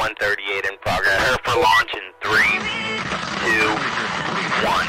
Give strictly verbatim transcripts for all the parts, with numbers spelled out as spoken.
one thirty-eight in progress. Prepare for launch in three, two, one.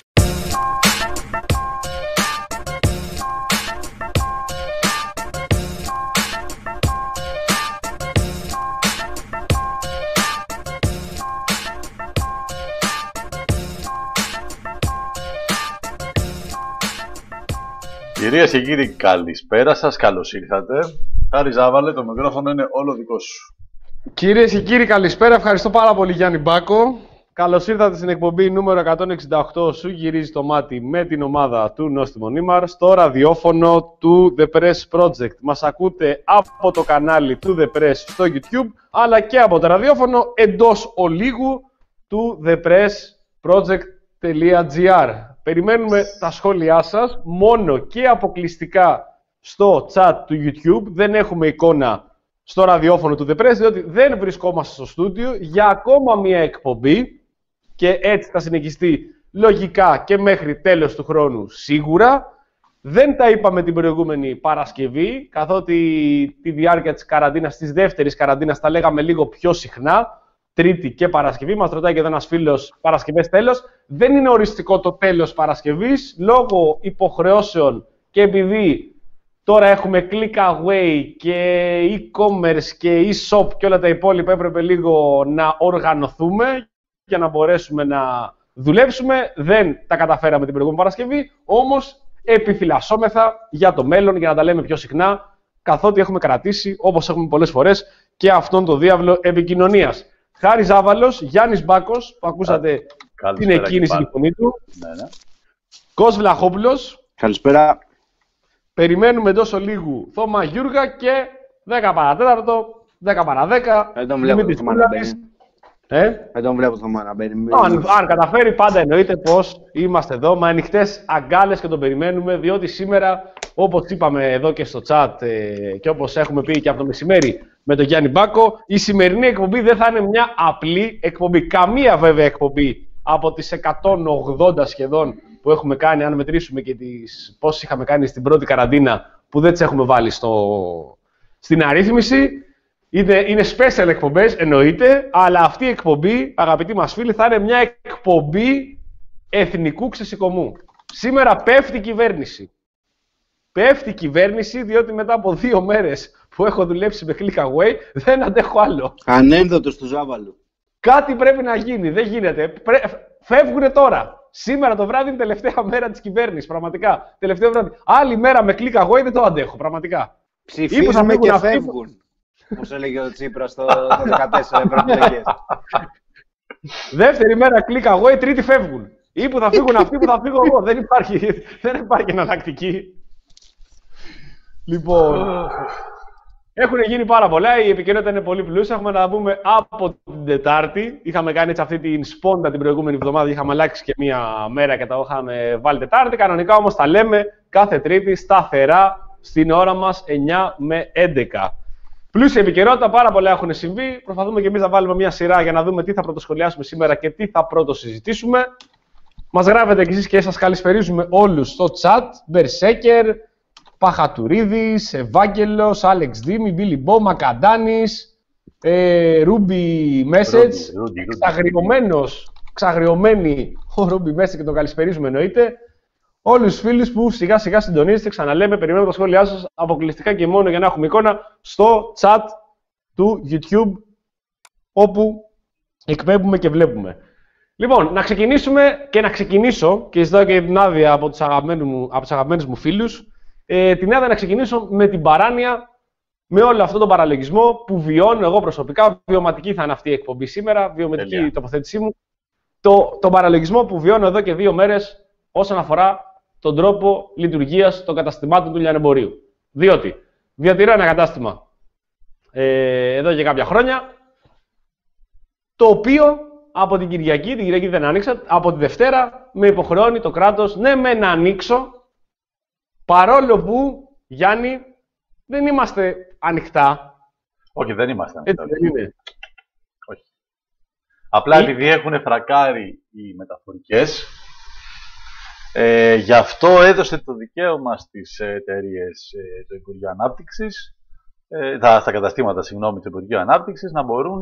Κυρίες και κύριοι, καλησπέρα σας, καλώς ήρθατε. Χάρη Ζάβαλε, το μικρόφωνο είναι όλο δικό σου. Κυρίες και κύριοι, καλησπέρα. Ευχαριστώ πάρα πολύ, Γιάννη Μπάκο. Καλώς ήρθατε στην εκπομπή νούμερο εκατόν εξήντα οκτώ. Σου γυρίζει το μάτι με την ομάδα του Νόστιμο Νίμαρ στο ραδιόφωνο του The Press Project. Μας ακούτε από το κανάλι του The Press στο YouTube, αλλά και από το ραδιόφωνο εντός ολίγου του thepressproject.gr. Περιμένουμε τα σχόλιά σας μόνο και αποκλειστικά στο chat του YouTube. Δεν έχουμε εικόνα στο ραδιόφωνο του The Press, διότι δεν βρισκόμαστε στο στούντιο για ακόμα μία εκπομπή και έτσι θα συνεχιστεί λογικά και μέχρι τέλος του χρόνου σίγουρα. Δεν τα είπαμε την προηγούμενη Παρασκευή, καθότι τη διάρκεια της καραντίνας, της δεύτερης καραντίνας, τα λέγαμε λίγο πιο συχνά. Τρίτη και Παρασκευή. Μας ρωτάει και εδώ ένας φίλος, Παρασκευές τέλος. Δεν είναι οριστικό το τέλος Παρασκευής, λόγω υποχρεώσεων και επειδή τώρα έχουμε click away και e-commerce και e-shop και όλα τα υπόλοιπα, έπρεπε λίγο να οργανωθούμε για να μπορέσουμε να δουλέψουμε. Δεν τα καταφέραμε την προηγούμενη Παρασκευή, όμως επιφυλασσόμεθα για το μέλλον, για να τα λέμε πιο συχνά, καθότι έχουμε κρατήσει, όπως έχουμε πολλές φορές, και αυτόν τον διάβλο επικοινωνίας. Χάρη Ζάβαλος, Γιάννης Μπάκος, που ακούσατε Ά, την εκκίνηση τη φωνή του. Ναι, ναι. Κος Βλαχόπουλος. Καλησπέρα. Περιμένουμε τόσο λίγου Θώμα Γιούργα και δέκα παρά τέταρτο, δέκα παρά δέκα. Δεν τον βλέπω το Θωμά να μπαίνει. Ε? Δεν τον βλέπω το Θωμά να μπαίνει. Αν, αν καταφέρει, πάντα εννοείται πως είμαστε εδώ με ανοιχτές αγκάλες και τον περιμένουμε, διότι σήμερα, όπως είπαμε εδώ και στο chat ε, και όπως έχουμε πει και από το μεσημέρι με τον Γιάννη Μπάκο, η σημερινή εκπομπή δεν θα είναι μια απλή εκπομπή. Καμία βέβαια εκπομπή από τις εκατόν ογδόντα σχεδόν που έχουμε κάνει, αν μετρήσουμε και τις πόσες είχαμε κάνει στην πρώτη καραντίνα που δεν τις έχουμε βάλει στο, στην αρρύθμιση. Είναι, είναι special εκπομπές, εννοείται, αλλά αυτή η εκπομπή, αγαπητοί μας φίλοι, θα είναι μια εκπομπή εθνικού ξεσηκωμού. Σήμερα πέφτει η κυβέρνηση. Πέφτει η κυβέρνηση, διότι μετά από δύο μέρες που έχω δουλέψει με click away, δεν αντέχω άλλο. Ανένδοτος του Ζάβαλου. Κάτι πρέπει να γίνει, δεν γίνεται. Πρέ... Φεύγουνε τώρα. Σήμερα το βράδυ είναι η τελευταία μέρα της κυβέρνησης, πραγματικά. Τελευταίο βράδυ. Άλλη μέρα με click away δεν το αντέχω, πραγματικά. Ψηφίζουμε και αυτοί... φεύγουν. Όπως έλεγε ο Τσίπρας στο δεκατέσσερα ευρωεκλογές. Δεύτερη μέρα click away, τρίτη φεύγουν. Ή που θα φύγουν αυτοί που θα φύγω εγώ. Δεν υπάρχει, δεν υπάρχει εναλλακτική. Λοιπόν, έχουν γίνει πάρα πολλά. Η επικοινωνία είναι πολύ πλούσια. Έχουμε να τα πούμε από την Τετάρτη. Είχαμε κάνει έτσι αυτή την σπόντα την προηγούμενη εβδομάδα. Είχαμε αλλάξει και μία μέρα και τα είχαμε βάλει Τετάρτη. Κανονικά όμως τα λέμε κάθε Τρίτη σταθερά στην ώρα μας εννιά με έντεκα. Πλούσια επικαιρότητα, πάρα πολλά έχουν συμβεί. Προσπαθούμε και εμείς να βάλουμε μια σειρά για να δούμε τι θα πρωτοσχολιάσουμε σήμερα και τι θα πρώτο συζητήσουμε. Μας γράφετε κι εσείς και σας καλησπερίζουμε όλους στο chat. Μπερσέκερ, Παχατουρίδης, Ευάγγελος, Άλεξ Δήμη, Μπίλι Μπό, Μακαντάνης, ε, Ρούμπι Μέσετς, εξαγριωμένος, εξαγριωμένη ο Ρούμπι Μέσετς και τον καλησπερίζουμε εννοείται. Όλους τους φίλους που σιγά σιγά συντονίζετε, ξαναλέμε, περιμένουμε τα σχόλιά σας αποκλειστικά και μόνο για να έχουμε εικόνα στο chat του YouTube, όπου εκπέμπουμε και βλέπουμε. Λοιπόν, να ξεκινήσουμε και να ξεκινήσω, και ζητάω και την άδεια από τους αγαπημένους μου, από τους αγαπημένους μου φίλους, ε, την άδεια να ξεκινήσω με την παράνοια, με όλο αυτό τον παραλογισμό που βιώνω εγώ προσωπικά. Βιωματική θα είναι αυτή η εκπομπή σήμερα, βιωματική Τέλεια. τοποθέτησή μου. Το, τον παραλογισμό που βιώνω εδώ και δύο μέρες όσον αφορά τον τρόπο λειτουργίας των καταστημάτων του λιανεμπορίου. Διότι διατηρώ ένα κατάστημα ε, εδώ και κάποια χρόνια, το οποίο από την Κυριακή, την Κυριακή δεν άνοιξα, από τη Δευτέρα με υποχρεώνει το κράτος ναι με να ανοίξω, παρόλο που, Γιάννη, δεν είμαστε ανοιχτά. Όχι, δεν είμαστε ανοιχτά. Έτσι δεν είναι. Όχι. Απλά ή... επειδή έχουν φρακάρει οι μεταφορικές, Ε, γι' αυτό έδωσε το δικαίωμα στις εταιρείες ε, του Υπουργείου Ανάπτυξης, ε, στα καταστήματα, συγγνώμη, του Υπουργείου Ανάπτυξης, να μπορούν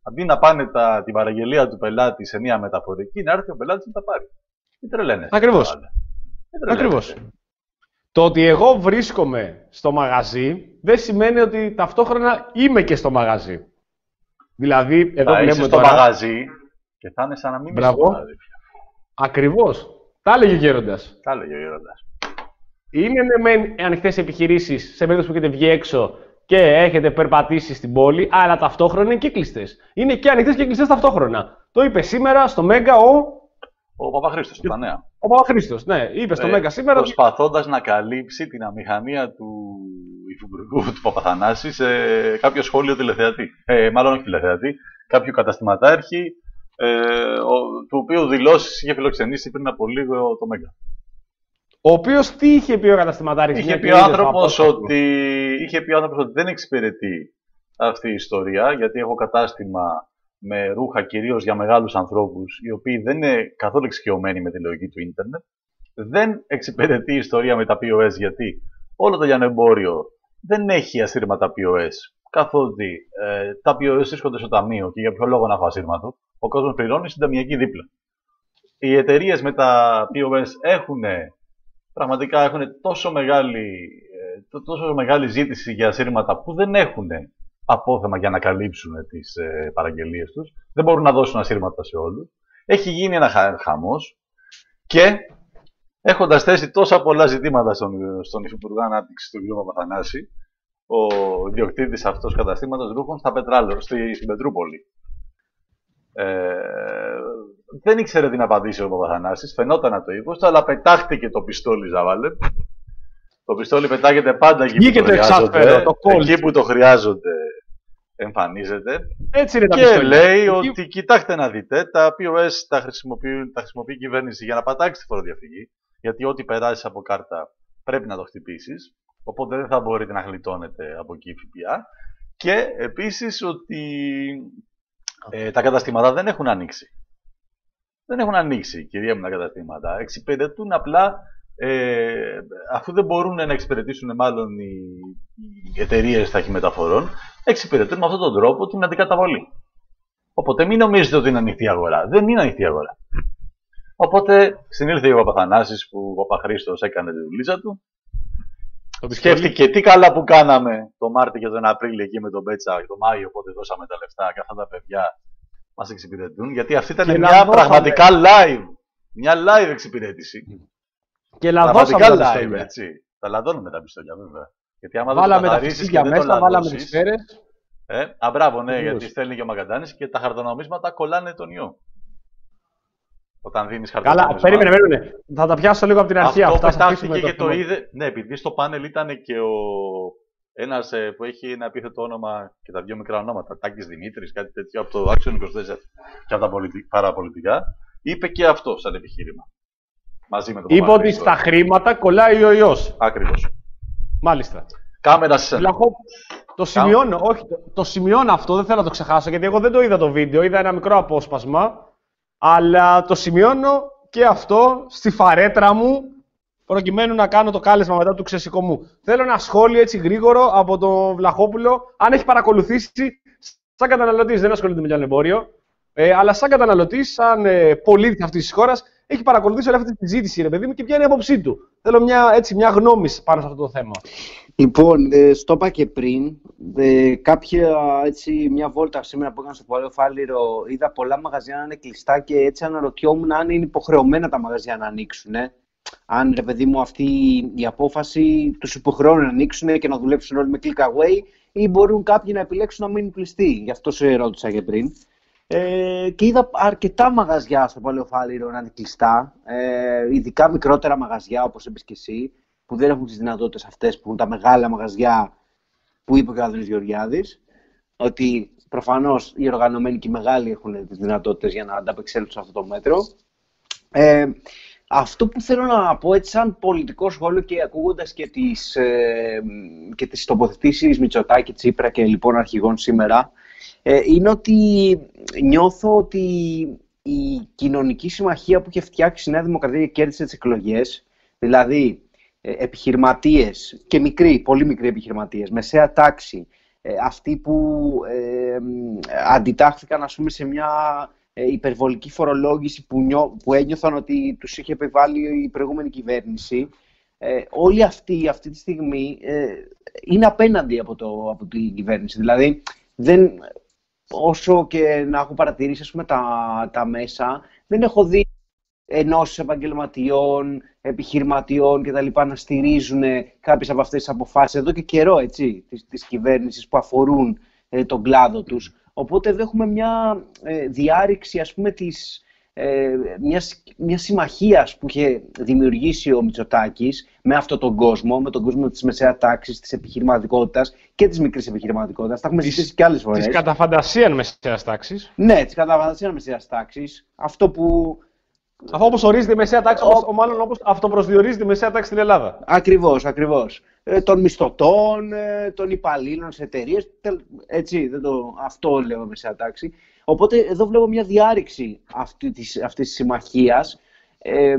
Αντί να πάνε τα, την παραγγελία του πελάτη σε μια μεταφορική, να έρθει ο πελάτης να τα πάρει. Τι τρελαίνεσαι. Ακριβώς. Ακριβώς. Το ότι εγώ βρίσκομαι στο μαγαζί δεν σημαίνει ότι ταυτόχρονα είμαι και στο μαγαζί. Δηλαδή, εδώ θα βλέπουμε είσαι στο τώρα... μαγαζί και θα είναι σαν να μην είσαι στο μαγαζί. Ακριβώς. Τα έλεγε ο Γέροντας. Τα έλεγε ο Γέροντας. Είναι ναι μεν ανοιχτές επιχειρήσεις σε περίπτωση που έχετε βγει έξω και έχετε περπατήσει στην πόλη, αλλά ταυτόχρονα είναι και κλειστές. Είναι και ανοιχτές και κλειστές ταυτόχρονα. Το είπε σήμερα στο Μέγκα ο... Ο Παπαχρήστος, στα νέα. Ο Παπαχρήστος, ναι. Είπε στο ε, Μέγκα σήμερα... Προσπαθώντας να καλύψει την αμηχανία του υφυπουργού του Παπαθανάση σε κάποιο σχόλιο τηλεθεατή. Ε, μάλλον όχι τηλεθεατή, κάποιο καταστηματάρχη, ε, ο, του οποίου δηλώσεις είχε φιλοξενήσει πριν από λίγο το Μέγκα. Ο οποίος τι είχε πει ο καταστηματάρχης? Είχε πει ο άνθρωπος ότι, είχε πει ο άνθρωπος ότι δεν εξυπηρετεί αυτή η ιστορία, γιατί έχω κατάστημα με ρούχα κυρίως για μεγάλους ανθρώπους, οι οποίοι δεν είναι καθόλου εξοικειωμένοι με τη λογική του ίντερνετ. Δεν εξυπηρετεί η ιστορία με τα πι ο ες, γιατί όλο το λιανεμπόριο δεν έχει ασύρματα πι ο ες. Καθότι ε, τα πι ο ες βρίσκονται στο ταμείο και για ποιο λόγο να έχω ασύρματο, ο κόσμος πληρώνει στην ταμιακή δίπλα. Οι εταιρείες με τα πι ο ες έχουν, πραγματικά έχουν τόσο μεγάλη, τόσο μεγάλη ζήτηση για ασύρματα που δεν έχουν απόθεμα για να καλύψουν τις ε, παραγγελίες τους. Δεν μπορούν να δώσουν ασύρματα σε όλους. Έχει γίνει ένα χα, χαμός και έχοντας θέσει τόσα πολλά ζητήματα στον, στον Υφυπουργό Ανάπτυξης, τον κ. Παπαθανάση, ο ιδιοκτήτης αυτός καταστήματος ρούχων στα Πετράλαιρο, στη, στην Πετρούπολη. Ε, δεν ήξερε τι να απαντήσει ο Παπαθανάσης, φαινόταν να το ύφος, αλλά πετάχτηκε το πιστόλι, Ζάβαλε. Το πιστόλι πετάγεται πάντα εκεί που το, το χρειάζονται. Το εκεί που το χρειάζονται εμφανίζεται. Έτσι είναι τα και πιστόλια. Λέει εκεί... ότι κοιτάξτε να δείτε, τα πι ο ες τα χρησιμοποιεί, τα χρησιμοποιεί η κυβέρνηση για να πατάξει τη φοροδιαφυγή. Γιατί ό,τι περάσει από κάρτα πρέπει να το χτυπήσεις. Οπότε δεν θα μπορείτε να γλιτώνετε από εκεί ΦΠΑ. Και επίσης ότι ε, τα καταστήματα δεν έχουν ανοίξει. Δεν έχουν ανοίξει, κυρία μου, τα καταστήματα. Εξυπηρετούν απλά. Ε, αφού δεν μπορούν να εξυπηρετήσουν μάλλον οι, οι εταιρείες ταχυμεταφορών, εξυπηρετούν με αυτόν τον τρόπο την αντικαταβολή. Οπότε μην νομίζετε ότι είναι ανοιχτή αγορά. Δεν είναι ανοιχτή αγορά. Οπότε συνήλθε ο Παπαθανάσης που ο Παπαχρήστος έκανε τη δουλίτσα του. Σκέφτηκε τι καλά που κάναμε το Μάρτιο και τον Απρίλιο εκεί με τον Πέτσα, το Μάιο, οπότε δώσαμε τα λεφτά και αυτά τα παιδιά μας εξυπηρετούν. Γιατί αυτή ήταν και μια πραγματικά live, μια live εξυπηρέτηση. Και λαδώσαμε τα πιστόλια. Έτσι. Τα λαδώνουμε τα πιστόλια, βέβαια. Γιατί άμα βάλαμε δεν τα πιστόλια μέσα, λαδώσεις, βάλαμε τις σφαίρες. Ε, α, μπράβο, ναι, γιατί στέλνει και ο Μαγκαντάνης και τα χαρτονομίσματα κολλάνε τον ιό. Όταν δίνεις χαρτονομίσματα. Καλά, περίμενε, περίμενε. Θα τα πιάσω λίγο από την αρχή. Αυτό πετάχτηκε και το, το είδε. Ναι, επειδή στο πάνελ ήταν και ο ένας ε, που έχει ένα επίθετο όνομα και τα δύο μικρά ονόματα, Τάκης Δημήτρης, κάτι τέτοιο από το Action είκοσι τέσσερα και από τα πολιτι... παραπολιτικά, είπε και αυτό σαν επιχείρημα. Μαζί με τον είπε ότι στα χρήματα κολλάει ο ιός. Ακριβώς. Μάλιστα. Κάμερα σε σένα. Το σημειώνω, όχι, το, το σημειώνω αυτό, δεν θέλω να το ξεχάσω, γιατί εγώ δεν το είδα το βίντεο, είδα ένα μικρό απόσπασμα, αλλά το σημειώνω και αυτό στη φαρέτρα μου, προκειμένου να κάνω το κάλεσμα μετά του ξεσηκωμού μου. Θέλω ένα σχόλιο έτσι γρήγορο από τον Βλαχόπουλο, αν έχει παρακολουθήσει, σαν καταναλωτής, δεν ασχολείται με λιανεμπόριο, ε, αλλά σαν καταναλωτής, σαν ε, πολίτη αυτής της χώρας, έχει παρακολουθήσει όλη αυτή τη συζήτηση, ρε παιδί μου, και ποια είναι η άποψή του. Θέλω μια, έτσι, μια γνώμη πάνω σε αυτό το θέμα. Λοιπόν, ε, στο είπα και πριν, ε, κάποια, έτσι, μια βόλτα σήμερα που έκανα στο Παλαιό Φάληρο, είδα πολλά μαγαζιά να είναι κλειστά και έτσι αναρωτιόμουν αν είναι υποχρεωμένα τα μαγαζιά να ανοίξουν. Ε. Αν, ρε παιδί μου, αυτή η απόφαση τους υποχρεώνει να ανοίξουν και να δουλέψουν όλοι με click away, ή μπορούν κάποιοι να επιλέξουν να μείνουν κλειστοί. Γι' αυτό σε ρώτησα και πριν. Ε, και είδα αρκετά μαγαζιά στο Παλαιό Φάληρο να είναι κλειστά, ε, ειδικά μικρότερα μαγαζιά, όπως είπες και εσύ, που δεν έχουν τις δυνατότητες αυτές που έχουν τα μεγάλα μαγαζιά που είπε ο κ. Ανδρέας Γεωργιάδης, ότι προφανώς οι οργανωμένοι και οι μεγάλοι έχουν τις δυνατότητες για να ανταπεξέλθουν σε αυτό το μέτρο. Ε, αυτό που θέλω να πω έτσι σαν πολιτικό σχόλιο και ακούγοντας και τις, ε, και τις τοποθετήσεις Μητσοτάκη, Τσίπρα και λοιπόν αρχηγών σήμερα, ε, είναι ότι νιώθω ότι η κοινωνική συμμαχία που είχε φτιάξει η Νέα Δημοκρατία και κέρδισε τις εκλογές, δηλαδή ε, επιχειρηματίες και μικροί, πολύ μικροί επιχειρηματίες, μεσαία τάξη, ε, αυτοί που ε, αντιτάχθηκαν, ας πούμε, σε μια ε, υπερβολική φορολόγηση που, νιώ, που ένιωθαν ότι τους είχε επιβάλει η προηγούμενη κυβέρνηση, ε, όλοι αυτοί αυτή τη στιγμή ε, είναι απέναντι από, το, από την κυβέρνηση. Δηλαδή, δεν, όσο και να έχω παρατηρήσει, ας πούμε, τα, τα μέσα, δεν έχω δει ενώσεις επαγγελματιών, επιχειρηματιών κτλ. Να στηρίζουν κάποιες από αυτές τις αποφάσεις εδώ και καιρό, έτσι, της, της κυβέρνησης που αφορούν ε, τον κλάδο τους. Οπότε εδώ έχουμε μια ε, διάρρηξη, ας πούμε, της, ε, μιας, μιας συμμαχίας που είχε δημιουργήσει ο Μητσοτάκης με αυτόν τον κόσμο, με τον κόσμο της μεσαίας τάξης, της επιχειρηματικότητας και της μικρής επιχειρηματικότητας. Τα έχουμε συζητήσει και άλλες φορές. Της καταφαντασίαν μεσαίας τάξης. Ναι, της καταφαντασίαν μεσαίας τάξης. Αυτό που... Αυτό όπως ορίζεται η μεσαία τάξη, όπως, ο... μάλλον όπως αυτοπροσδιορίζεται η μεσαία τάξη στην Ελλάδα. Ακριβώς, ακριβώς. Ε, των μισθωτών, ε, των υπαλλήλων σε εταιρείες, έτσι, δεν το, αυτό λέω μεσαία τάξη. Οπότε εδώ βλέπω μια διάρρηξη αυτή της, αυτής της συμμαχίας, ε,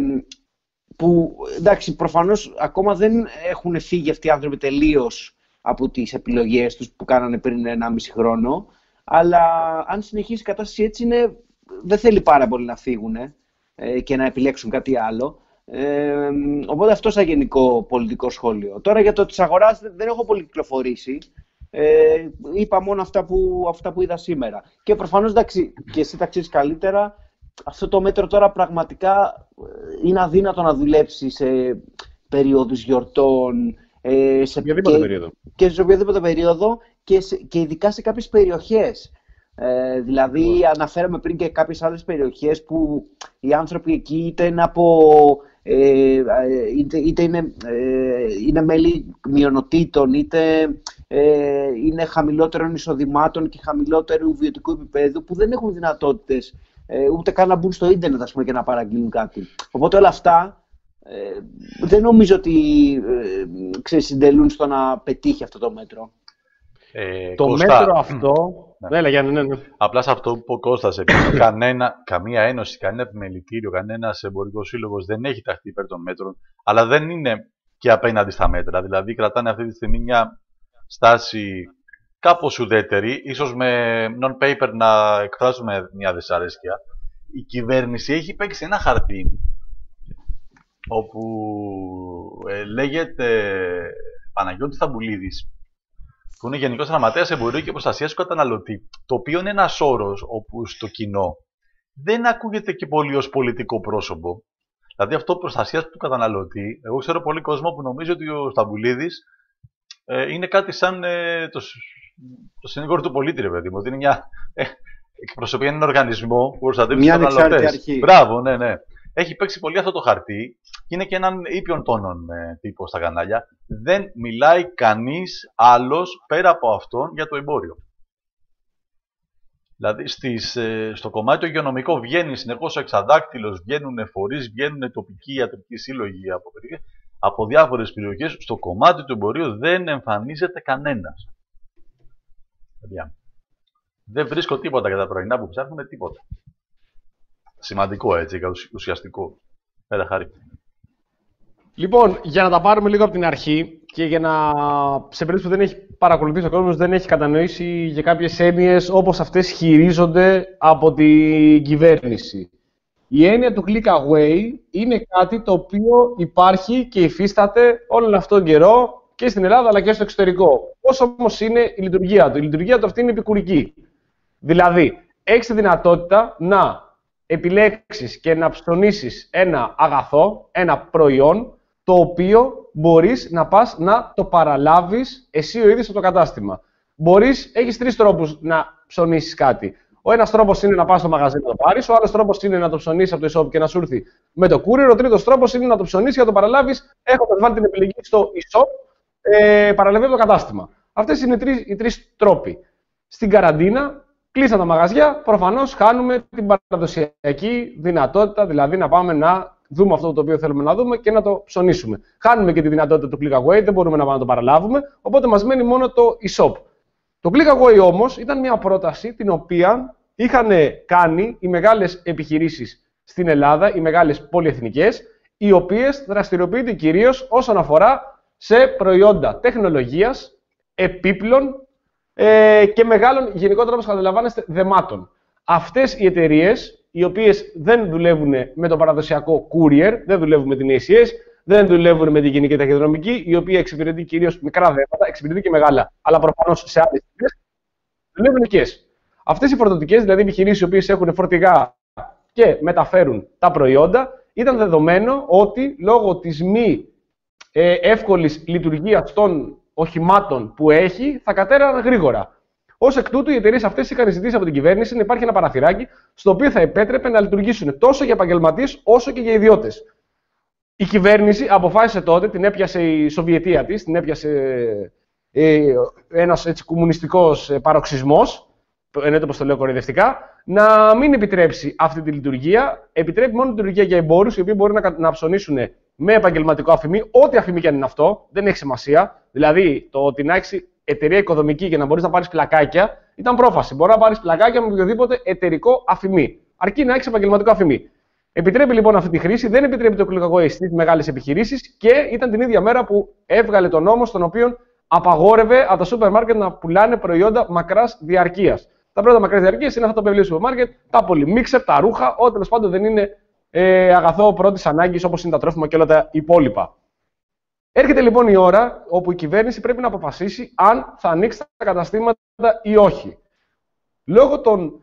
που, εντάξει, προφανώς ακόμα δεν έχουν φύγει αυτοί οι άνθρωποι τελείως από τις επιλογές τους που κάνανε πριν ενάμιση χρόνο, αλλά αν συνεχίσει η κατάσταση έτσι, είναι, δεν θέλει πάρα πολύ να φύγουν και να επιλέξουν κάτι άλλο. Ε, οπότε αυτό σαν γενικό πολιτικό σχόλιο. Τώρα για το της αγοράς δεν έχω πολύ κυκλοφορήσει. Ε, είπα μόνο αυτά που, αυτά που είδα σήμερα. Και προφανώς, εντάξει, και εσύ τα ξέρεις καλύτερα, αυτό το μέτρο τώρα πραγματικά είναι αδύνατο να δουλέψει σε περίοδους γιορτών, ε, σε οποιαδήποτε και, περίοδο. Και σε οποιαδήποτε περίοδο και, σε, και ειδικά σε κάποιες περιοχές. Ε, δηλαδή, wow. αναφέραμε πριν και κάποιες άλλες περιοχές που οι άνθρωποι εκεί είτε είναι από ε, είτε, είτε είναι, ε, είναι μέλη μειονοτήτων, είτε ε, είναι χαμηλότερων εισοδημάτων και χαμηλότερου βιωτικού επίπεδου, που δεν έχουν δυνατότητες ε, ούτε καν να μπουν στο ίντερνετ, ας πούμε, και να παραγγείλουν κάτι. Οπότε όλα αυτά ε, δεν νομίζω ότι ε, ξέρεις, συντελούν στο να πετύχει αυτό το μέτρο. Ε, το Κώστα, μέτρο αυτό... Ναι, ναι, ναι, ναι, ναι. Απλά σε αυτό που είπε ο Κώστας, επειδή κανένα, καμία ένωση, κανένα επιμελητήριο, κανένας εμπορικός σύλλογος δεν έχει ταχθεί υπέρ των μέτρων, αλλά δεν είναι και απέναντι στα μέτρα. Δηλαδή, κρατάνε αυτή τη στιγμή μια στάση κάπως ουδέτερη, ίσως με non-paper να εκφράζουμε μια δυσαρέσκεια. Η κυβέρνηση έχει παίξει ένα χαρτί όπου ε, λέγεται Παναγιώτης Σταμπουλίδης, που είναι Γενικός Γραμματέας Εμπορίου και Προστασίας του Καταναλωτή, το οποίο είναι ένας όρος όπου στο κοινό δεν ακούγεται και πολύ ως πολιτικό πρόσωπο. Δηλαδή αυτό προστασίας του καταναλωτή, εγώ ξέρω πολύ κόσμο που νομίζει ότι ο Σταμπουλίδης ε, είναι κάτι σαν ε, το, το συνήγορο του πολίτη, ρε παιδί μου, ότι είναι μια ε, εκπροσωπεί έναν οργανισμό που προστατεύει τους καταναλωτές. Μπράβο, ναι, ναι. Έχει παίξει πολύ αυτό το χαρτί και είναι και έναν ήπιον τόνων ε, τύπο στα κανάλια. Δεν μιλάει κανείς άλλος πέρα από αυτόν για το εμπόριο. Δηλαδή στις, ε, στο κομμάτι το υγειονομικό βγαίνει συνεχώς ο εξαδάκτυλος, βγαίνουν φορείς, βγαίνουν τοπικοί ιατρικοί σύλλογοι από, από διάφορες περιοχές. Στο κομμάτι του εμπορίου δεν εμφανίζεται κανένας. Παιδιά, δεν βρίσκω τίποτα για τα πρωινά που ψάχνουμε, τίποτα. Σημαντικό, έτσι, ουσιαστικό. Έλα, Χάρη. Λοιπόν, για να τα πάρουμε λίγο από την αρχή και για να, σε περίπτωση που δεν έχει παρακολουθήσει ο κόσμος, δεν έχει κατανοήσει για κάποιες έννοιες όπως αυτές χειρίζονται από την κυβέρνηση. Η έννοια του click away είναι κάτι το οποίο υπάρχει και υφίσταται όλον αυτόν τον καιρό και στην Ελλάδα αλλά και στο εξωτερικό. Πώς όμως είναι η λειτουργία του? Η λειτουργία του αυτή είναι επικουρική. Δηλαδή, έχεις τη δυνατότητα να επιλέξεις και να ψωνίσεις ένα αγαθό, ένα προϊόν, το οποίο μπορείς να πας να το παραλάβεις εσύ ο ίδιος από το κατάστημα. Μπορείς, έχεις τρεις τρόπους να ψωνίσεις κάτι. Ο ένας τρόπος είναι να πας στο μαγαζί να το πάρεις, ο άλλος τρόπος είναι να το ψωνίσεις από το e-shop και να σου έρθει με το courier, ο τρίτος τρόπος είναι να το ψωνίσεις και να το παραλάβεις έχοντας βάλει την επιλογή στο e-shop, ε, παραλαβεί από το κατάστημα. Αυτές είναι οι τρεις, οι τρεις τρόποι. Στην καραντίνα, κλείσαν τα μαγαζιά, προφανώς χάνουμε την παραδοσιακή δυνατότητα, δηλαδή να πάμε να δούμε αυτό το οποίο θέλουμε να δούμε και να το ψωνίσουμε. Χάνουμε και τη δυνατότητα του click away, δεν μπορούμε να πάμε να το παραλάβουμε, οπότε μας μένει μόνο το e-shop. Το click away όμως ήταν μια πρόταση την οποία είχαν κάνει οι μεγάλες επιχειρήσεις στην Ελλάδα, οι μεγάλες πολυεθνικές, οι οποίες δραστηριοποιούνται κυρίως όσον αφορά σε προϊόντα τεχνολογίας, επίπλων, ε, και μεγάλων, γενικότερα όπως καταλαβαίνετε, δεμάτων. Αυτές οι εταιρείες, οι οποίες δεν δουλεύουν με το παραδοσιακό courier, δεν δουλεύουν με την έι σι ες, δεν δουλεύουν με την γενική ταχυδρομική, η οποία εξυπηρετεί κυρίως μικρά δέματα, εξυπηρετεί και μεγάλα, αλλά προφανώς σε άλλες τιμές, δουλεύουν οικίες. Αυτές οι φορτωτικές, δηλαδή επιχειρήσεις οι οποίες έχουν φορτηγά και μεταφέρουν τα προϊόντα, ήταν δεδομένο ότι λόγω της μη ε, εύκολης λειτουργίας των οχημάτων που έχει, θα κατέραναν γρήγορα. Ως εκ τούτου, οι εταιρείες αυτές είχαν ζητήσει από την κυβέρνηση να υπάρχει ένα παραθυράκι στο οποίο θα επέτρεπε να λειτουργήσουν τόσο για επαγγελματίες όσο και για ιδιώτες. Η κυβέρνηση αποφάσισε τότε, την έπιασε η Σοβιετία της, την έπιασε ε, ένας έτσι, κομμουνιστικός παροξισμός, εννοείται πως το λέω κοροϊδευτικά, να μην επιτρέψει αυτή τη λειτουργία. Επιτρέπει μόνο τη λειτουργία για εμπόρους, οι οποίοι μπορούν να, να ψωνίσουν με επαγγελματικό αφημί, ό,τι αφημί και αν είναι αυτό, δεν έχει σημασία. Δηλαδή, το ότι να έχει εταιρεία οικοδομική και να μπορεί να πάρει πλακάκια ήταν πρόφαση. Μπορεί να πάρει πλακάκια με οποιοδήποτε εταιρικό αφημί, αρκεί να έχει επαγγελματικό αφημί. Επιτρέπει λοιπόν αυτή τη χρήση, δεν επιτρέπει το click away στις μεγάλες επιχειρήσεις και ήταν την ίδια μέρα που έβγαλε τον νόμο στον οποίο απαγόρευε από τα σούπερ μάρκετ να πουλάνε προϊόντα μακράς διαρκείας. Τα προϊόντα μακράς διαρκείας είναι αυτά τα βιβλία σούπερ μάρκετ, τα πολυμίξερ, τα ρούχα, ό,τι τέλος πάντων δεν είναι ε, αγαθό πρώτης ανάγκης όπως είναι τα τρόφιμα και όλα τα υπόλοιπα. Έρχεται λοιπόν η ώρα όπου η κυβέρνηση πρέπει να αποφασίσει αν θα ανοίξει τα καταστήματα ή όχι. Λόγω των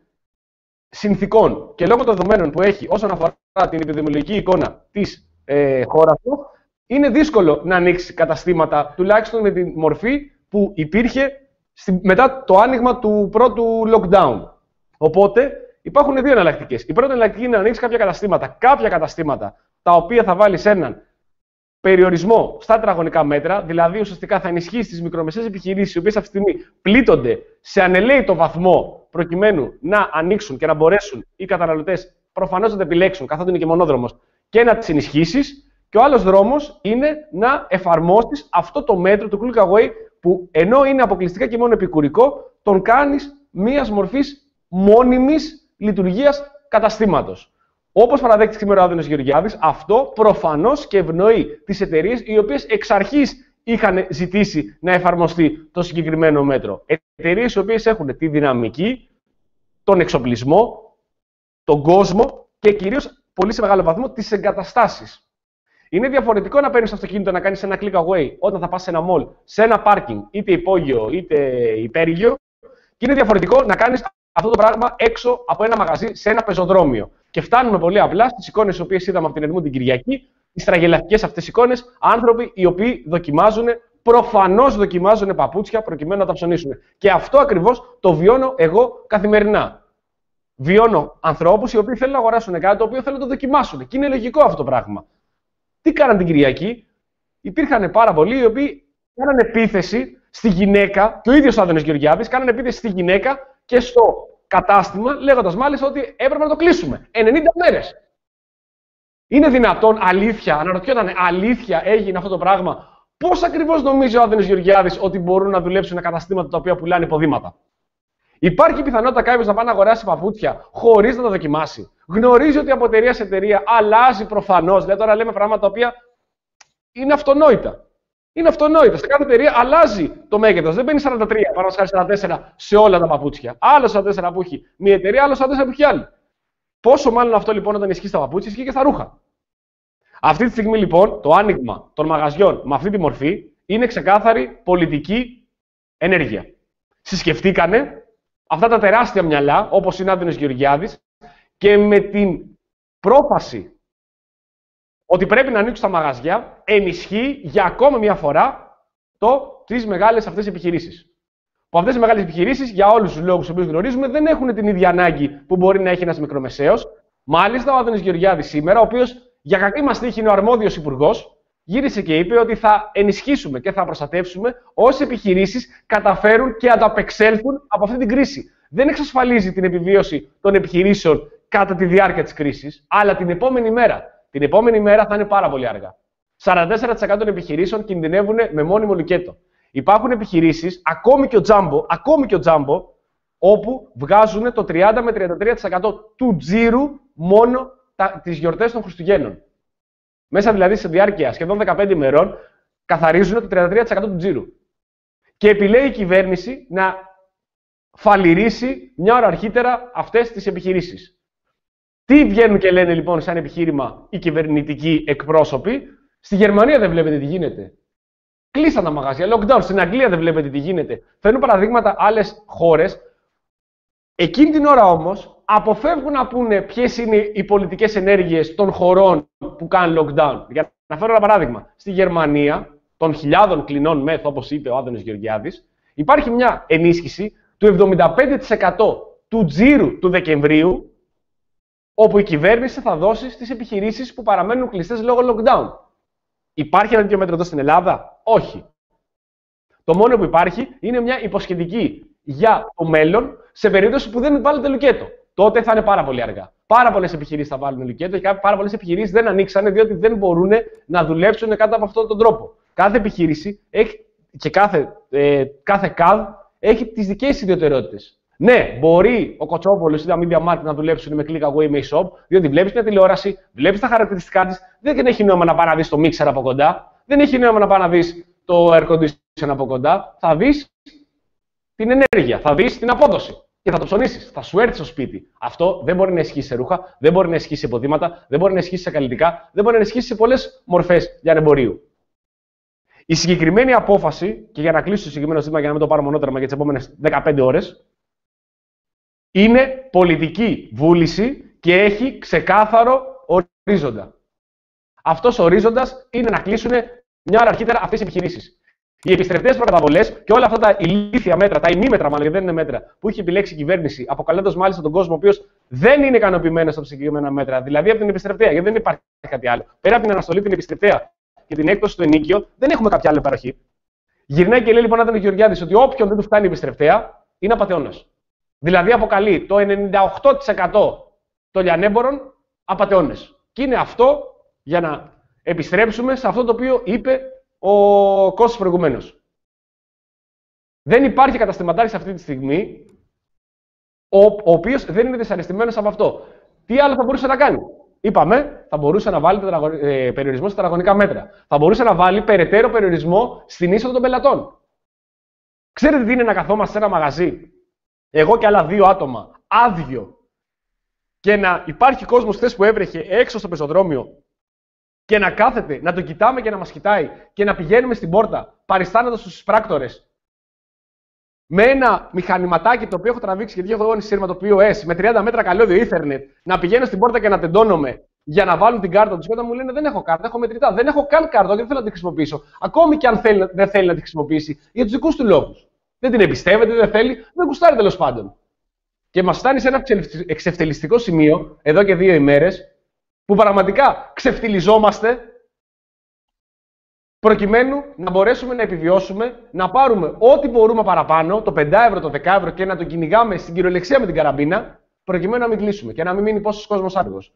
συνθηκών και λόγω των δεδομένων που έχει όσον αφορά την επιδημιολογική εικόνα της ε, χώρας του, είναι δύσκολο να ανοίξει καταστήματα, τουλάχιστον με τη μορφή που υπήρχε στη, μετά το άνοιγμα του πρώτου lockdown. Οπότε υπάρχουν δύο εναλλακτικές. Η πρώτη εναλλακτική είναι να ανοίξει κάποια καταστήματα, κάποια καταστήματα τα οποία θα βάλει έναν περιορισμό στα τετραγωνικά μέτρα, δηλαδή ουσιαστικά θα ενισχύσει τις μικρομεσαίες επιχειρήσεις, οι οποίες αυτή τη στιγμή πλήττονται σε ανελαίητο βαθμό προκειμένου να ανοίξουν και να μπορέσουν οι καταναλωτές προφανώς να τα επιλέξουν, καθότι είναι και μονόδρομος, και να τις ενισχύσεις. Και ο άλλος δρόμος είναι να εφαρμόσεις αυτό το μέτρο του click away, που ενώ είναι αποκλειστικά και μόνο επικουρικό, τον κάνεις μίας μορφής μόνιμης λειτουργίας καταστήματος. Όπως παραδέχτηκε σήμερα ο Άδωνης Γεωργιάδης, αυτό προφανώς και ευνοεί τις εταιρείες οι οποίες εξ αρχής είχαν ζητήσει να εφαρμοστεί το συγκεκριμένο μέτρο. Εταιρείες οι οποίες έχουν τη δυναμική, τον εξοπλισμό, τον κόσμο και κυρίως πολύ σε μεγάλο βαθμό τις εγκαταστάσεις. Είναι διαφορετικό να παίρνεις το αυτοκίνητο να κάνεις ένα click away όταν θα πας σε ένα mall, σε ένα πάρκινγκ, είτε υπόγειο είτε υπέρηγειο, και είναι διαφορετικό να κάνεις αυτό το πράγμα έξω από ένα μαγαζί, σε ένα πεζοδρόμιο. Και φτάνουμε πολύ απλά στις εικόνες τις οποίες είδαμε από την Ερμού την Κυριακή, τις τραγελαφικές αυτές εικόνες, άνθρωποι οι οποίοι δοκιμάζουν, προφανώς δοκιμάζουν παπούτσια προκειμένου να τα ψωνίσουν. Και αυτό ακριβώς το βιώνω εγώ καθημερινά. Βιώνω ανθρώπους οι οποίοι θέλουν να αγοράσουν κάτι το οποίο θέλουν να το δοκιμάσουν. Και είναι λογικό αυτό το πράγμα. Τι κάναν την Κυριακή? Υπήρχαν πάρα πολλοί οι οποίοι κάναν επίθεση στη γυναίκα, και ο ίδιος ο Άδωνης Γεωργιάδης κάναν επίθεση στη γυναίκα και στο κατάστημα, λέγοντας μάλιστα ότι έπρεπε να το κλείσουμε. ενενήντα μέρες. Είναι δυνατόν, αλήθεια, αναρωτιόταν, αλήθεια έγινε αυτό το πράγμα? Πώς ακριβώς νομίζει ο Άδωνης Γεωργιάδης ότι μπορούν να δουλέψουν καταστήματα τα οποία πουλάνε υποδήματα? Υπάρχει πιθανότητα κάποιος να πάει να αγοράσει παπούτσια χωρίς να τα δοκιμάσει? Γνωρίζει ότι από εταιρεία σε εταιρεία αλλάζει προφανώς. Δηλαδή, τώρα λέμε πράγματα τα οποία είναι αυτονόητα. Είναι αυτονόητα. Σε κάθε εταιρεία αλλάζει το μέγεθος. Δεν μπαίνει σαράντα τρία, πάνω να σαράντα τέσσερα σε όλα τα παπούτσια. Άλλο σαράντα τέσσερα που έχει μία εταιρεία, άλλο σαράντα τέσσερα που έχει άλλη. Πόσο μάλλον αυτό λοιπόν όταν ισχύει στα παπούτσια, ισχύει και στα ρούχα. Αυτή τη στιγμή λοιπόν το άνοιγμα των μαγαζιών με αυτή τη μορφή είναι ξεκάθαρη πολιτική ενέργεια. Συσκεφτήκανε αυτά τα τεράστια μυαλά, όπως είναι ο Άδωνης Γεωργιάδης, και με την πρόφαση ότι πρέπει να ανοίξουν τα μαγαζιά, ενισχύει για ακόμα μια φορά το, τις μεγάλες αυτές επιχειρήσεις. Που αυτές οι μεγάλες επιχειρήσεις, για όλους τους λόγους που γνωρίζουμε, δεν έχουν την ίδια ανάγκη που μπορεί να έχει ένας μικρομεσαίος. Μάλιστα, ο Άδωνης Γεωργιάδης σήμερα, ο οποίος για κακή μας τύχη είναι ο αρμόδιος υπουργός, γύρισε και είπε ότι θα ενισχύσουμε και θα προστατεύσουμε όσες επιχειρήσεις καταφέρουν και ανταπεξέλθουν από αυτή την κρίση. Δεν εξασφαλίζει την επιβίωση των επιχειρήσεων κατά τη διάρκεια της κρίσης, αλλά την επόμενη μέρα. Την επόμενη μέρα θα είναι πάρα πολύ αργά. σαράντα τέσσερα τοις εκατό των επιχειρήσεων κινδυνεύουν με μόνιμο λουκέτο. Υπάρχουν επιχειρήσεις, ακόμη και ο Τζάμπο, ακόμη και ο Τζάμπο, όπου βγάζουν το τριάντα με τριάντα τρία τοις εκατό του τζίρου μόνο τα, τις γιορτές των Χριστουγέννων. Μέσα δηλαδή σε διάρκεια σχεδόν δεκαπέντε ημερών καθαρίζουν το τριάντα τρία τοις εκατό του τζίρου. Και επιλέγει η κυβέρνηση να φαλυρίσει μια ώρα αρχίτερα αυτές τις επιχειρήσεις. Τι βγαίνουν και λένε λοιπόν σαν επιχείρημα οι κυβερνητικοί εκπρόσωποι? Στη Γερμανία δεν βλέπετε τι γίνεται. Κλείσαν τα μαγαζιά, lockdown. Στην Αγγλία δεν βλέπετε τι γίνεται. Φέρνουν παραδείγματα άλλες χώρες. Εκείνη την ώρα όμως αποφεύγουν να πούνε ποιες είναι οι πολιτικές ενέργειες των χωρών που κάνουν lockdown. Για να φέρω ένα παράδειγμα. Στη Γερμανία, των χιλιάδων κλινών μεθ, όπως είπε ο Άδωνης Γεωργιάδης, υπάρχει μια ενίσχυση του εβδομήντα πέντε τοις εκατό του τζίρου του Δεκεμβρίου, όπου η κυβέρνηση θα δώσει στις επιχειρήσεις που παραμένουν κλειστές λόγω lockdown. Υπάρχει ένα τέτοιο μέτρο εδώ στην Ελλάδα? Όχι. Το μόνο που υπάρχει είναι μια υποσχετική για το μέλλον σε περίπτωση που δεν βάλετε λουκέτο. Τότε θα είναι πάρα πολύ αργά. Πάρα πολλές επιχειρήσεις θα βάλουν λουκέτο και πάρα πολλές επιχειρήσεις δεν ανοίξανε διότι δεν μπορούν να δουλέψουν κάτω από αυτόν τον τρόπο. Κάθε επιχείρηση έχει, και κάθε, ε, κάθε ΚΑΔ έχει τις δικές της ιδιαιτερότητες. Ναι, μπορεί ο Κοτσόπολος ή τα Media Market να δουλέψουν με click away με e-shop, διότι βλέπεις μια τηλεόραση, βλέπεις τα χαρακτηριστικά της, δεν έχει νόημα να πάει να δεις το mixer από κοντά, δεν έχει νόημα να πάει να δεις το air condition από κοντά, θα δεις την ενέργεια, θα δεις την απόδοση και θα το ψωνίσεις, θα σου έρθει στο σπίτι. Αυτό δεν μπορεί να ισχύσει σε ρούχα, δεν μπορεί να ισχύσει σε υποδήματα, δεν μπορεί να ισχύσει σε καλλιτικά, δεν μπορεί να ισχύσει σε πολλές μορφές λιανεμπορίου. Η συγκεκριμένη απόφαση, και για να κλείσω το συγκεκριμένο ζήτημα για να μην το πάρω μονότερμα για τις επόμενες δεκαπέντε ώρες, είναι πολιτική βούληση και έχει ξεκάθαρο ορίζοντα. Αυτός ο ορίζοντας είναι να κλείσουν μια ώρα αρχίτερα αυτές οι επιχειρήσεις. Οι επιστρεπτές προκαταβολές και όλα αυτά τα ηλίθια μέτρα, τα ημίμετρα μάλλον, γιατί δεν είναι μέτρα, που έχει επιλέξει η κυβέρνηση, αποκαλώντας μάλιστα τον κόσμο ο οποίος δεν είναι ικανοποιημένος από συγκεκριμένα μέτρα, δηλαδή από την επιστρεπτέα, γιατί δεν υπάρχει κάτι άλλο. Πέρα από την αναστολή, την επιστρεπτέα και την έκπτωση του ενίκιο, δεν έχουμε κάποια άλλη παροχή. Γυρνάει και λέει λοιπόν ο Γεωργιάδης ότι όποιον δεν του φτάνει η επιστρεπτέα είναι απατεώνας. Δηλαδή αποκαλεί το ενενήντα οκτώ τοις εκατό των λιανέμπορων απατεώνες. Και είναι αυτό για να επιστρέψουμε σε αυτό το οποίο είπε ο Κώστας προηγουμένως. Δεν υπάρχει καταστηματάρχης αυτή τη στιγμή ο, ο οποίος δεν είναι δυσαρεστημένος από αυτό. Τι άλλο θα μπορούσε να κάνει? Είπαμε, θα μπορούσε να βάλει τετραγω... ε, περιορισμό στα τετραγωνικά μέτρα. Θα μπορούσε να βάλει περαιτέρω περιορισμό στην είσοδο των πελατών. Ξέρετε τι είναι να καθόμαστε σε ένα μαγαζί, εγώ και άλλα δύο άτομα, άδειο, και να υπάρχει κόσμος χθες που έβρεχε έξω στο πεζοδρόμιο και να κάθεται, να το κοιτάμε και να μας κοιτάει και να πηγαίνουμε στην πόρτα παριστάνοντας τους πράκτορες με ένα μηχανηματάκι το οποίο έχω τραβήξει γιατί έχω εγώ σύρματο ες με τριάντα μέτρα καλώδιο Ethernet, να πηγαίνω στην πόρτα και να τεντώνομαι για να βάλουν την κάρτα τους. Και όταν μου λένε δεν έχω κάρτα, έχω μετρητά, δεν έχω καν κάρτα, δεν θέλω να την χρησιμοποιήσω. Ακόμη και αν θέλει, δεν θέλει να την χρησιμοποιήσει για τους δικούς του λόγους. Δεν την εμπιστεύεται, δεν θέλει, δεν γουστάρει τέλος πάντων. Και μας φτάνει σε ένα εξευτελιστικό σημείο, εδώ και δύο ημέρες, που πραγματικά ξεφτιλιζόμαστε προκειμένου να μπορέσουμε να επιβιώσουμε, να πάρουμε ό,τι μπορούμε παραπάνω, το πέντε ευρώ, το δέκα ευρώ και να το κυνηγάμε στην κυριολεξία με την καραμπίνα, προκειμένου να μην κλείσουμε και να μην μείνει πόσος κόσμος άργος.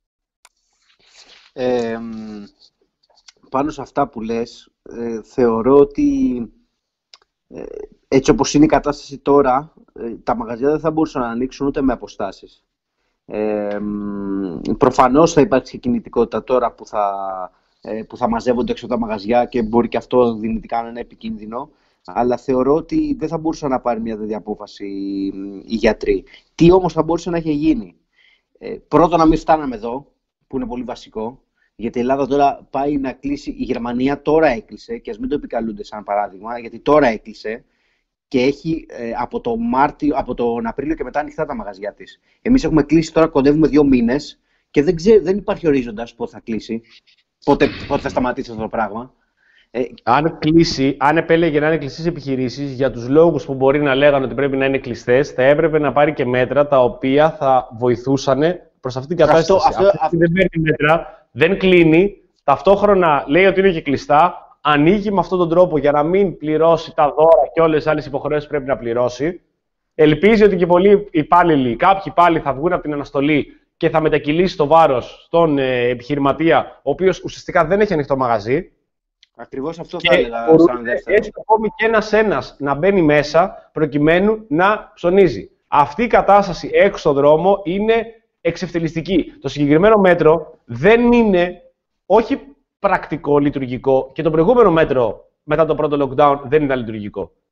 Ε, πάνω σε αυτά που λες, ε, θεωρώ ότι ε, έτσι όπως είναι η κατάσταση τώρα, ε, τα μαγαζιά δεν θα μπορούσαν να ανοίξουν ούτε με αποστάσεις. Ε, προφανώς θα υπάρξει κινητικότητα τώρα που θα, ε, που θα μαζεύονται έξω τα μαγαζιά και μπορεί και αυτό δυνητικά να είναι επικίνδυνο, αλλά θεωρώ ότι δεν θα μπορούσαν να πάρει μια τέτοια απόφαση οι γιατροί. Τι όμως θα μπορούσε να έχει γίνει? Ε, πρώτον, να μην φτάναμε εδώ, που είναι πολύ βασικό, γιατί η Ελλάδα τώρα πάει να κλείσει, η Γερμανία τώρα έκλεισε, και ας μην το επικαλούνται σαν παράδειγμα, γιατί τώρα έκλεισε και έχει ε, από, το Μάρτιο, από τον Απρίλιο και μετά ανοιχτά τα μαγαζιά της. Εμείς έχουμε κλείσει τώρα, κοντεύουμε δύο μήνες και δεν, ξέ, δεν υπάρχει ορίζοντας πότε θα κλείσει, πότε, πότε θα σταματήσει αυτό το πράγμα. Ε, αν κλείσει, αν επέλεγε να είναι κλειστές επιχειρήσεις για τους λόγους που μπορεί να λέγανε ότι πρέπει να είναι κλειστές, θα έπρεπε να πάρει και μέτρα τα οποία θα βοηθούσαν προς αυτή την κατάσταση. Αυτό, αυτό, αυτό δεν παίρνει μέτρα, δεν κλείνει, ταυτόχρονα λέει ότι είναι και κλειστά, ανοίγει με αυτόν τον τρόπο για να μην πληρώσει τα δώρα και όλες τις άλλες υποχρεώσεις που πρέπει να πληρώσει. Ελπίζει ότι και πολλοί υπάλληλοι, κάποιοι πάλι θα βγουν από την αναστολή και θα μετακυλήσει το βάρος στον ε, επιχειρηματία, ο οποίος ουσιαστικά δεν έχει ανοιχτό μαγαζί. Ακριβώς αυτό και θα έλεγα σαν δεύτερο. Έτσι ακόμη και ένας-ένας να μπαίνει μέσα προκειμένου να ψωνίζει. Αυτή η κατάσταση έξω στον δρόμο είναι εξευτελιστική. Το συγκεκριμένο μέτρο δεν είναι, όχι πρακτικό, λειτουργικό, και το προηγούμενο μέτρο μετά το πρώτο lockdown δεν ήταν λειτουργικό.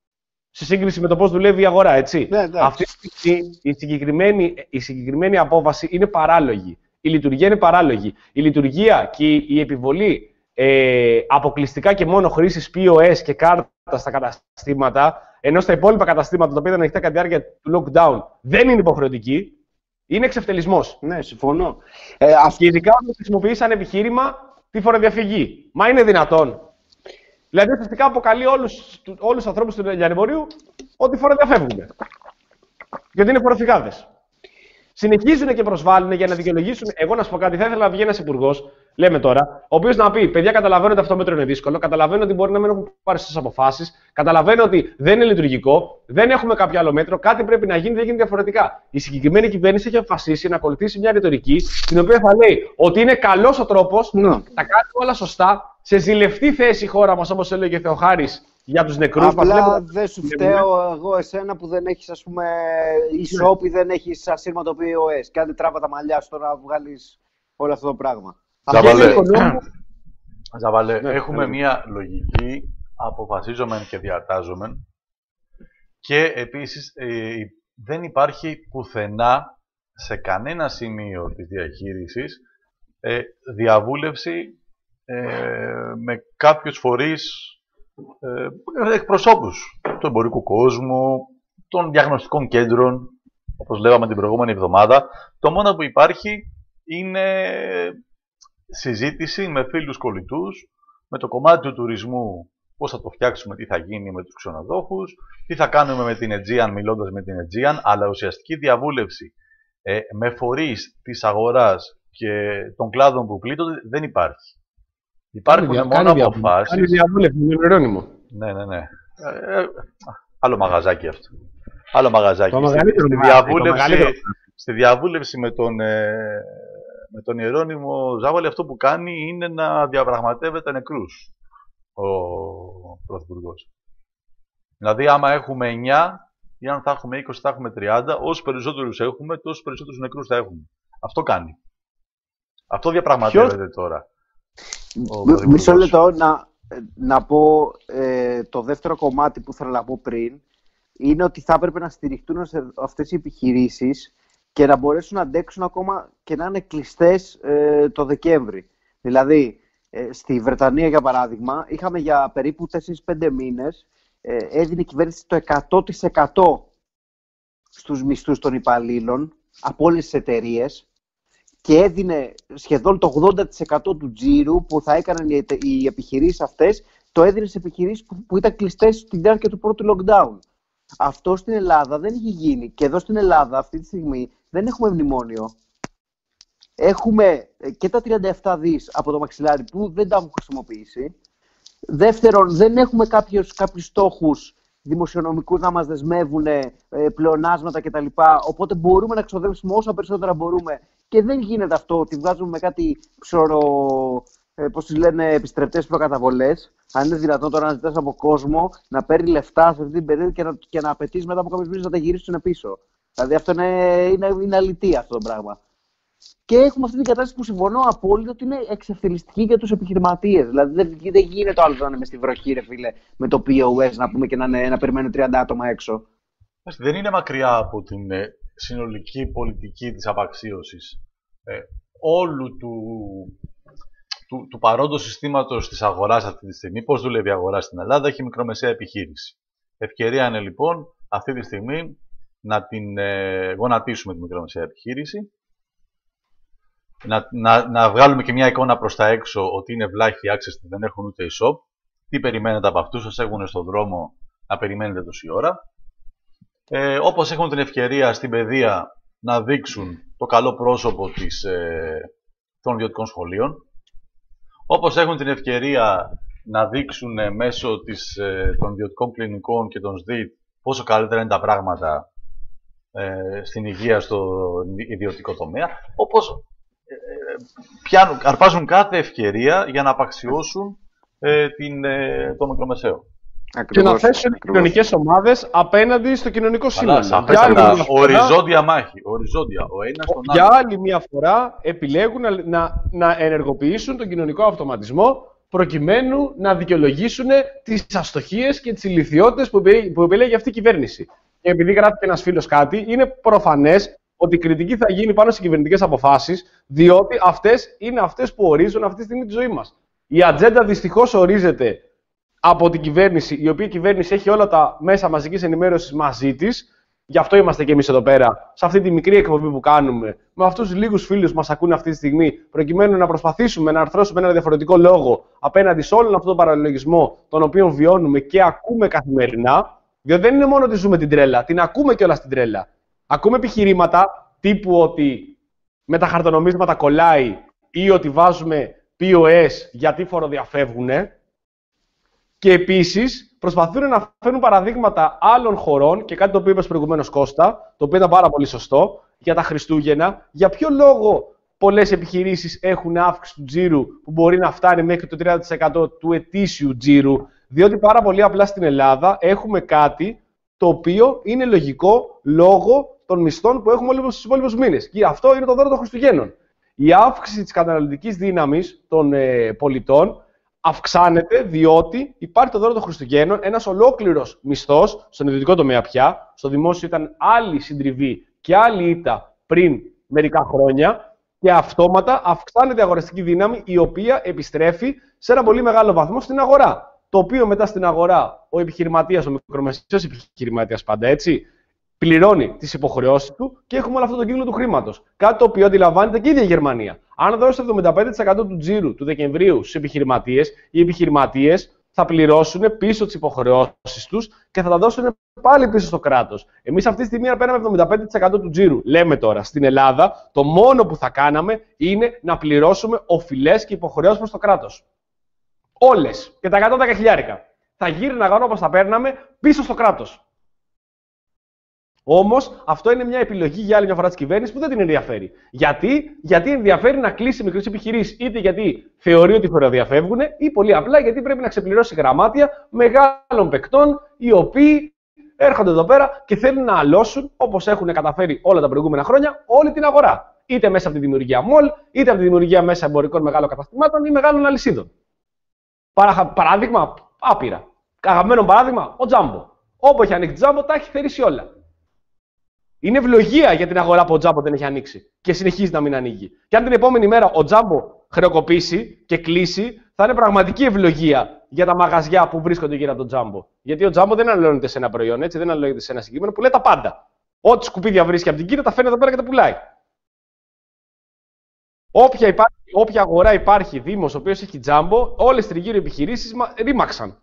σε σύγκριση με το πώς δουλεύει η αγορά, έτσι. Ναι, Αυτή τη στιγμή η συγκεκριμένη, η συγκεκριμένη απόφαση είναι παράλογη. Η λειτουργία είναι παράλογη. Η λειτουργία και η επιβολή ε, αποκλειστικά και μόνο χρήσης πι ο ες και κάρτα στα καταστήματα, ενώ στα υπόλοιπα καταστήματα, τα οποία ήταν ανοιχτά κατά τη διάρκεια του lockdown, δεν είναι υποχρεωτική, είναι εξευτελισμός. Ναι, συμφωνώ. Ε, αυ... Και ειδικά όταν χρησιμοποιεί σαν επιχείρημα τη φοροδιαφυγή. Μα είναι δυνατόν? Δηλαδή, ουσιαστικά αποκαλεί όλους, όλους τους ανθρώπους του λιανεμπορίου ότι φοροδιαφεύγουν. Γιατί είναι φοροφυγάδες. Συνεχίζουν και προσβάλλουν για να δικαιολογήσουν. Εγώ να σου πω κάτι, θα ήθελα να βγει ένας υπουργός, λέμε τώρα, ο οποίος να πει: παιδιά, καταλαβαίνω ότι αυτό μέτρο είναι δύσκολο, καταλαβαίνω ότι μπορεί να μην έχουν πάρει σωστές αποφάσεις, καταλαβαίνω ότι δεν είναι λειτουργικό, δεν έχουμε κάποιο άλλο μέτρο, κάτι πρέπει να γίνει, δεν γίνει διαφορετικά. Η συγκεκριμένη κυβέρνηση έχει αποφασίσει να ακολουθήσει μια ρητορική, την οποία θα λέει ότι είναι καλός ο τρόπος να τα κάνει όλα σωστά, σε ζηλευτή θέση η χώρα μας, όπως έλεγε ο Θεοχάρης, για τους νεκρούς. Απλά δεν σου φταίω εγώ εσένα που δεν έχεις, ας πούμε, e-shop ή δεν έχεις ασύρματο πι ο ες. Και αν δεν τράβα τα μαλλιά σου τώρα να βγάλεις όλο αυτό το πράγμα. Ζαβαλέ, Ζαβαλέ Ναι, έχουμε ναι. μία λογική, αποφασίζομεν και διατάζομεν, και επίσης ε, δεν υπάρχει πουθενά σε κανένα σημείο της διαχείρισης ε, διαβούλευση ε, με κάποιους φορείς, ε, εκπροσώπους του εμπορικού κόσμου, των διαγνωστικών κέντρων, όπως λέγαμε την προηγούμενη εβδομάδα. Το μόνο που υπάρχει είναι συζήτηση με φίλους κολλητούς, με το κομμάτι του τουρισμού, πώς θα το φτιάξουμε, τι θα γίνει με τους ξενοδόχους, τι θα κάνουμε με την Aegean, μιλώντας με την Aegean, αλλά ουσιαστική διαβούλευση ε, με φορείς της αγοράς και των κλάδων που πλήττονται δεν υπάρχει. Υπάρχουν Κάνει, μόνο κάνει αποφάσεις. Κάνει διαβούλευση με τον Ιερώνυμο. Ναι, ναι, ναι. Ε, ε, άλλο μαγαζάκι αυτό. Άλλο μαγαζάκι. Το Στη, μεγαλύτερο στη, μαγαζάκι, το διαβούλευση, μεγαλύτερο. στη διαβούλευση με τον, ε, με τον Ιερώνυμο Ζάβαλη, αυτό που κάνει είναι να διαπραγματεύεται νεκρούς ο Πρωθυπουργός. Δηλαδή, άμα έχουμε εννιά ή αν θα έχουμε είκοσι, θα έχουμε τριάντα, όσους περισσότερους έχουμε, τόσους περισσότερους νεκρούς θα έχουμε. Αυτό κάνει. Αυτό διαπραγματεύεται Ποιος? τώρα. Μισό λεπτό να, να πω ε, το δεύτερο κομμάτι που ήθελα να πω πριν είναι ότι θα έπρεπε να στηριχτούν σε αυτές οι επιχειρήσεις και να μπορέσουν να αντέξουν ακόμα και να είναι κλειστές ε, το Δεκέμβρη. Δηλαδή, ε, στη Βρετανία για παράδειγμα, είχαμε για περίπου τέσσερα πέντε μήνες, ε, έδινε η κυβέρνηση το εκατό τοις εκατό στους μισθούς των υπαλλήλων από όλες τις εταιρείες και έδινε σχεδόν το ογδόντα τοις εκατό του τζίρου που θα έκαναν οι, οι επιχειρήσεις αυτές, το έδινε σε επιχειρήσεις που, που ήταν κλειστές στη διάρκεια του πρώτου lockdown. Αυτό στην Ελλάδα δεν έχει γίνει. Και εδώ στην Ελλάδα αυτή τη στιγμή δεν έχουμε μνημόνιο. Έχουμε και τα τριάντα επτά δις από το μαξιλάρι που δεν τα έχουν χρησιμοποιήσει. Δεύτερον, δεν έχουμε κάποιους, κάποιους στόχους δημοσιονομικούς να μας δεσμεύουν, ε, πλεονάσματα κτλ. Οπότε μπορούμε να ξοδέψουμε όσα περισσότερα μπορούμε και δεν γίνεται αυτό ότι βγάζουμε με κάτι ψωρο, ε, πώς τις λένε, επιστρεπτές προκαταβολές. Αν είναι δυνατόν τώρα να ζητάς από κόσμο να παίρνει λεφτά σε αυτή την περίοδο και να, και να απαιτείς μετά από κάποιους μήνες να τα γυρίσουν πίσω. Δηλαδή αυτό είναι, είναι, είναι αλητία αυτό το πράγμα. Και έχουμε αυτή την κατάσταση που συμφωνώ απόλυτα ότι είναι εξευθελιστική για τους επιχειρηματίες. Δηλαδή δεν, δεν γίνεται άλλο να είναι μες στη βροχή, ρε φίλε, με το πι ο ες να πούμε και να, είναι, να περιμένουν τριάντα άτομα έξω. Δεν είναι μακριά από την ε, συνολική πολιτική της απαξίωσης ε, όλου του, του, του παρόντος συστήματος της αγοράς αυτή τη στιγμή. Πώς δουλεύει η αγορά στην Ελλάδα? Έχει μικρομεσαία επιχείρηση. Ευκαιρία είναι λοιπόν αυτή τη στιγμή να την ε, γονατίσουμε τη μικρομεσαία επιχείρηση. Να, να, να βγάλουμε και μια εικόνα προς τα έξω ότι είναι βλάχοι άξιστοι, δεν έχουν ούτε e-shop. Τι περιμένετε από αυτούς, σας έχουν στον δρόμο να περιμένετε τόση ώρα. Ε, όπως έχουν την ευκαιρία στην παιδεία να δείξουν το καλό πρόσωπο της, ε, των ιδιωτικών σχολείων. Όπως έχουν την ευκαιρία να δείξουν ε, μέσω της, ε, των ιδιωτικών κλινικών και των ΣΔΙΤ πόσο καλύτερα είναι τα πράγματα ε, στην υγεία στον ιδιωτικό τομέα. Όπως πιάνουν, αρπάζουν κάθε ευκαιρία για να απαξιώσουν ε, την, ε, το μικρομεσαίο. Ακριβώς, και να θέσουν τις κοινωνικές ομάδες απέναντι στο κοινωνικό σύνολο. Σαφέστατα, οριζόντια μάχη. Οριζόντια, ο ένας τον για άλλη μια φορά επιλέγουν να, να, να ενεργοποιήσουν τον κοινωνικό αυτοματισμό προκειμένου να δικαιολογήσουν τις αστοχίες και τις ηλιθιότητες που επιλέγει αυτή η κυβέρνηση. Και επειδή γράφει ένας φίλος κάτι, είναι προφανές ότι η κριτική θα γίνει πάνω σε κυβερνητικές αποφάσεις, διότι αυτές είναι αυτές που ορίζουν αυτή τη στιγμή τη ζωή μας. Η ατζέντα δυστυχώς ορίζεται από την κυβέρνηση, η οποία κυβέρνηση έχει όλα τα μέσα μαζικής ενημέρωσης μαζί της. Γι' αυτό είμαστε και εμείς εδώ πέρα, σε αυτή τη μικρή εκπομπή που κάνουμε, με αυτούς τους λίγους φίλους που μας ακούνε αυτή τη στιγμή, προκειμένου να προσπαθήσουμε να αρθρώσουμε ένα διαφορετικό λόγο απέναντι σε όλον αυτόν τον παραλογισμό, τον οποίο βιώνουμε και ακούμε καθημερινά. Διότι δεν είναι μόνο ότι ζούμε την τρέλα, την ακούμε κιόλας την τρέλα. Ακούμε επιχειρήματα τύπου ότι με τα χαρτονομίσματα κολλάει ή ότι βάζουμε πι ο ες γιατί φοροδιαφεύγουνε. Και επίσης προσπαθούν να φέρουν παραδείγματα άλλων χωρών και κάτι το οποίο είπες προηγουμένως, Κώστα, το οποίο ήταν πάρα πολύ σωστό, για τα Χριστούγεννα. Για ποιο λόγο πολλές επιχειρήσεις έχουν αύξηση του τζίρου που μπορεί να φτάνει μέχρι το τριάντα τοις εκατό του ετήσιου τζίρου? Διότι πάρα πολύ απλά στην Ελλάδα έχουμε κάτι το οποίο είναι λογικό λόγω των μισθών που έχουμε όλοι στους υπόλοιπους μήνες. Και αυτό είναι το δώρο των Χριστουγέννων. Η αύξηση της καταναλωτικής δύναμης των ε, πολιτών αυξάνεται διότι υπάρχει το δώρο των Χριστουγέννων, ένας ολόκληρος μισθός, στον ιδιωτικό τομέα πια, στο δημόσιο ήταν άλλη συντριβή και άλλη ήττα πριν μερικά χρόνια, και αυτόματα αυξάνεται η αγοραστική δύναμη, η οποία επιστρέφει σε ένα πολύ μεγάλο βαθμό στην αγορά. Το οποίο μετά στην αγορά ο επιχειρηματίας, ο μικρομεσαίος επιχειρηματίας πάντα έτσι, πληρώνει τις υποχρεώσεις του και έχουμε όλο αυτό το κύκλο του χρήματος. Κάτι το οποίο αντιλαμβάνεται και η ίδια η Γερμανία. Αν δώσει το εβδομήντα πέντε τοις εκατό του τζίρου του Δεκεμβρίου στους επιχειρηματίες, οι επιχειρηματίες θα πληρώσουν πίσω τις υποχρεώσεις τους και θα τα δώσουν πάλι πίσω στο κράτος. Εμείς αυτή τη στιγμή, αν παίρναμε εβδομήντα πέντε τοις εκατό του τζίρου, λέμε τώρα στην Ελλάδα, το μόνο που θα κάναμε είναι να πληρώσουμε οφειλές και υποχρεώσεις προς το κράτος. Όλες και τα εκατό δέκα χιλιάρικα θα γύρναγαν όπως τα παίρναμε πίσω στο κράτος. Όμως αυτό είναι μια επιλογή για άλλη μια φορά της κυβέρνησης που δεν την ενδιαφέρει. Γιατί, γιατί ενδιαφέρει να κλείσει μικρές επιχειρήσεις, είτε γιατί θεωρεί ότι φοροδιαφεύγουν, ή πολύ απλά γιατί πρέπει να ξεπληρώσει γραμμάτια μεγάλων παικτών, οι οποίοι έρχονται εδώ πέρα και θέλουν να αλώσουν, όπως έχουν καταφέρει όλα τα προηγούμενα χρόνια, όλη την αγορά. Είτε μέσα από τη δημιουργία μολ, είτε από τη δημιουργία μέσα εμπορικών μεγάλων καταστημάτων ή μεγάλων αλυσίδων. Παράδειγμα, άπειρα. Αγαπημένο παράδειγμα, ο Τζάμπο. Όπου έχει ανοίξει Τζάμπο, τα έχει θερήσει όλα. Είναι ευλογία για την αγορά που ο Τζάμπο δεν έχει ανοίξει και συνεχίζει να μην ανοίγει. Και αν την επόμενη μέρα ο Τζάμπο χρεοκοπήσει και κλείσει, θα είναι πραγματική ευλογία για τα μαγαζιά που βρίσκονται γύρω από τον Τζάμπο. Γιατί ο Τζάμπο δεν αναλώνεται σε ένα προϊόν, έτσι, δεν αναλώνεται σε ένα συγκεκριμένο, που λέει τα πάντα. Ό,τι σκουπίδια βρίσκει από την Κίνα τα φέρνει εδώ πέρα και τα πουλάει. Όποια, υπάρχει, όποια αγορά υπάρχει, δήμος ο οποίος έχει Τζάμπο, όλες τριγύρω επιχειρήσεις ρήμαξαν.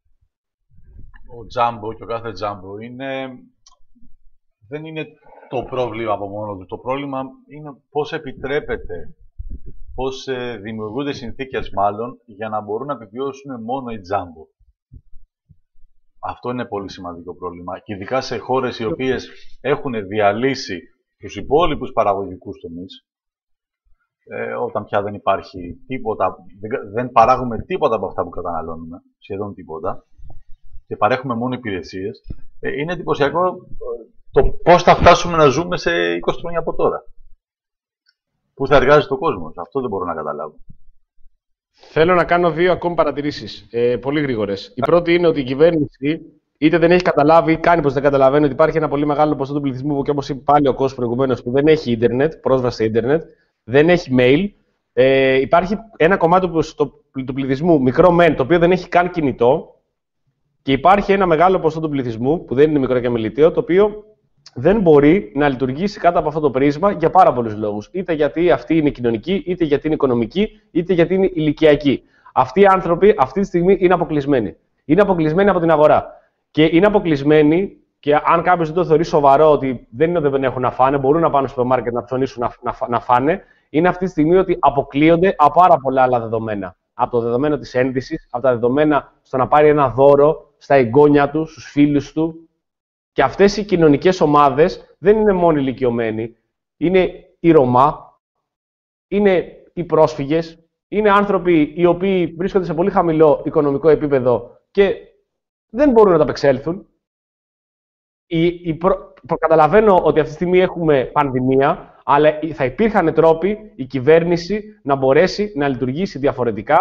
Ο Τζάμπο και ο κάθε Τζάμπο είναι... δεν είναι το πρόβλημα από μόνο του. Το πρόβλημα είναι πώς επιτρέπεται, πώς ε, δημιουργούνται συνθήκες μάλλον για να μπορούν να επιβιώσουν μόνο οι Τζάμπο. Αυτό είναι πολύ σημαντικό πρόβλημα. Και ειδικά σε χώρες οι οποίες έχουν διαλύσει τους υπόλοιπους παραγωγικούς τομείς, ε, όταν πια δεν υπάρχει τίποτα, δεν, δεν παράγουμε τίποτα από αυτά που καταναλώνουμε, σχεδόν τίποτα, και παρέχουμε μόνο υπηρεσίες, ε, είναι εντυπωσιακό το πώς θα φτάσουμε να ζούμε σε είκοσι χρόνια από τώρα. Πού θα εργάζεται ο κόσμος. Αυτό δεν μπορώ να καταλάβω. Θέλω να κάνω δύο ακόμη παρατηρήσεις, ε, πολύ γρήγορες. Η πρώτη είναι ότι η κυβέρνηση είτε δεν έχει καταλάβει, κάνει πως δεν καταλαβαίνει ότι υπάρχει ένα πολύ μεγάλο ποσό του πληθυσμού που, και όπως είπε πάλι ο κόσμος προηγουμένως, που δεν έχει ίντερνετ, πρόσβαση σε ίντερνετ, δεν έχει mail. Ε, υπάρχει ένα κομμάτι του πληθυσμού, μικρό μεν, το οποίο δεν έχει καν κινητό. Και υπάρχει ένα μεγάλο ποσό του πληθυσμού, που δεν είναι μικρό και αμεληταίο, το οποίο δεν μπορεί να λειτουργήσει κάτω από αυτό το πρίσμα για πάρα πολλούς λόγους. Είτε γιατί αυτή είναι κοινωνική, είτε γιατί είναι οικονομική, είτε γιατί είναι ηλικιακή. Αυτοί οι άνθρωποι αυτή τη στιγμή είναι αποκλεισμένοι. Είναι αποκλεισμένοι από την αγορά. Και είναι αποκλεισμένοι, και αν κάποιος δεν το θεωρεί σοβαρό ότι δεν είναι ότι δεν έχουν να φάνε, μπορούν να πάνε στο μάρκετ να ψωνίσουν να, να, να φάνε, είναι αυτή τη στιγμή ότι αποκλείονται από πάρα πολλά άλλα δεδομένα. Από το δεδομένο της ένδυσης, από τα δεδομένα στο να πάρει ένα δώρο στα εγγόνια του, στους φίλους του. Και αυτές οι κοινωνικές ομάδες δεν είναι μόνο ηλικιωμένοι. Είναι οι Ρωμά, είναι οι πρόσφυγες, είναι άνθρωποι οι οποίοι βρίσκονται σε πολύ χαμηλό οικονομικό επίπεδο και δεν μπορούν να τα απεξέλθουν. Η, η προ... Καταλαβαίνω ότι αυτή τη στιγμή έχουμε πανδημία, αλλά θα υπήρχαν τρόποι η κυβέρνηση να μπορέσει να λειτουργήσει διαφορετικά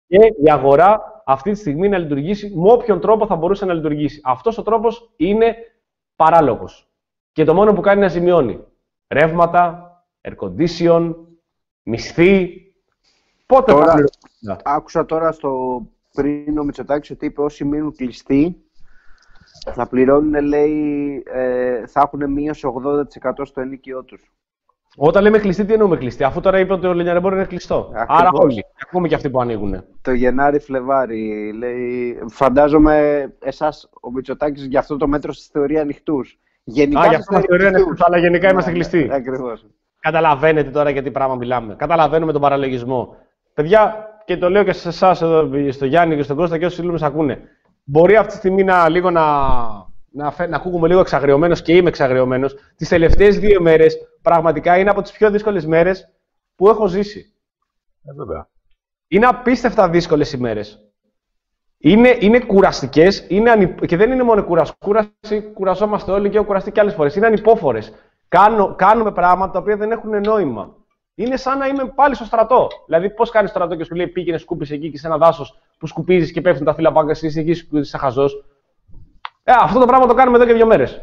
και η αγορά αυτή τη στιγμή να λειτουργήσει με όποιον τρόπο θα μπορούσε να λειτουργήσει. Αυτός ο τρόπος είναι παράλογος. Και το μόνο που κάνει είναι να ζημιώνει ρεύματα, air condition, μισθή. Πότε τώρα, θα πληρώνει? Άκουσα τώρα στο πριν ο Μητσοτάκης ότι είπε όσοι μείνουν κλειστοί θα πληρώνουν, λέει, ε, θα έχουν μείωση ογδόντα τοις εκατό στο ενοίκιό τους. Όταν λέμε κλειστή, τι εννοούμε κλειστή? Αφού τώρα είπε ότι το λιανεμπόριο είναι κλειστό. Ακριβώς. Άρα όλοι, ακόμη και αυτοί που ανοίγουν. Το Γενάρη-Φλεβάρι, λέει, φαντάζομαι εσάς ο Μητσοτάκης για αυτό το μέτρο στη θεωρία ανοιχτούς. Γενικά Α, για αυτό τη θεωρία ανοιχτούς, αλλά γενικά είμαστε ναι, κλειστοί. Ναι, ακριβώς. Καταλαβαίνετε τώρα για τι πράγμα μιλάμε. Καταλαβαίνουμε τον παραλογισμό. Παιδιά, και το λέω και σε εσάς εδώ, στο Γιάννη και στον Κώστα και όσοι φίλοι μας ακούνε. Μπορεί αυτή τη στιγμή να, λίγο να, να, φε, να ακούγουμε λίγο εξαγριωμένος και είμαι εξαγριωμένος. Τις τελευταίες δύο μέρες πραγματικά είναι από τις πιο δύσκολες μέρες που έχω ζήσει. Ε, βέβαια. Είναι απίστευτα δύσκολες ημέρες. Είναι, είναι κουραστικές είναι ανυ... και δεν είναι μόνο κουρασ... κούραση, κουραζόμαστε όλοι και έχω κουραστεί και άλλες φορές. Είναι ανυπόφορες. Κάνω, κάνουμε πράγματα τα οποία δεν έχουν νόημα. Είναι σαν να είμαι πάλι στο στρατό. Δηλαδή, πώς κάνεις στρατό και σου λέει πήγαινε σκούπισε εκεί και σε ένα δάσος που σκουπίζεις και πέφτουν τα φύλλα πάνω και εσύ εκεί σκουπίζεις χαζός. Ε, αυτό το πράγμα το κάνουμε εδώ και δύο μέρες.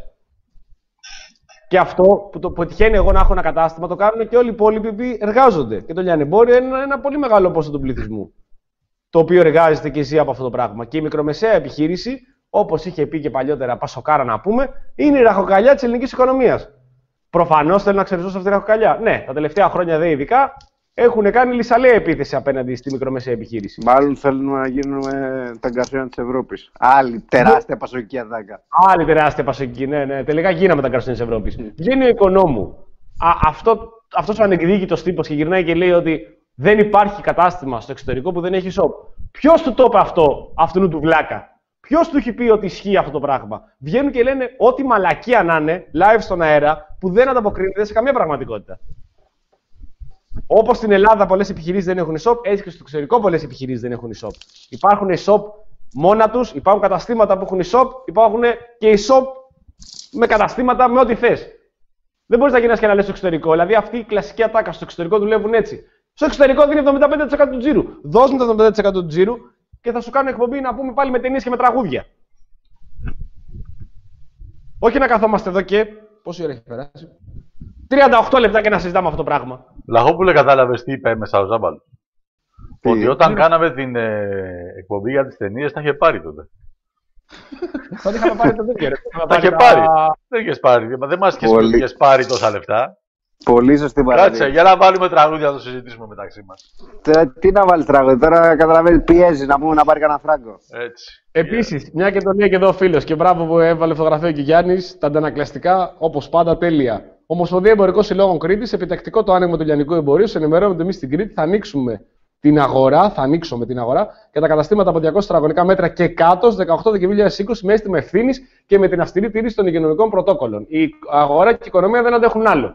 Και αυτό που το πετυχαίνει εγώ να έχω ένα κατάστημα το κάνουν και όλοι οι υπόλοιποι που εργάζονται. Και το λιανεμπόριο είναι ένα, ένα πολύ μεγάλο ποσό του πληθυσμού. Το οποίο εργάζεται και ζει από αυτό το πράγμα. Και η μικρομεσαία επιχείρηση, όπως είχε πει και παλιότερα Πασοκάρα να πούμε, είναι η ραχοκαλιά της ελληνικής οικονομίας. Προφανώς θέλουν να ξεριζώσουν αυτή τη ραχοκαλιά. Ναι, τα τελευταία χρόνια δε ειδικά έχουν κάνει λυσαλέα επίθεση απέναντι στη μικρομεσαία επιχείρηση. Μάλλον θέλουν να γίνουμε τα γκαρσόνια της Ευρώπης. Άλλη τεράστια πασοκική ατάκα. Άλλη τεράστια πασοκική, ναι, ναι. Τελικά γίναμε τα γκαρσόνια της Ευρώπης. Mm. Βγαίνει ο οικονόμου. Α, αυτό, αυτός ο ανεκδίκητος τύπος και γυρνάει και λέει ότι δεν υπάρχει κατάστημα στο εξωτερικό που δεν έχει shop. Ποιος του το είπε αυτό, αυτού του βλάκα? Ποιος του έχει πει ότι ισχύει αυτό το πράγμα? Βγαίνουν και λένε ό,τι μαλακία να είναι, live στον αέρα, που δεν ανταποκρίνεται σε καμία πραγματικότητα. Όπως στην Ελλάδα πολλές επιχειρήσεις δεν έχουν shop, έτσι και στο εξωτερικό πολλές επιχειρήσεις δεν έχουν shop. Υπάρχουν shop μόνα τους, υπάρχουν καταστήματα που έχουν shop, υπάρχουν και shop με καταστήματα με ό,τι θες. Δεν μπορείς να γίνεις και να λες στο εξωτερικό. Δηλαδή αυτή η κλασική ατάκα στο εξωτερικό δουλεύουν έτσι. Στο εξωτερικό δίνει εβδομήντα πέντε τοις εκατό του τζίρου. Δώσ' μου το εβδομήντα πέντε τοις εκατό του τζίρου και θα σου κάνω εκπομπή να πούμε πάλι με ταινίες και με τραγούδια. Όχι να καθόμαστε εδώ και. Πόση ώρα έχει περάσει? τριάντα οκτώ λεπτά και να συζητάμε αυτό το πράγμα. Λαχόπουλε, κατάλαβες τι είπε μέσα ο Ζάμπαλος? Ότι όταν κάναμε την ε, εκπομπή για τις ταινίες, τα είχε πάρει τότε. Τότε είχαμε πάρει το τέτοιο. Τα είχε πάρει. Δεν είχες πάρει. Δεν μας είχες πάρει τόσα λεφτά. Πολύ σωστή παράδειγμα. Κάτσε, για να βάλουμε τραγούδια να το συζητήσουμε μεταξύ μας. Τώρα, τι να βάλει τραγούδια, τώρα καταλαβαίνει, πιέζει να πούμε να πάρει κανένα φράγκο. Έτσι. Επίσης, yeah. μια και το λέει και εδώ ο φίλος, και μπράβο που έβαλε φωτογραφία και Γιάννης, τα αντανακλαστικά όπως πάντα τέλεια. Ομοσπονδία Εμπορικών Συλλόγων Κρήτης, επιτακτικό το άνοιγμα του λιανικού εμπορίου. Σε ενημερώνουμε ότι εμείς στην Κρήτη θα ανοίξουμε την αγορά, θα ανοίξουμε την αγορά και τα καταστήματα από διακόσια τετραγωνικά μέτρα και κάτω στις δεκαοκτώ Δεκεμβρίου δύο χιλιάδες είκοσι με αίσθημα ευθύνης και με την αυστηρή τήρηση των υγειονομικών πρωτόκολλων. Η αγορά και η οικονομία δεν αντέχουν άλλο.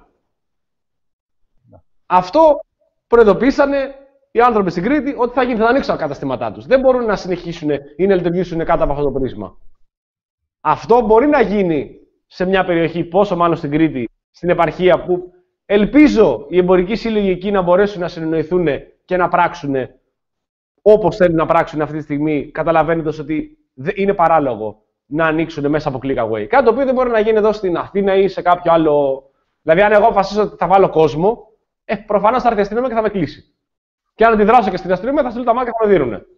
Αυτό προειδοποίησανε οι άνθρωποι στην Κρήτη ότι θα γίνει, θα ανοίξουν τα καταστήματά τους. Δεν μπορούν να συνεχίσουν ή να λειτουργήσουν κάτω από αυτό το πρίσμα. Αυτό μπορεί να γίνει σε μια περιοχή, πόσο μάλλον στην Κρήτη, στην επαρχία, που ελπίζω οι εμπορικοί σύλλογοι εκεί να μπορέσουν να συνεννοηθούν και να πράξουν όπως θέλουν να πράξουν αυτή τη στιγμή, καταλαβαίνοντας ότι είναι παράλογο να ανοίξουν μέσα από click away. Κάτι το οποίο δεν μπορεί να γίνει εδώ στην Αθήνα ή σε κάποιο άλλο. Δηλαδή, αν εγώ αποφασίσω ότι θα βάλω κόσμο, ε, προφανώς θα έρθει η αστυνομία και θα με κλείσει. Και αν αντιδράσω και στην αστυνομία, θα στείλω τα μάτια και θα με δίνουνε.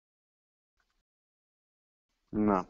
Να.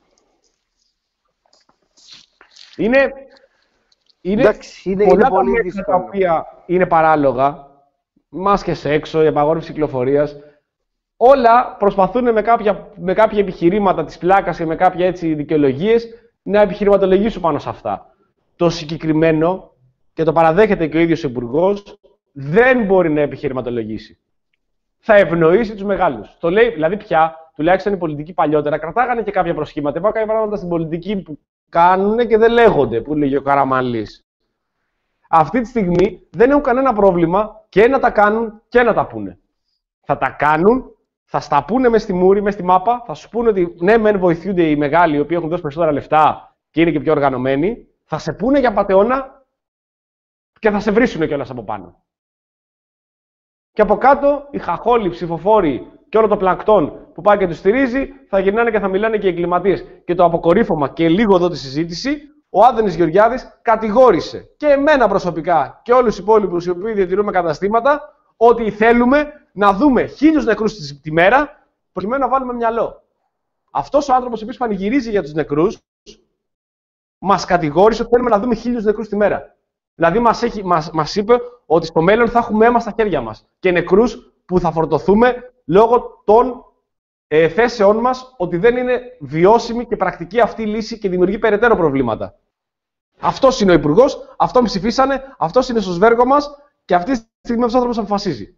Είναι, είναι, Εντάξει, είναι, πολλά είναι τα πολύ μέτρα δύσκολο. τα οποία είναι παράλογα, μάσκες έξω, η απαγόρευση κυκλοφορίας, όλα προσπαθούν με κάποια, με κάποια επιχειρήματα της πλάκας και με κάποια έτσι δικαιολογίες να επιχειρηματολογήσουν πάνω σε αυτά. Το συγκεκριμένο, και το παραδέχεται και ο ίδιος ο Υπουργός, δεν μπορεί να επιχειρηματολογήσει. Θα ευνοήσει τους μεγάλους. Το λέει, δηλαδή πια, τουλάχιστον οι πολιτικοί παλιότερα, κρατάγανε και κάποια προσχήματα. Υπάρχουν κάποια πράγματα στην πολιτική που κάνουν και δεν λέγονται, που λέγει ο Καραμανλής. Αυτή τη στιγμή δεν έχουν κανένα πρόβλημα και να τα κάνουν και να τα πούνε. Θα τα κάνουν, θα στα πούνε μες στη μούρη, μες στη μάπα, θα σου πούνε ότι ναι, μεν βοηθούνται οι μεγάλοι, οι οποίοι έχουν δώσει περισσότερα λεφτά και είναι και πιο οργανωμένοι, θα σε πούνε για πατεώνα και θα σε βρίσουνε κιόλας από πάνω. Και από κάτω, οι χαχόλοι, ψηφοφόροι και όλο το πλανκτόν που πάει και του στηρίζει, θα γυρνάνε και θα μιλάνε και οι εγκληματίες. Και το αποκορύφωμα και λίγο εδώ τη συζήτηση, ο Άδωνης Γεωργιάδης κατηγόρησε και εμένα προσωπικά και όλους τους υπόλοιπους οι οποίοι διατηρούμε καταστήματα ότι θέλουμε να δούμε χίλιους νεκρούς τη μέρα προκειμένου να βάλουμε μυαλό. Αυτός ο άνθρωπος, ο οποίος πανηγυρίζει για τους νεκρούς, μας κατηγόρησε ότι θέλουμε να δούμε χίλιους νεκρούς τη μέρα. Δηλαδή, μας, έχει, μας, μας είπε ότι στο μέλλον θα έχουμε αίμα στα χέρια μας και νεκρούς που θα φορτωθούμε λόγω των ε, θέσεών μας ότι δεν είναι βιώσιμη και πρακτική αυτή η λύση και δημιουργεί περαιτέρω προβλήματα. Αυτός είναι ο υπουργός, αυτόν ψηφίσανε, αυτός είναι στο σβέργο μας και αυτή τη στιγμή αυτός ο άνθρωπος αποφασίζει.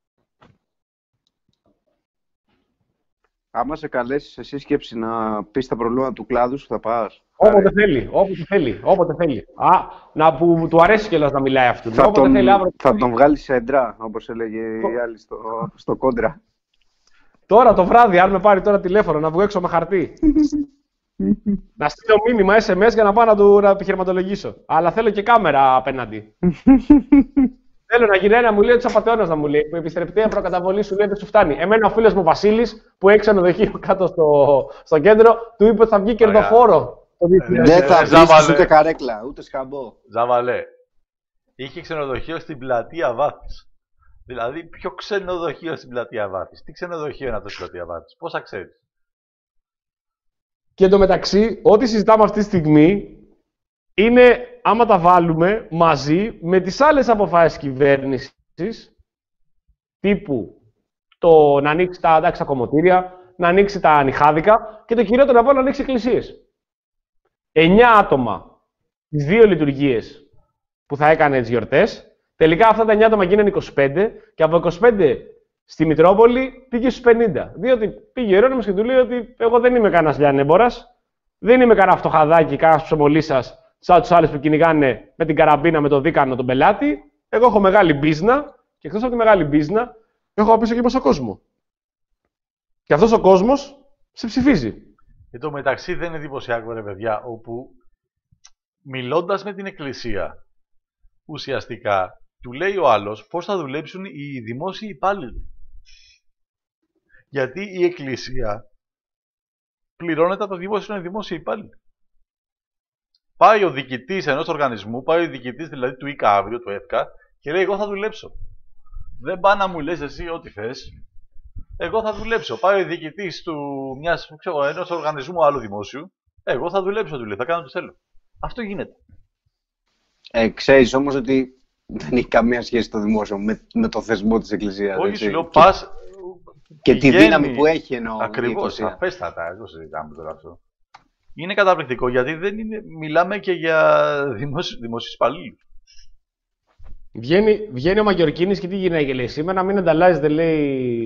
Άμα σε καλέσεις εσύ σκέψη να πεις τα προβλήματα του κλάδου σου, θα πας. Όποτε Άρα... θέλει, όποτε θέλει, όποτε θέλει. Α, να που του αρέσει κιόλας να μιλάει αυτού. Θα, όποτε τον, θέλει, αύριο... θα τον βγάλει σε εντρά, όπως έλεγε η άλλη στο, στο κόντρα. Τώρα το βράδυ, αν με πάρει τώρα τηλέφωνο, να βγω έξω με χαρτί. Να στείλω μήνυμα ες εμ ες για να πάω να του να επιχειρηματολογήσω. Αλλά θέλω και κάμερα απέναντι. Θέλω να γυρνάει να μου λέει ότι είσαι απατεώνας να μου λέει. Που η επιστρεπτέα προκαταβολή σου λέει δεν σου φτάνει. Εμένα ο φίλος μου Βασίλης που έχει ξενοδοχείο κάτω στο, στο κέντρο του είπε ότι θα βγει κερδοφόρο. Δεν θα βρίσκεις ούτε καρέκλα, ούτε σκαμπό. Ζαβαλέ. Είχε ξενοδοχείο στην πλατεία Βάθης. Δηλαδή, ποιο ξενοδοχείο στην πλατεία Βάθης? Τι ξενοδοχείο είναι αυτό στην πλατεία Βάθης? Πόσα ξέρεις? Και εντωμεταξύ, ό,τι συζητάμε αυτή τη στιγμή είναι, άμα τα βάλουμε μαζί με τις άλλες αποφάσεις κυβέρνησης, τύπου το να ανοίξει τα εντάξει, κομμωτήρια, να ανοίξει τα ανιχάδικα και το κυριότερο από όλα να ανοίξει εκκλησίες. Εννιά άτομα τις δύο λειτουργίες που θα έκανε τις γιορτές, τελικά αυτά τα εννιά άτομα γίνανε είκοσι πέντε και από είκοσι πέντε στη Μητρόπολη πήγε στους πενήντα. Διότι πήγε ο Ιερώνυμος και του λέει ότι εγώ δεν είμαι κανένας λιανέμπορας, δεν είμαι κανένα φτωχαδάκι, κανένας ψωμολίσας, σαν τους άλλους που κυνηγάνε με την καραμπίνα, με το δίκανο τον πελάτη. Εγώ έχω μεγάλη μπίζνα και εκτός από τη μεγάλη μπίζνα, έχω πίσω και πόσο κόσμο. Και αυτός ο κόσμος σε ψηφίζει. Εν τω μεταξύ δεν είναι εντυπωσιακό, ρε παιδιά, όπου μιλώντας με την Εκκλησία, ουσιαστικά του λέει ο άλλος πώς θα δουλέψουν οι δημόσιοι υπάλληλοι. Γιατί η Εκκλησία πληρώνεται από το δημόσιο, είναι δημόσιοι υπάλληλοι. Πάει ο διοικητής ενός οργανισμού, πάει ο διοικητής δηλαδή του ΙΚΑ αύριο, του ΕΦΚΑ, και λέει: εγώ θα δουλέψω. Δεν πάει να μου λες εσύ ό,τι θες. Εγώ θα δουλέψω. Πάει ο διοικητής του μιας, ξέρω, ενός οργανισμού άλλου δημόσιου. Εγώ θα δουλέψω, του λέει. Θα κάνω τι θέλω. Αυτό γίνεται. Ε, ξέρεις όμως ότι δεν έχει καμία σχέση το δημόσιο με, με το θεσμό της Εκκλησίας. Όχι, σου λέω, πας. Και τη δύναμη που έχει εννοώ. Ακριβώς, απέστατα, εγώ συζητάμε τώρα αυτό. Είναι καταπληκτικό γιατί δεν είναι, μιλάμε και για δημόσιους, δημόσιους υπαλλήλους. Βγαίνει, βγαίνει ο Μαγιορκίνης και τι γίνεται και λέει σήμερα, μην ανταλλάζετε λέει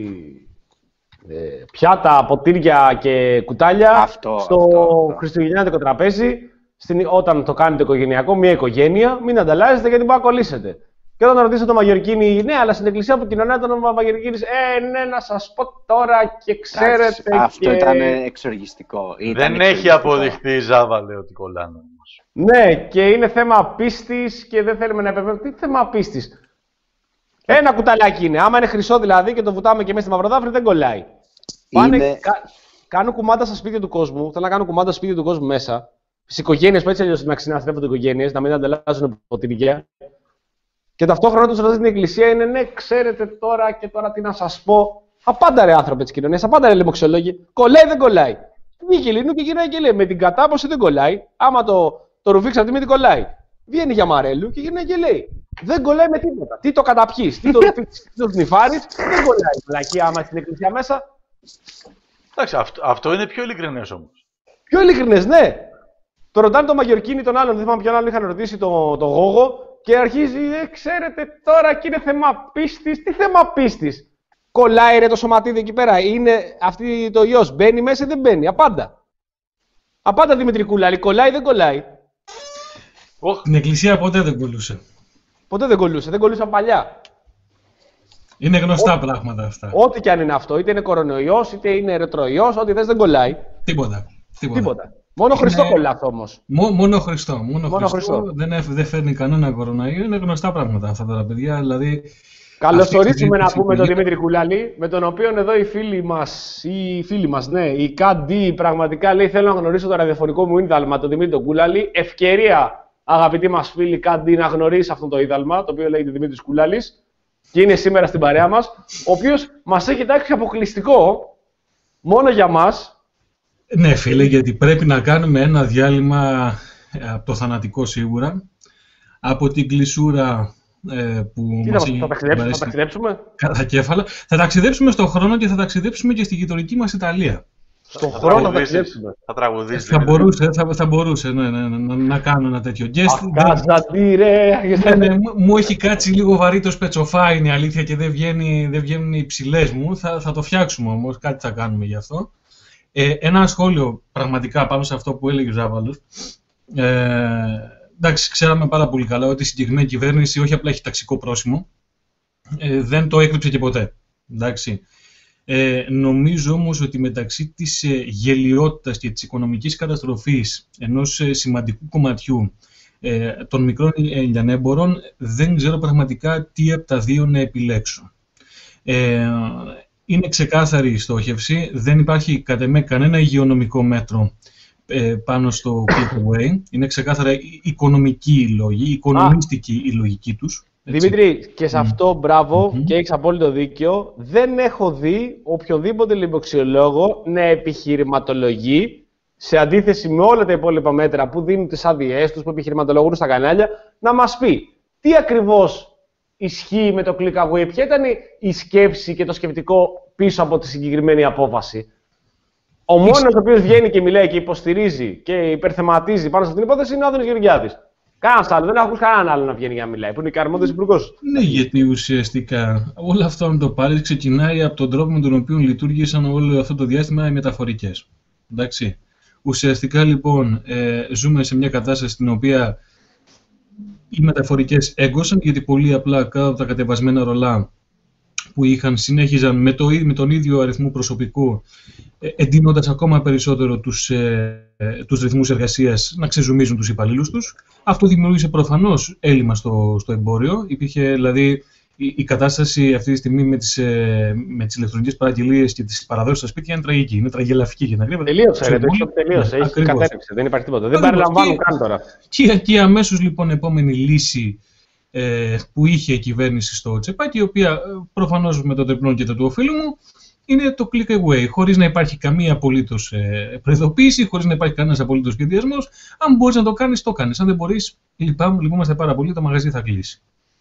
ε, πιάτα, ποτήρια και κουτάλια αυτό, στο αυτό, αυτό. χριστουγεννιάτικο τραπέζι, στην, όταν το κάνετε οικογενειακό, μια οικογένεια, μην ανταλλάζετε γιατί μπορεί να κολλήσετε. Και όταν ρωτήσετε τον Μαγιορκίνη, ναι, αλλά στην εκκλησία που κοινωνάει τον Μαγιορκίνης, ε, ναι, να σας πω τώρα και ξέρετε. Άς, αυτό και... ήταν εξοργιστικό. Ήταν δεν εξοργιστικό. έχει αποδειχθεί, Ζάβαλε, ότι κολλάνε όμως. Ναι, και είναι θέμα πίστης και δεν θέλουμε να επεμβαίνουμε. Τι θέμα πίστης? Ένα κουταλάκι είναι. Άμα είναι χρυσό δηλαδή και το βουτάμε και μέσα στη Μαυροδάφρη, δεν κολλάει. Πάνε, είναι... κα, κάνουν κουμάντα στα σπίτια του κόσμου. Θέλω να κάνουν κουμάντα στα σπίτια του κόσμου μέσα. Στις οικογένειες που έτσι αλλιώς να συναστρέφονται οικογένειες, να μην ανταλλάζουν ποτήρια. Και ταυτόχρονα τους ρωτάει την Εκκλησία είναι ναι, ξέρετε τώρα και τώρα τι να σας πω. Απάντα ρε άνθρωποι της κοινωνίας, απάντα ρε λαιμοξιολόγοι. Κολλάει δεν κολλάει. Βγήκε Λινού και γυρνάει και λέει με την κατάποση δεν κολλάει. Άμα το, το ρουφήξει από τη μύτη κολλάει. Βγαίνει για Μαρέλου και γυρνάει και λέει δεν κολλάει με τίποτα. Τι το καταπιείς, τι το ρουφήξεις, τι το σνιφάρεις, δεν κολλάει. Βλακή άμα στην Εκκλησία μέσα. Εντάξει, αυτό, αυτό είναι πιο ειλικρινές όμως. Πιο ειλικρινές, ναι. Το ρωτάνε τον Μαγιορκίνη, τον άλλον, δεν θυμάμαι ποιον άλλον είχαν ρωτήσει τον το Γόγο. Και αρχίζει, ε, ξέρετε τώρα και είναι θέμα πίστης. Τι θέμα πίστης? Κολλάει ρε το σωματίδι εκεί πέρα. Είναι αυτή το ιός. Μπαίνει μέσα ή δεν μπαίνει. Απάντα. Απάντα Δημήτρη Κουλάλη. Κολλάει ή δεν κολλάει? Την Εκκλησία ποτέ δεν κολλούσε. Ποτέ δεν κολλούσε. Δεν κολλούσαν παλιά. Είναι γνωστά Ό, πράγματα αυτά. Ό,τι και αν είναι αυτό. Είτε είναι κορονοϊός, είτε είναι ρετροϊός. Ό,τι θες δεν κολλάει. Τίποτα. Τίποτα. Τίποτα. Μόνο είναι... Χριστό κολλά όμως. Μό, μόνο Χριστό. Μόνο, μόνο Χριστό. Χριστό. Δεν, δεν φέρνει κανένα κορονοϊό. Είναι γνωστά πράγματα αυτά τα παιδιά. Δηλαδή, Καλωσορίσουμε να πούμε τον Δημήτρη Κούλαλη, με τον οποίο εδώ οι φίλοι μας, οι φίλοι μας, ναι, η Κάντι πραγματικά λέει: θέλω να γνωρίσω το ραδιοφωνικό μου ίδαλμα, τον Δημήτρη τον Κούλαλη. Ευκαιρία, αγαπητοί μας φίλοι Κάντι, να γνωρίσει αυτό το ίδαλμα, το οποίο λέγεται Δημήτρης Κούλαλης και είναι σήμερα στην παρέα μας, ο οποίος μας έχει τάξει αποκλειστικό μόνο για μας. Ναι, φίλε, γιατί πρέπει να κάνουμε ένα διάλειμμα από το θανατικό σίγουρα, από την κλεισούρα. Ε, που Τι μας θα, έχει θα, ταξιδέψουμε, θα βαρέσει ταξιδέψουμε. κατά κέφαλα. Θα ταξιδέψουμε στον χρόνο και θα ταξιδέψουμε και στη γειτονική μας Ιταλία. Στον χρόνο θα ταξιδέψουμε. Θα τραγουδήσει. Θα μπορούσε, θα, θα μπορούσε ναι, ναι, ναι, να, να κάνω ένα τέτοιο guest. Καζαντήρε! Ναι, ναι, μου, μου έχει κάτσει λίγο βαρύ το σπετσοφά, είναι η αλήθεια, και δεν, βγαίνει, δεν βγαίνουν οι ψηλές μου. Θα, θα το φτιάξουμε όμως, κάτι θα κάνουμε γι' αυτό. Ε, ένα σχόλιο πραγματικά πάνω σε αυτό που έλεγε ο Ζάβαλος. Ε, Εντάξει, ξέραμε πάρα πολύ καλά ότι η συγκεκριμένη κυβέρνηση όχι απλά έχει ταξικό πρόσημο, ε, δεν το έκρυψε και ποτέ. Εντάξει. Ε, νομίζω όμως ότι μεταξύ της ε, γελοιότητας και της οικονομικής καταστροφής ενός ε, σημαντικού κομματιού ε, των μικρών λιανέμπορων, δεν ξέρω πραγματικά τι από τα δύο να επιλέξω. Ε, είναι ξεκάθαρη η στόχευση, δεν υπάρχει κατ' εμέ κανένα υγειονομικό μέτρο πάνω στο click away. Είναι ξεκάθαρα οικονομική η λόγη, οικονομιστική η λογική τους. Έτσι. Δημήτρη, και σε αυτό μπράβο Mm-hmm. και έχεις απόλυτο δίκιο. Δεν έχω δει οποιοδήποτε λοιμοξιολόγο να επιχειρηματολογεί σε αντίθεση με όλα τα υπόλοιπα μέτρα που δίνουν τις άδειές τους, που επιχειρηματολογούν στα κανάλια, να μας πει τι ακριβώς ισχύει με το click away, ποια ήταν η σκέψη και το σκεπτικό πίσω από τη συγκεκριμένη απόφαση. Ο μόνος ο οποίος βγαίνει και μιλάει και υποστηρίζει και υπερθεματίζει πάνω σε αυτήν την υπόθεση είναι ο Άδωνης Γεωργιάδης. Κανένας άλλο, δεν ακούς κανέναν άλλο να βγαίνει για να μιλάει, που είναι και αρμόδιος υπουργός. Ναι, γιατί ουσιαστικά όλο αυτό, αν το πάρεις, ξεκινάει από τον τρόπο με τον οποίο λειτουργήσαν όλο αυτό το διάστημα οι μεταφορικές. Εντάξει. Ουσιαστικά λοιπόν ε, ζούμε σε μια κατάσταση στην οποία οι μεταφορικές έγκωσαν, γιατί πολύ απλά κάτω από τα κατεβασμένα ρολά που είχαν συνέχιζαν με, το, με τον ίδιο αριθμό προσωπικού, εντείνοντας ακόμα περισσότερο τους, ε, τους ρυθμούς εργασίας να ξεζουμίζουν τους υπαλλήλους τους. Αυτό δημιούργησε προφανώς έλλειμμα στο, στο εμπόριο. Υπήρχε δηλαδή η, η κατάσταση αυτή τη στιγμή με τις, ε, με τις ηλεκτρονικές παραγγελίες και τις παραδόσεις στα σπίτια είναι τραγική, είναι τραγελαφική για να γρήγορα. Τελείωσε, ρε, το τελείωσε, έχει κατέρευσε, δεν υπάρχει τίποτα. Δεν περιλαμβάνουν καν τώρα. Και, και αμέσως λοιπόν επόμενη λύση ε, που είχε η κυβέρνηση στο τσεπάκι, η οποία προφανώς με το τριπλό και το του οφείλου μου, είναι το click away, χωρίς να υπάρχει καμία απολύτως ε, προειδοποίηση, χωρίς να υπάρχει κανένας απολύτως σχεδιασμός. Αν μπορείς να το κάνεις, το κάνεις. Αν δεν μπορείς, λυπάμαι, λυπούμαστε πάρα πολύ, το μαγαζί θα κλείσει.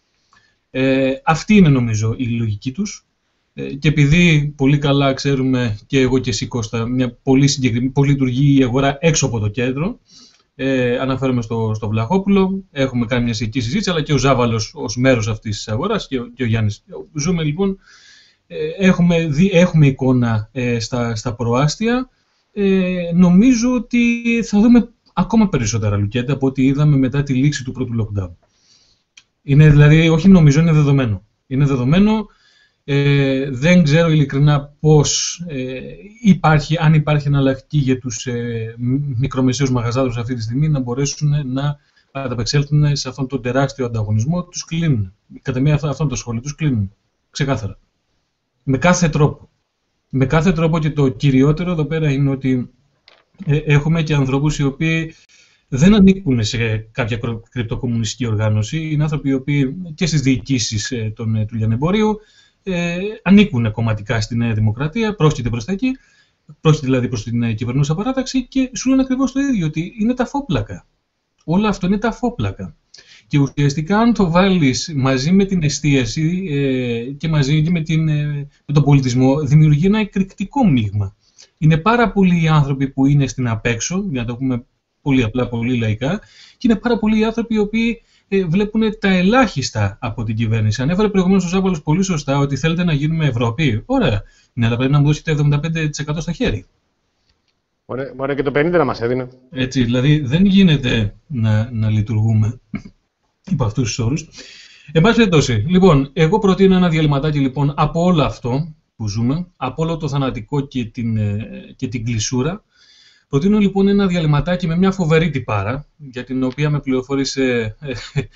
Ε, αυτή είναι νομίζω η λογική τους. Ε, και επειδή πολύ καλά ξέρουμε και εγώ και εσύ Κώστα, μια πολύ συγκεκριμένη, πολύ λειτουργεί η αγορά έξω από το κέντρο. Ε, αναφέρομαι στο, στο Βλαχόπουλο, έχουμε κάνει μια σχετική συζήτηση, αλλά και ο Ζάβαλος ως μέρος αυτής της αγοράς και ο, και ο Γιάννης. Ζούμε λοιπόν. Έχουμε, δει, έχουμε εικόνα ε, στα, στα προάστια. Ε, νομίζω ότι θα δούμε ακόμα περισσότερα λουκέτα από ό,τι είδαμε μετά τη λήξη του πρώτου lockdown. Είναι δηλαδή, όχι νομίζω, είναι δεδομένο. Είναι δεδομένο. Ε, δεν ξέρω ειλικρινά πώς ε, υπάρχει, αν υπάρχει εναλλακτική για τους ε, μικρομεσαίους μαγαζάδους αυτή τη στιγμή να μπορέσουν να ανταπεξέλθουν σε αυτόν τον τεράστιο ανταγωνισμό. Τους κλείνουν. Κατά μία αυτό το σχόλιο, τους κλείνουν. Ξεκάθαρα. Με κάθε τρόπο. Με κάθε τρόπο, και το κυριότερο εδώ πέρα είναι ότι ε, έχουμε και ανθρώπους οι οποίοι δεν ανήκουν σε κάποια κρυπτοκομμουνιστική οργάνωση. Είναι άνθρωποι οι οποίοι και στις διοικήσεις ε, των, ε, του λιανεμπορίου ε, ανήκουν κομματικά στη Νέα Δημοκρατία, πρόκειται προς τα εκεί, πρόκειται δηλαδή προς την ε, κυβερνούσα παράταξη και σου λένε ακριβώς το ίδιο, ότι είναι τα φόπλακα. Όλο αυτό είναι τα φόπλακα. Και ουσιαστικά αν το βάλεις μαζί με την εστίαση ε, και μαζί και με, την, ε, με τον πολιτισμό, δημιουργεί ένα εκρηκτικό μείγμα. Είναι πάρα πολλοί οι άνθρωποι που είναι στην απέξω, για να το πούμε πολύ απλά, πολύ λαϊκά, και είναι πάρα πολλοί οι άνθρωποι οι οποίοι ε, βλέπουν τα ελάχιστα από την κυβέρνηση. Ανέφερε προηγουμένως ο Ζάβαλος πολύ σωστά ότι θέλετε να γίνουμε Ευρώπη. Ωραία, ναι, αλλά πρέπει να μου δώσετε εβδομήντα πέντε τοις εκατό στα χέρι. Μπορεί, μπορεί και το πενήντα τοις εκατό να μας έδινε. Έτσι, δηλαδή δεν γίνεται να, να λειτουργούμε υπό αυτούς τους όρους. Εν πάση περιπτώσει, λοιπόν, εγώ προτείνω ένα διαλυματάκι λοιπόν από όλο αυτό που ζούμε, από όλο το θανατικό και την, και την κλεισούρα. Προτείνω λοιπόν ένα διαλυματάκι με μια φοβερή τυπάρα, για την οποία με πληροφόρησε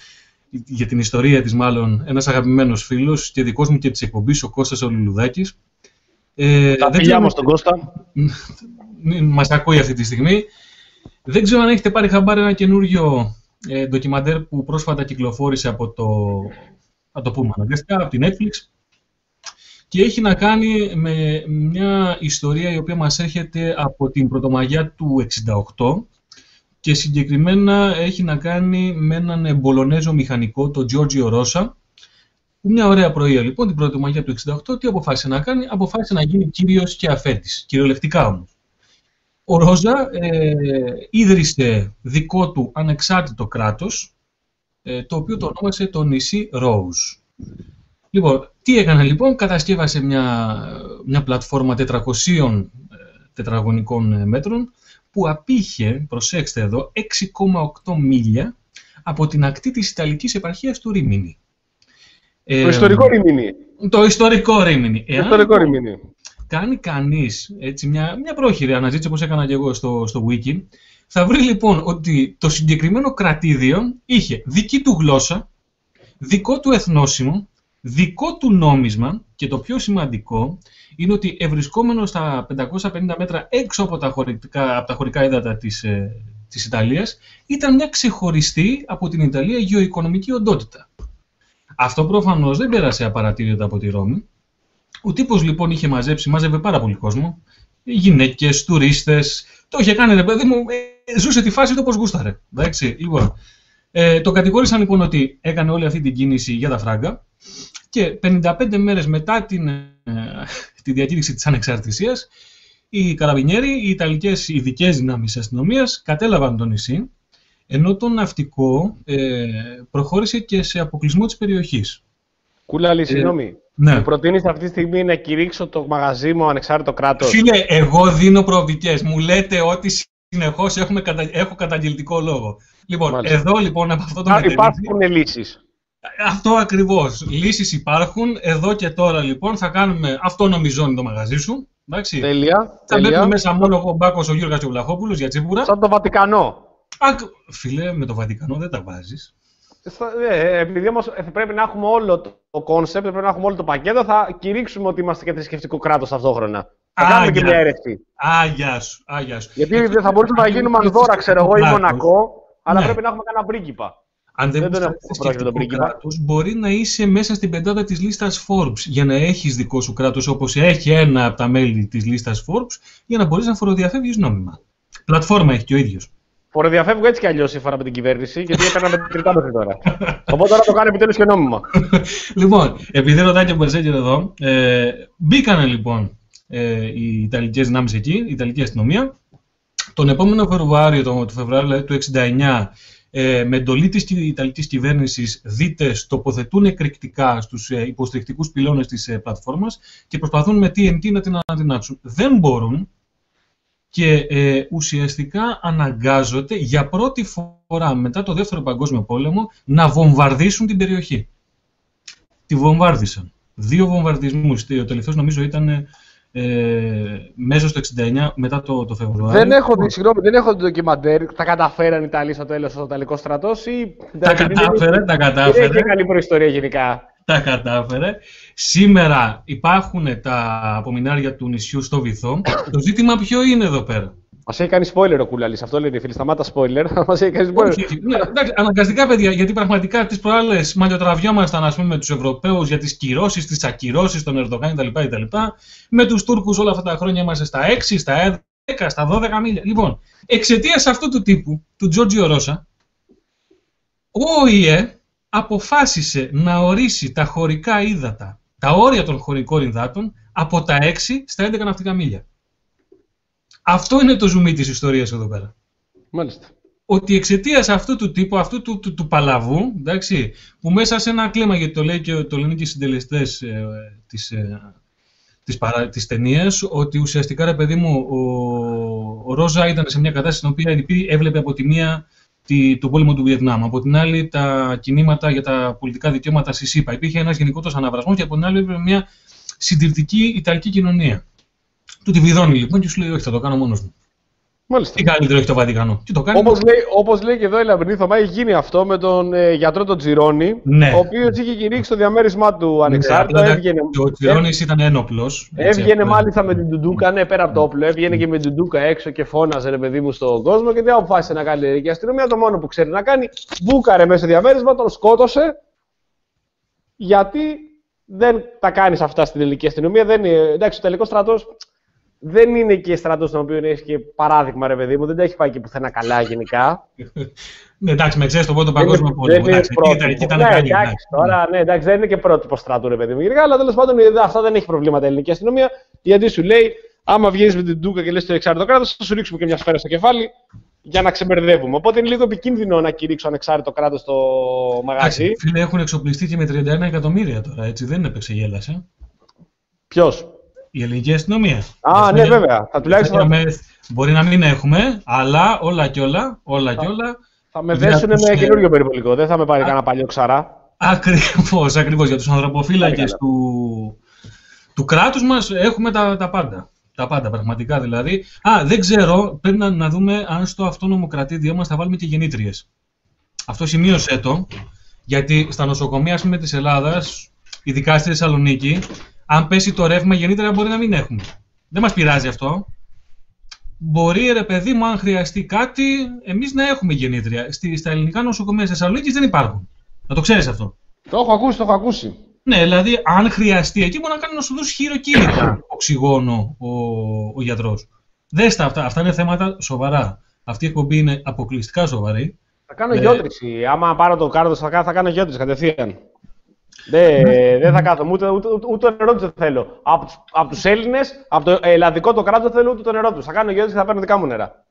για την ιστορία της μάλλον, ένας αγαπημένος φίλος και δικός μου και της εκπομπής, ο Κώστας ο Λουλουδάκης. Ε, Τα φιλιά μας τον Κώστα. Μας ακούει αυτή τη στιγμή. Δεν ξέρω αν έχετε πάρει χαμπάρι ένα καινούριο ε, ντοκιμαντέρ που πρόσφατα κυκλοφόρησε από το, να το πούμε αναγκαστικά, από την Netflix, και έχει να κάνει με μια ιστορία η οποία μας έρχεται από την Πρωτομαγιά του εξήντα οκτώ και συγκεκριμένα έχει να κάνει με έναν Μπολονέζο μηχανικό, τον Τζόρτζιο Ρώσα, που μια ωραία πρωία λοιπόν την Πρωτομαγιά του εξήντα οκτώ τι αποφάσισε να κάνει? Αποφάσισε να γίνει κύριος και αφέντης, κυριολεκτικά όμως. Ο Ρόζα ε, ίδρυσε δικό του ανεξάρτητο κράτος, ε, το οποίο το ονόμασε το νησί Ρόουζ. Λοιπόν, τι έκανε λοιπόν? Κατασκεύασε μια, μια πλατφόρμα τετρακοσίων τετραγωνικών μέτρων που απήχε, προσέξτε εδώ, έξι κόμμα οκτώ μίλια από την ακτή της Ιταλικής επαρχίας του Ρίμινι. Το ε, ιστορικό Ρίμινι. Το ιστορικό Ρίμινι. Το ιστορικό Ρίμινι. Κάνει κανείς έτσι, μια, μια πρόχειρη αναζήτηση, όπως έκανα και εγώ στο, στο Wiki, θα βρει λοιπόν ότι το συγκεκριμένο κρατήδιο είχε δική του γλώσσα, δικό του εθνόσημο, δικό του νόμισμα και το πιο σημαντικό είναι ότι ευρισκόμενο στα πεντακόσια πενήντα μέτρα έξω από τα χωρικά, από τα χωρικά ύδατα της, ε, της Ιταλίας ήταν μια ξεχωριστή από την Ιταλία γεωοικονομική οντότητα. Αυτό προφανώς δεν πέρασε απαρατήρητα από τη Ρώμη. Ο τύπος λοιπόν είχε μαζέψει, μάζευε πάρα πολύ κόσμο, γυναίκες, τουρίστες, το είχε κάνει ρε παιδί μου, ε, ζούσε τη φάση του όπως γούσταρε. Εντάξει, λοιπόν. Ε, το κατηγόρησαν λοιπόν ότι έκανε όλη αυτή την κίνηση για τα φράγκα και πενήντα πέντε μέρες μετά την, ε, τη διακήρυξη της ανεξαρτησίας οι καραβινιέροι, οι Ιταλικές ειδικές δυνάμεις αστυνομίας κατέλαβαν το νησί, ενώ το ναυτικό ε, προχώρησε και σε αποκλεισμό της περιοχής. Κούλαλη, συγγνώμη. Ε, ναι. Μου προτείνεις αυτή τη στιγμή να κηρύξω το μαγαζί μου ανεξάρτητο κράτος? Φίλε, εγώ δίνω προοπτικές. Μου λέτε ότι συνεχώς έχουμε κατα... έχω καταγγελτικό λόγο. Λοιπόν, Μάλιστα. Εδώ λοιπόν από αυτό το μετερίζει... Υπάρχουν λύσεις. Αυτό ακριβώς. Λύσεις υπάρχουν. Εδώ και τώρα λοιπόν θα κάνουμε αυτόνομη ζώνη το μαγαζί σου. Εντάξει. Τέλεια. Θα μπαίνουμε μέσα μόνο εγώ, ο Μπάκος, ο Γιώργος και ο Βλαχόπουλος για τσίπουρα. Σαν το Βατικανό. Α, φίλε, με το Βατικανό δεν τα βάζεις. Ε, επειδή όμως πρέπει να έχουμε όλο το κόνσεπτ, πρέπει να έχουμε όλο το πακέτο, θα κηρύξουμε ότι είμαστε και θρησκευτικό κράτος ταυτόχρονα. Θα κάνουμε και μια αίρεση. Α, γεια σου. Α, γεια σου. Γιατί δεν θα μπορούσαμε να γίνουμε Ανδώρα, ξέρω εγώ, ή Μονακό, αλλά ναι. πρέπει να έχουμε κανένα πρίγκιπα. Αν δεν, δεν τον έχουμε κράτος, μπορεί να είσαι μέσα στην πεντάδα της λίστας Forbes για να έχεις δικό σου κράτος, όπως έχει ένα από τα μέλη της λίστας Forbes, για να μπορείς να φοροδιαφεύγεις νόμιμα. Πλατφόρμα έχει και ο ίδιος. Φοροδιαφεύγω έτσι κι αλλιώς σύμφωνα με την κυβέρνηση, γιατί έκανα μετρητά μέχρι τώρα. Οπότε τώρα το κάνει επιτέλους και νόμιμα. Λοιπόν, επειδή ρωτάει και ο Μπερσέκερ εδώ, ε, μπήκανε λοιπόν ε, οι Ιταλικές δυνάμεις εκεί, η Ιταλική αστυνομία. Τον επόμενο Φεβρουάριο, το, το Φεβρουάριο του εξήντα εννιά, ε, με εντολή της Ιταλικής κυβέρνησης, δίτες τοποθετούν εκρηκτικά στους ε, υποστηρικτικούς πυλώνες της ε, πλατφόρμας και προσπαθούν με τι εν τι να την αναδυνάξουν. Δεν μπορούν. Και ε, ουσιαστικά αναγκάζονται για πρώτη φορά μετά το Δεύτερο Παγκόσμιο Πόλεμο να βομβαρδίσουν την περιοχή. Τη βομβάρδισαν. Δύο βομβαρδισμούς. Ο τελευταίος νομίζω ήταν ε, μέσα στο εξήντα εννιά μετά το, το Φεβρουάριο. Δεν έχω δει, συγγνώμη, δεν έχω δει ντοκιμαντέρ. Τα καταφέραν οι Ιταλοί στο τέλος ο Ιταλικός στρατός ή... Τα κατάφερε, τα κατάφερε. Είναι και καλή προϊστορία γενικά. Τα κατάφερε. Σήμερα υπάρχουν τα απομεινάρια του νησιού στο βυθό. Το ζήτημα ποιο είναι εδώ πέρα? Μας έχει κάνει spoiler ο Κούλαλης, αυτό λένε οι φίλοι. Σταμάτα spoiler. Μας έχει κάνει spoiler. Όχι, ναι, εντάξει, αναγκαστικά, παιδιά, γιατί πραγματικά τις προάλλες μαλλιοτραβιόμασταν, ας πούμε, με τους Ευρωπαίους για τις κυρώσεις, τις ακυρώσεις των Ερντογάν κτλ. Με τους Τούρκους όλα αυτά τα χρόνια είμαστε στα έξι, στα δέκα, στα δώδεκα μίλια. Λοιπόν, εξαιτίας αυτού του τύπου, του Τζόρτζιο Ρώσα, ο ΟΗΕ αποφάσισε να ορίσει τα χωρικά ύδατα, τα όρια των χωρικών υδάτων, από τα έξι στα έντεκα ναυτικά μίλια. Αυτό είναι το ζουμί της ιστορίας εδώ πέρα. Μάλιστα. Ότι εξαιτίας αυτού του τύπου, αυτού του, του, του παλαβού, εντάξει, που μέσα σε ένα κλίμα, γιατί το, λέει και, το λένε και οι συντελεστές ε, της, ε, της, παρα, της ταινίας, ότι ουσιαστικά, ρε παιδί μου, ο, ο Ρόζα ήταν σε μια κατάσταση στην οποία έβλεπε από τη μία τον πόλεμο του Βιετνάμ, από την άλλη τα κινήματα για τα πολιτικά δικαιώματα στη ΣΥΠΑ. Υπήρχε ένας γενικότερος αναβρασμός και από την άλλη μια συντηρητική Ιταλική κοινωνία. Του τη βιδώνει λοιπόν και σου λέει: όχι, θα το κάνω μόνος μου. Μάλιστα. Τι καλύτερο έχει το Βατικανό. Τι το κάνει. Όπως λέει, όπως λέει και εδώ η Λαμπρινή Θωμά, έχει γίνει αυτό με τον ε, γιατρό τον Τζιρόνι, Ναι. ο οποίος είχε κηρύξει το διαμέρισμά του ανεξάρτητα. Ναι, έβγαινε, ο Τζιρόνις ήταν ένοπλος. έβγαινε μάλιστα με την Τουντούκα, ναι, πέρα από το όπλο. Έβγαινε και με την Τουντούκα έξω και φώναζε, ρε παιδί μου, στον κόσμο και δεν αποφάσισε να κάνει η ελληνική αστυνομία. Το μόνο που ξέρει να κάνει, μπούκαρε μέσα στο διαμέρισμα, τον σκότωσε. Γιατί δεν τα κάνει αυτά στην ελληνική αστυνομία. Δεν είναι, εντάξει, ο τελικός στρατός δεν είναι και στρατός στον οποίο έχει και παράδειγμα, ρε παιδί μου, δεν τα έχει πάει και πουθενά καλά γενικά. Ναι, εντάξει, με ξέρει τον πρώτο παγκόσμιο πόλεμο. Εντάξει, εκεί ήταν ναι, καλή. εντάξει, τώρα, ναι, εντάξει, δεν είναι και πρότυπο στρατού, ρε παιδί μου, γενικά, αλλά τέλος πάντων αυτά δεν έχει προβλήματα η ελληνική αστυνομία. Γιατί σου λέει, άμα βγαίνει με την Τούκα και λες το εξάρτητο κράτος, θα σου ρίξουμε και μια σφαίρα στο κεφάλι για να ξεμπερδεύουμε. Οπότε είναι λίγο επικίνδυνο να κηρύξω ανεξάρτητο κράτος στο μαγαζί. Εντάξει, φίλε, έχουν εξοπλιστεί και με τριάντα ένα εκατομμύρια τώρα, έτσι, δεν έπαιξε γέλασε. Ποιος? Η ελληνική αστυνομία. Α, ναι, βέβαια. Θα τουλάχιστον... με... Μπορεί να μην έχουμε, αλλά όλα και όλα, όλα και όλα. Θα με δέσουν με καινούριο περιβολικό, δεν θα με πάρει κανένα παλιό ξαρά. Ακριβώς, ακριβώς. Για τους ανθρωποφύλακες του, του κράτους μας έχουμε τα, τα πάντα. Τα πάντα, πραγματικά δηλαδή. Α, δεν ξέρω, πρέπει να, να δούμε αν στο αυτόνομο κρατήδιό μας θα βάλουμε και γεννήτριες. Αυτό σημείωσέ το, γιατί στα νοσοκομεία, ας πούμε, της Ελλάδας, ειδικά στη Θεσσαλονίκη, αν πέσει το ρεύμα, γεννήτρια μπορεί να μην έχουμε. Δεν μας πειράζει αυτό. Μπορεί, ρε παιδί μου, αν χρειαστεί κάτι, εμείς να έχουμε γεννήτρια. Στη, στα ελληνικά νοσοκομεία της Θεσσαλονίκης δεν υπάρχουν. Να το ξέρεις αυτό. Το έχω ακούσει, το έχω ακούσει. Ναι, δηλαδή, αν χρειαστεί, εκεί μπορεί να κάνει να σου δώσει χειροκίνητα οξυγόνο ο, ο γιατρός. Δες τα αυτά, αυτά είναι θέματα σοβαρά. Αυτή η εκπομπή είναι αποκλειστικά σοβαρή. Θα κάνω ε, γιότριση. Άμα πάρω το κάρδο, θα, θα κάνω γιότριση κατευθείαν. Δεν δε θα κάθομαι, ούτε, ούτε, ούτε, ούτε το νερό τους δεν θέλω. Από, από τους Έλληνες, από το ελλαδικό το κράτος δεν θέλω ούτε το νερό τους. Θα κάνω γιότριση και θα παίρνω δικά μου νερά.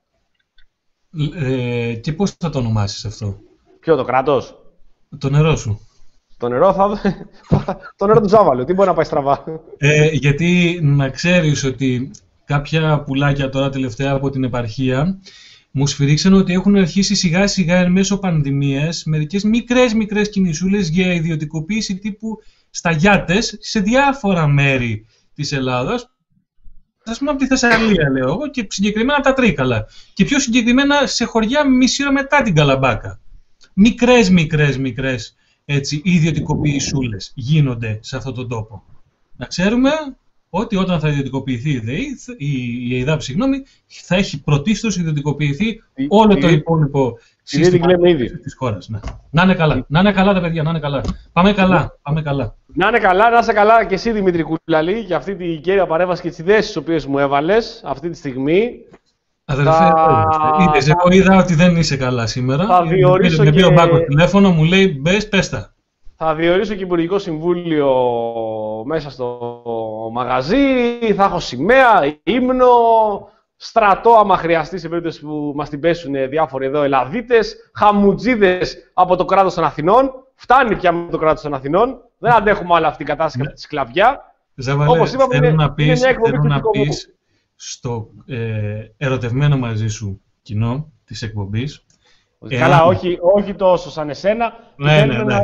Ε, και πώς θα το ονομάσεις αυτό? Ποιο, το κράτος? Το νερό σου. Το νερό θα... το νερό του Τζάβαλου, τι μπορεί να πάει στραβά. Ε, γιατί να ξέρεις ότι κάποια πουλάκια τώρα τελευταία από την επαρχία μου σφυρίξαν ότι έχουν αρχίσει σιγά σιγά εν μέσω πανδημίας μερικές μικρές μικρές κινησούλες για ιδιωτικοποίηση τύπου στα γιάτες σε διάφορα μέρη της Ελλάδας. Ας πούμε από τη Θεσσαλία, λέω εγώ, και συγκεκριμένα από τα Τρίκαλα. Και πιο συγκεκριμένα σε χωριά μισή ώρα μετά την Καλαμπάκα. Μικρές μικρές μικρές έτσι, ιδιωτικοποιησούλες γίνονται σε αυτόν τον τόπο. Να ξέρουμε ότι όταν θα ιδιωτικοποιηθεί η ΔΕΗ, η ΕΙΔΑΠ, συγγνώμη, θα έχει πρωτίστως ιδιωτικοποιηθεί όλο το υπόλοιπο σύστημα της χώρας. Ναι. Να είναι καλά. Να είναι καλά τα παιδιά, να είναι καλά. Πάμε καλά. Πάμε καλά. Να είναι καλά, να είσαι καλά και εσύ Δημήτρη Κουλαλή για αυτή την κέρια παρέμβαση και τις ιδέες τις οποίες μου έβαλες αυτή τη στιγμή. Αδερφέ, θα... είδες, εγώ είδα ότι δεν είσαι καλά σήμερα. Θα διορίσω με πήρε και... ο Μπάκος τηλέφωνο, μου λέει μπες, πες τα. Θα διορίσω και Υπουργικό Συμβούλιο μέσα στο μαγαζί, θα έχω σημαία, ύμνο, στρατό άμα χρειαστεί σε περίπτωση που μας την πέσουν διάφοροι εδώ Ελλαδίτες, χαμουτζίδες από το κράτος των Αθηνών. Φτάνει πια με το κράτος των Αθηνών, δεν αντέχουμε άλλα αυτή η κατάσταση από τη σκλαβιά. Ζαβαλέ, όπως είπαμε, θέλω είναι, να πεις, είναι μια εκπομπή θέλω να του πεις στο ε, ερωτευμένο μαζί σου κοινό της εκπομπής. Καλά, εάν... όχι, όχι τόσο σαν εσένα. Ναι, ναι, ναι.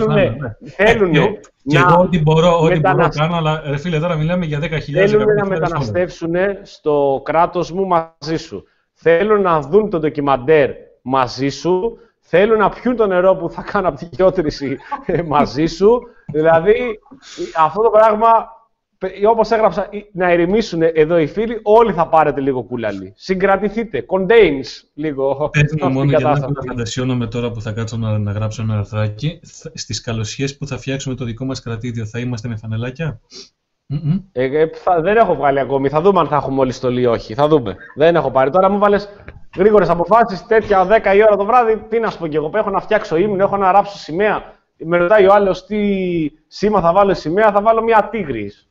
Θέλουν και εγώ ό,τι μπορώ, ό,τι μπορώ να κάνω, αλλά ρε φίλε, τώρα μιλάμε για δέκα χιλιάδες. Θέλουν να μεταναστεύσουν στο κράτος μου μαζί σου. Θέλουν να δουν το ντοκιμαντέρ μαζί σου. Θέλουν να πιούν το νερό που θα κάνω από τη γιότριση μαζί σου. Δηλαδή, αυτό το πράγμα, όπως έγραψα, να ηρεμήσουν εδώ οι φίλοι, όλοι θα πάρετε λίγο κούλαλι. Συγκρατηθείτε, contains λίγο. Έτσι μου μόνο για να φαντασιώνομαι τώρα που θα κάτσω να, να γράψω ένα αρθράκι, στις καλοσιές που θα φτιάξουμε το δικό μας κρατήδιο θα είμαστε με φανελάκια. Mm-hmm. Ε, θα, δεν έχω βγάλει ακόμη, θα δούμε αν θα έχουμε όλη στολή ή όχι, θα δούμε. Δεν έχω πάρει. Τώρα μου βάλες γρήγορες αποφάσεις, τέτοια δέκα η ώρα το βράδυ, τι να σου πω κι εγώ, έχω να φτιάξω ύμνο, έχω να ράψω σημαία. Με ρωτάει ο άλλος τι σήμα θα βάλω σημαία, θα βάλω μια τίγρης.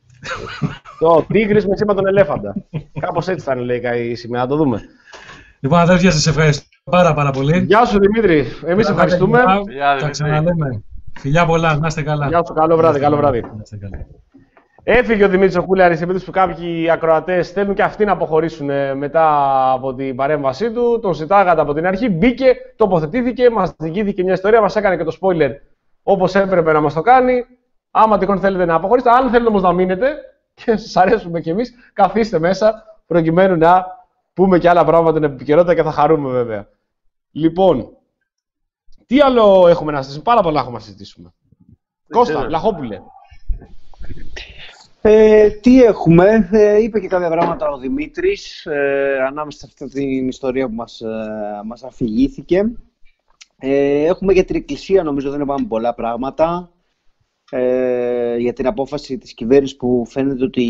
Το τίγρης με σήμα τον ελέφαντα. Κάπως έτσι θα είναι, λέει, η σημαία, να το δούμε. Λοιπόν, αδέρφια, σας ευχαριστώ πάρα πάρα πολύ. Γεια σου Δημήτρη, εμείς ευχαριστούμε. Θα ξαναλέμε. Φιλιά πολλά, να είστε καλά. Γεια σου, καλό βράδυ, καλό βράδυ. Έφυγε ο Δημήτρης ο Κούλιαρης, επειδή που κάποιοι ακροατές θέλουν και αυτοί να αποχωρήσουν μετά από την παρέμβασή του. Τον ζητάγατε από την αρχή, μπήκε, τοποθετήθηκε, μας διηγήθηκε μια ιστορία, μας έκανε και το spoiler όπως έπρεπε να μας το κάνει. Άμα τυχόν θέλετε να αποχωρήσετε, αν θέλετε όμως να μείνετε και σας αρέσουμε κι εμείς, καθίστε μέσα προκειμένου να πούμε και άλλα πράγματα την επικαιρότητα και θα χαρούμε βέβαια. Λοιπόν, τι άλλο έχουμε να συζητήσουμε, πάρα πολλά έχουμε να συζητήσουμε. Κώστα, Λαχόπουλε. Ε, τι έχουμε, ε, είπε και κάποια πράγματα ο Δημήτρης ε, ανάμεσα σε αυτή την ιστορία που μας, ε, μας αφηγήθηκε. Ε, έχουμε για την Εκκλησία, νομίζω δεν είπαμε πολλά πράγματα. Ε, για την απόφαση της κυβέρνησης που φαίνεται ότι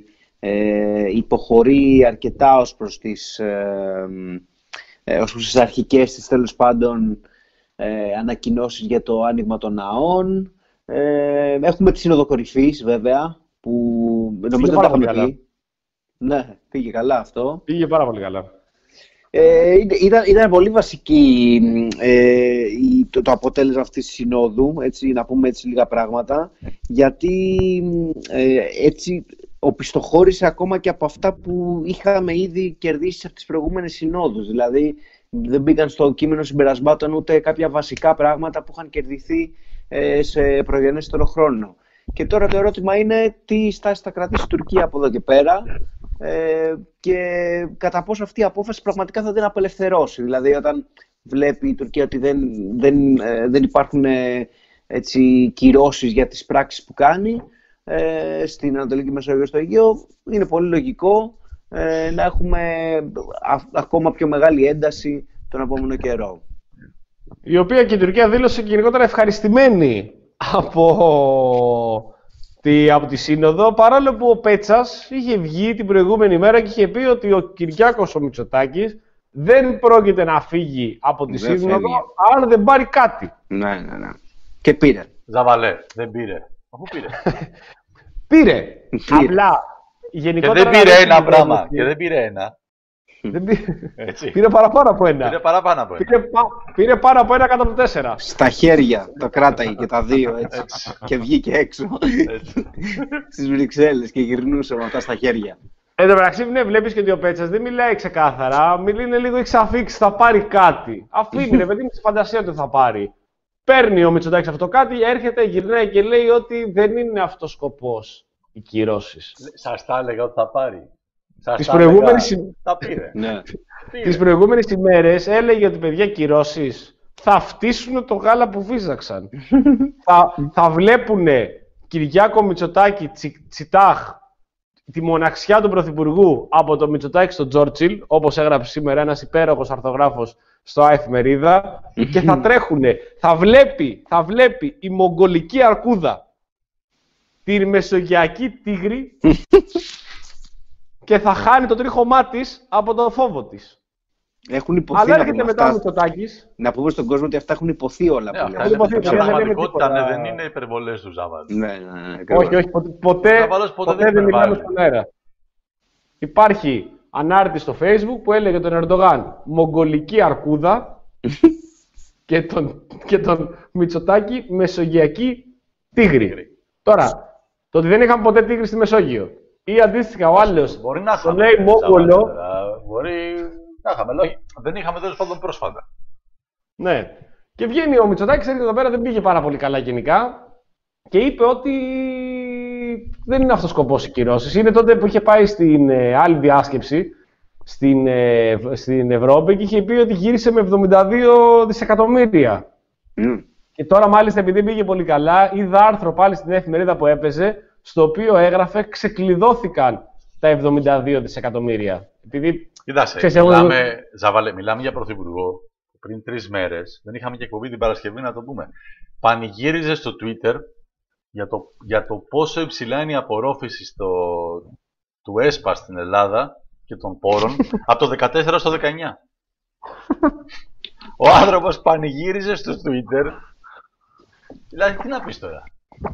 ε, υποχωρεί αρκετά ως προς τις, ε, ε, ως προς τις αρχικές της, τέλος πάντων, ε, ανακοινώσεις για το άνοιγμα των ναών. Ε, έχουμε τη Σύνοδο Κορυφής, βέβαια, που νομίζω δεν τα είχαμε πει. Ναι, πήγε καλά αυτό. Πήγε πάρα πολύ καλά. Ε, ήταν, ήταν πολύ βασική ε, το, το αποτέλεσμα αυτής της συνόδου, έτσι, να πούμε έτσι λίγα πράγματα, γιατί ε, έτσι οπισθοχώρησε ακόμα και από αυτά που είχαμε ήδη κερδίσει από τις προηγούμενες συνόδους. Δηλαδή δεν μπήκαν στο κείμενο συμπερασμάτων ούτε κάποια βασικά πράγματα που είχαν κερδιθεί ε, σε προγενέστερο χρόνο. Και τώρα το ερώτημα είναι τι στάση θα κρατήσει η Τουρκία από εδώ και πέρα ε, και κατά πόσο αυτή η απόφαση πραγματικά θα την απελευθερώσει. Δηλαδή όταν βλέπει η Τουρκία ότι δεν, δεν, ε, δεν υπάρχουν ε, έτσι, κυρώσεις για τις πράξεις που κάνει ε, στην Ανατολική Μεσόγειο, στο Αιγαίο, είναι πολύ λογικό ε, να έχουμε α, ακόμα πιο μεγάλη ένταση τον επόμενο καιρό. Η οποία και η Τουρκία δήλωσε και γενικότερα ευχαριστημένη από τη, από τη Σύνοδο, παρόλο που ο Πέτσας είχε βγει την προηγούμενη μέρα και είχε πει ότι ο Κυριάκος ο Μητσοτάκης δεν πρόκειται να φύγει από τη δεν Σύνοδο φεύγει. Αν δεν πάρει κάτι. Ναι, ναι, ναι. Και πήρε. Ζαβαλέ, δεν πήρε. Αφού πήρε. πήρε. Απλά, γενικότερα... Και δεν πήρε ένα πράγμα. Και δεν πήρε ένα. Δεν πήρε... πήρε παραπάνω από ένα. Πήρε παραπάνω από ένα. Πήρε, πα... πήρε πάνω από ένα κάτω από τέσσερα. Στα χέρια το κράταγε και τα δύο έτσι. Και βγήκε έξω. Στις Βρυξέλλες και γυρνούσε με αυτά στα χέρια. Εν τω μεταξύ, ναι, βλέπεις και ότι ο Πέτσας δεν μιλάει ξεκάθαρα. Μιλάει λίγο εξαφίξει, θα πάρει κάτι. Αφήνει, ρε παιδί, τη φαντασία του θα πάρει. Παίρνει ο Μητσοτάκης αυτό κάτι, έρχεται, γυρνάει και λέει ότι δεν είναι αυτός σκοπός οι κυρώσεις. Σας τα έλεγα ότι θα πάρει. Τις προηγούμενες, τα πήρε. Ναι. Τις προηγούμενες ημέρες έλεγε ότι παιδιά κυρώσεις θα φτύσουν το γάλα που βίζαξαν. θα, θα βλέπουν Κυριάκο Μητσοτάκη, τσι, Τσιτάχ, τη μοναξιά του Πρωθυπουργού από το Μητσοτάκη στο Τζόρτσιλ, όπως έγραψε σήμερα ένας υπέροχος αρθογράφος στο Εφημερίδα, και θα τρέχουνε. Θα βλέπει, θα βλέπει η μογγολική αρκούδα την μεσογειακή τίγρη και θα χάνει το τρίχωμά της από τον φόβο της. Έχουν υποθεί. Αλλά έρχεται μετά ο Μητσοτάκης. Να πούμε στον κόσμο ότι αυτά έχουν υποθεί όλα. Ναι, αυτά είναι υποθεί, πραγματικότητα, ναι, δεν είναι υπερβολές του Ζάβαλου. Ναι, ναι, ναι, όχι, όχι, ποτέ, ποτέ, ποτέ, ποτέ δεν μιλάμε στον αέρα. Υπάρχει ανάρτηση στο Facebook που έλεγε τον Ερντογάν μογγολική αρκούδα και, τον, και τον Μητσοτάκη μεσογειακή τίγρη. Τώρα, το ότι δεν είχαμε ποτέ τίγρη στη Μεσόγειο ή αντίστοιχα ο άλλος το λέει Μόγγολο. Μπορεί να είχαμε, λόγια. Δεν είχαμε τέλος πάντων πρόσφατα. Ναι. Και βγαίνει ο Μητσοτάκης, έρχεται εδώ πέρα, δεν πήγε πάρα πολύ καλά γενικά και είπε ότι δεν είναι αυτός ο σκοπός οι κυρώσεις. Είναι τότε που είχε πάει στην ε, άλλη διάσκεψη στην, ε, στην Ευρώπη και είχε πει ότι γύρισε με εβδομήντα δύο δισεκατομμύρια. Mm. Και τώρα μάλιστα επειδή πήγε πολύ καλά, είδα άρθρο πάλι στην εφημερίδα που έπαιζε, στο οποίο έγραφε ξεκλειδώθηκαν τα εβδομήντα δύο δισεκατομμύρια. Επειδή, Κοιτάξτε, ξέρεις, μιλάμε, εγώ... Ζαβαλέ, μιλάμε για πρωθυπουργό που πριν τρεις μέρες, δεν είχαμε και εκπομπή την Παρασκευή να το πούμε, πανηγύριζε στο Twitter για το, για το πόσο υψηλά είναι η απορρόφηση στο, του ΕΣΠΑ στην Ελλάδα και των πόρων από το δεκατέσσερα στο δεκαεννιά. Ο άνθρωπος πανηγύριζε στο Twitter. Δηλαδή, τι να πεις τώρα.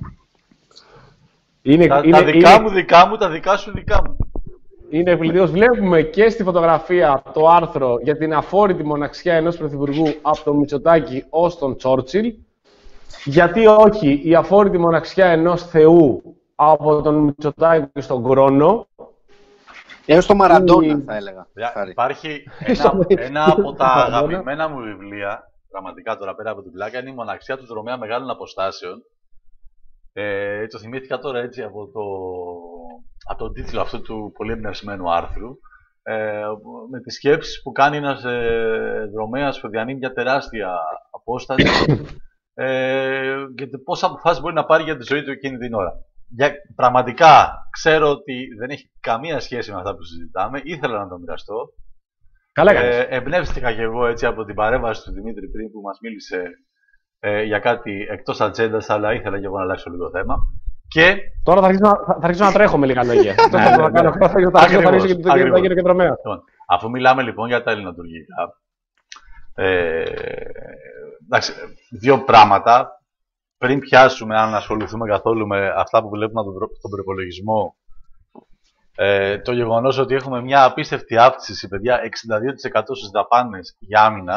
Είναι, τα, είναι, τα δικά είναι, μου δικά μου, τα δικά σου δικά μου. Είναι εκπληκτικός. Βλέπουμε και στη φωτογραφία το άρθρο για την αφόρητη μοναξιά ενός πρωθυπουργού από τον Μητσοτάκη ως τον Τσόρτσιλ. Γιατί όχι η αφόρητη μοναξιά ενός θεού από τον Μητσοτάκη στον Κρόνο. Έως το Μαραντόνα θα έλεγα. Υπάρχει ένα, ένα από τα αγαπημένα μου βιβλία, πραγματικά τώρα πέρα από την πλάκα, είναι η μοναξιά του Δρομέα Μεγάλων Αποστάσεων. Ε, το θυμήθηκα τώρα έτσι από, το, από τον τίτλο αυτού του πολύ εμπνευσμένου άρθρου. Ε, με τις σκέψεις που κάνει ένας ε, δρομέας που διανύει μια τεράστια απόσταση ε, και πόσα αποφάσεις μπορεί να πάρει για τη ζωή του εκείνη την ώρα. Για, πραγματικά ξέρω ότι δεν έχει καμία σχέση με αυτά που συζητάμε. Ήθελα να το μοιραστώ. Καλά κάνεις. Ε, εμπνεύστηκα και εγώ έτσι από την παρέμβαση του Δημήτρη πριν που μας μίλησε ε, για κάτι εκτός ατζέντας, αλλά ήθελα και εγώ να αλλάξω λίγο θέμα. Και... Τώρα θα αρχίσω, να, θα αρχίσω να τρέχω με λίγα λόγια. Αυτό θα το κάνω. Θα αρχίσω και το γύρω και δρομέα. Αφού μιλάμε λοιπόν για τα ελληνοτουρκικά, ε, εντάξει, δύο πράγματα. Πριν πιάσουμε, αν ασχοληθούμε καθόλου με αυτά που βλέπουμε στον προπολογισμό, ε, το γεγονός ότι έχουμε μια απίστευτη αύξηση, παιδιά, εξήντα δύο τοις εκατό στις δαπάνες για άμυνα,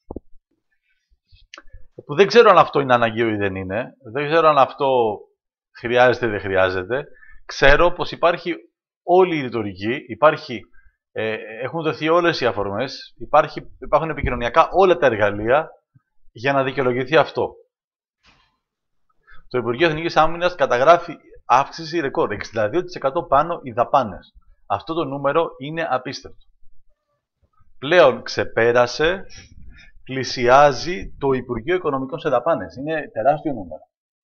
που δεν ξέρω αν αυτό είναι αναγκαίο ή δεν είναι, δεν ξέρω αν αυτό χρειάζεται ή δεν χρειάζεται. Ξέρω πως υπάρχει όλη η ρητορική, υπάρχει, ε, έχουν δοθεί όλες οι αφορμές, υπάρχει, υπάρχουν επικοινωνιακά όλα τα εργαλεία για να δικαιολογηθεί αυτό. Το Υπουργείο Εθνικής Άμυνας καταγράφει αύξηση ρεκόρ, εξήντα δύο τοις εκατό πάνω οι δαπάνες. Αυτό το νούμερο είναι απίστευτο. Πλέον ξεπέρασε, πλησιάζει το Υπουργείο Οικονομικών σε δαπάνες. Είναι τεράστιο νούμερο.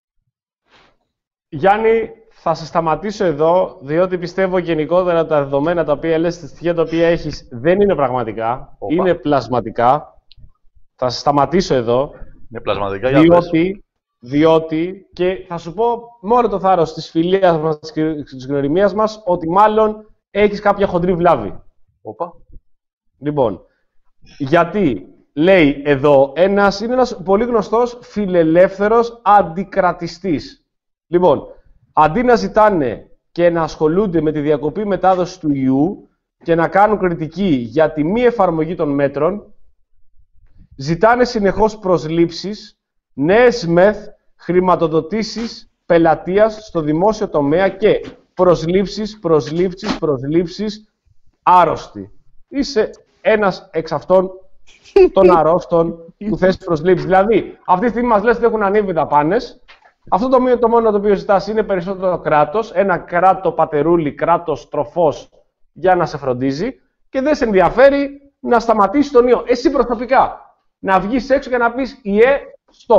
Γιάννη, θα σε σταματήσω εδώ, διότι πιστεύω γενικότερα τα δεδομένα τα οποία λες, τα στοιχεία τα οποία έχεις δεν είναι πραγματικά, Οπα. είναι πλασματικά. Θα σε σταματήσω εδώ, είναι πλασματικά, διότι, διότι, και θα σου πω με όλο το θάρρος της φιλίας μας, της γνωριμίας μας, ότι μάλλον έχεις κάποια χοντρή βλάβη. Οπα. Λοιπόν, γιατί λέει εδώ ένας, είναι ένας πολύ γνωστός φιλελεύθερος αντικρατιστής. Λοιπόν, αντί να ζητάνε και να ασχολούνται με τη διακοπή μετάδοση του ιού και να κάνουν κριτική για τη μη εφαρμογή των μέτρων, ζητάνε συνεχώς προσλήψεις, νέες μεθ, χρηματοδοτήσεις πελατείας στο δημόσιο τομέα και προσλήψεις, προσλήψεις, προσλήψεις άρρωστοι. Είσαι ένας εξ αυτών των αρρώστων που θες προσλήψεις. Δηλαδή, αυτή τη στιγμή μας λες ότι έχουν ανέβει δαπάνες. Αυτό το, το μόνο το οποίο ζητάς είναι περισσότερο κράτος, ένα κράτο πατερούλι, κράτος τροφός για να σε φροντίζει και δεν σε ενδιαφέρει να σταματήσει τον ιό. Εσύ προσωπικά να βγεις έξω και να πεις «Ιε, stop».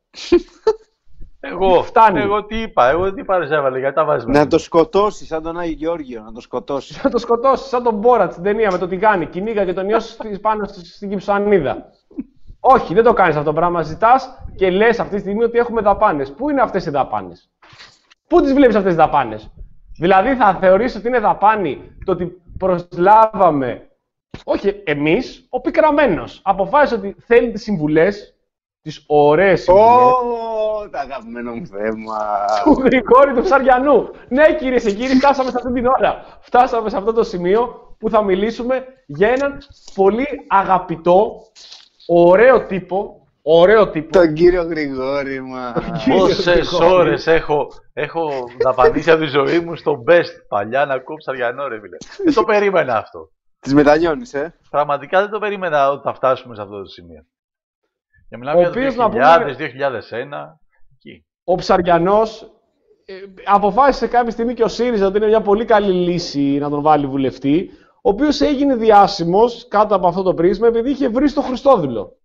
Εγώ, φτάνει. Εγώ τι είπα, εγώ τι παρεσέβαλε, γιατί τα βάζεις. Να το σκοτώσεις σαν τον Άγιο Γεώργιο, να το σκοτώσεις. Να το σκοτώσεις σαν τον Μπόρατ στην ταινία με το τηγάνι, κυνήγα και τον ιό πάνω στην Κυψοανίδα. Όχι, δεν το κάνεις αυτό το πράγμα. Ζητάς και λες αυτή τη στιγμή ότι έχουμε δαπάνες. Πού είναι αυτές οι δαπάνες? Πού τις βλέπεις αυτές τις δαπάνες? Δηλαδή θα θεωρείς ότι είναι δαπάνη το ότι προσλάβαμε, όχι εμείς, ο πικραμένος. Αποφάσισε ότι θέλει τις συμβουλές, τις ωραίες συμβουλές. Ω, το αγαπημένο μου θέμα. Του Γρηγόρη του Ψαριανού. Ναι, κυρίες και κύριοι, φτάσαμε σε αυτή την ώρα. Φτάσαμε σε αυτό το σημείο που θα μιλήσουμε για έναν πολύ αγαπητό, ωραίο τύπο, ωραίο τύπο. Τον κύριο Γρηγόρη, μα. Πόσες ώρες έχω, έχω δαπανίσει από τη ζωή μου στο best παλιά να ακούω Ψαριανό, ρε φίλε. Δεν το περίμενα αυτό. Τις μετανιώνεις, ε. Πραγματικά δεν το περίμενα ότι θα φτάσουμε σε αυτό το σημείο. Και μιλάμε για το δύο χιλιάδες, δύο χιλιάδες ένα. Εκεί. Ο Ψαριανός ε, αποφάσισε κάποια στιγμή και ο ΣΥΡΙΖΑ ότι είναι μια πολύ καλή λύση να τον βάλει βουλευτή, ο οποίος έγινε διάσημος κάτω από αυτό το πρίσμα επειδή είχε βρει στο Χριστόδουλο.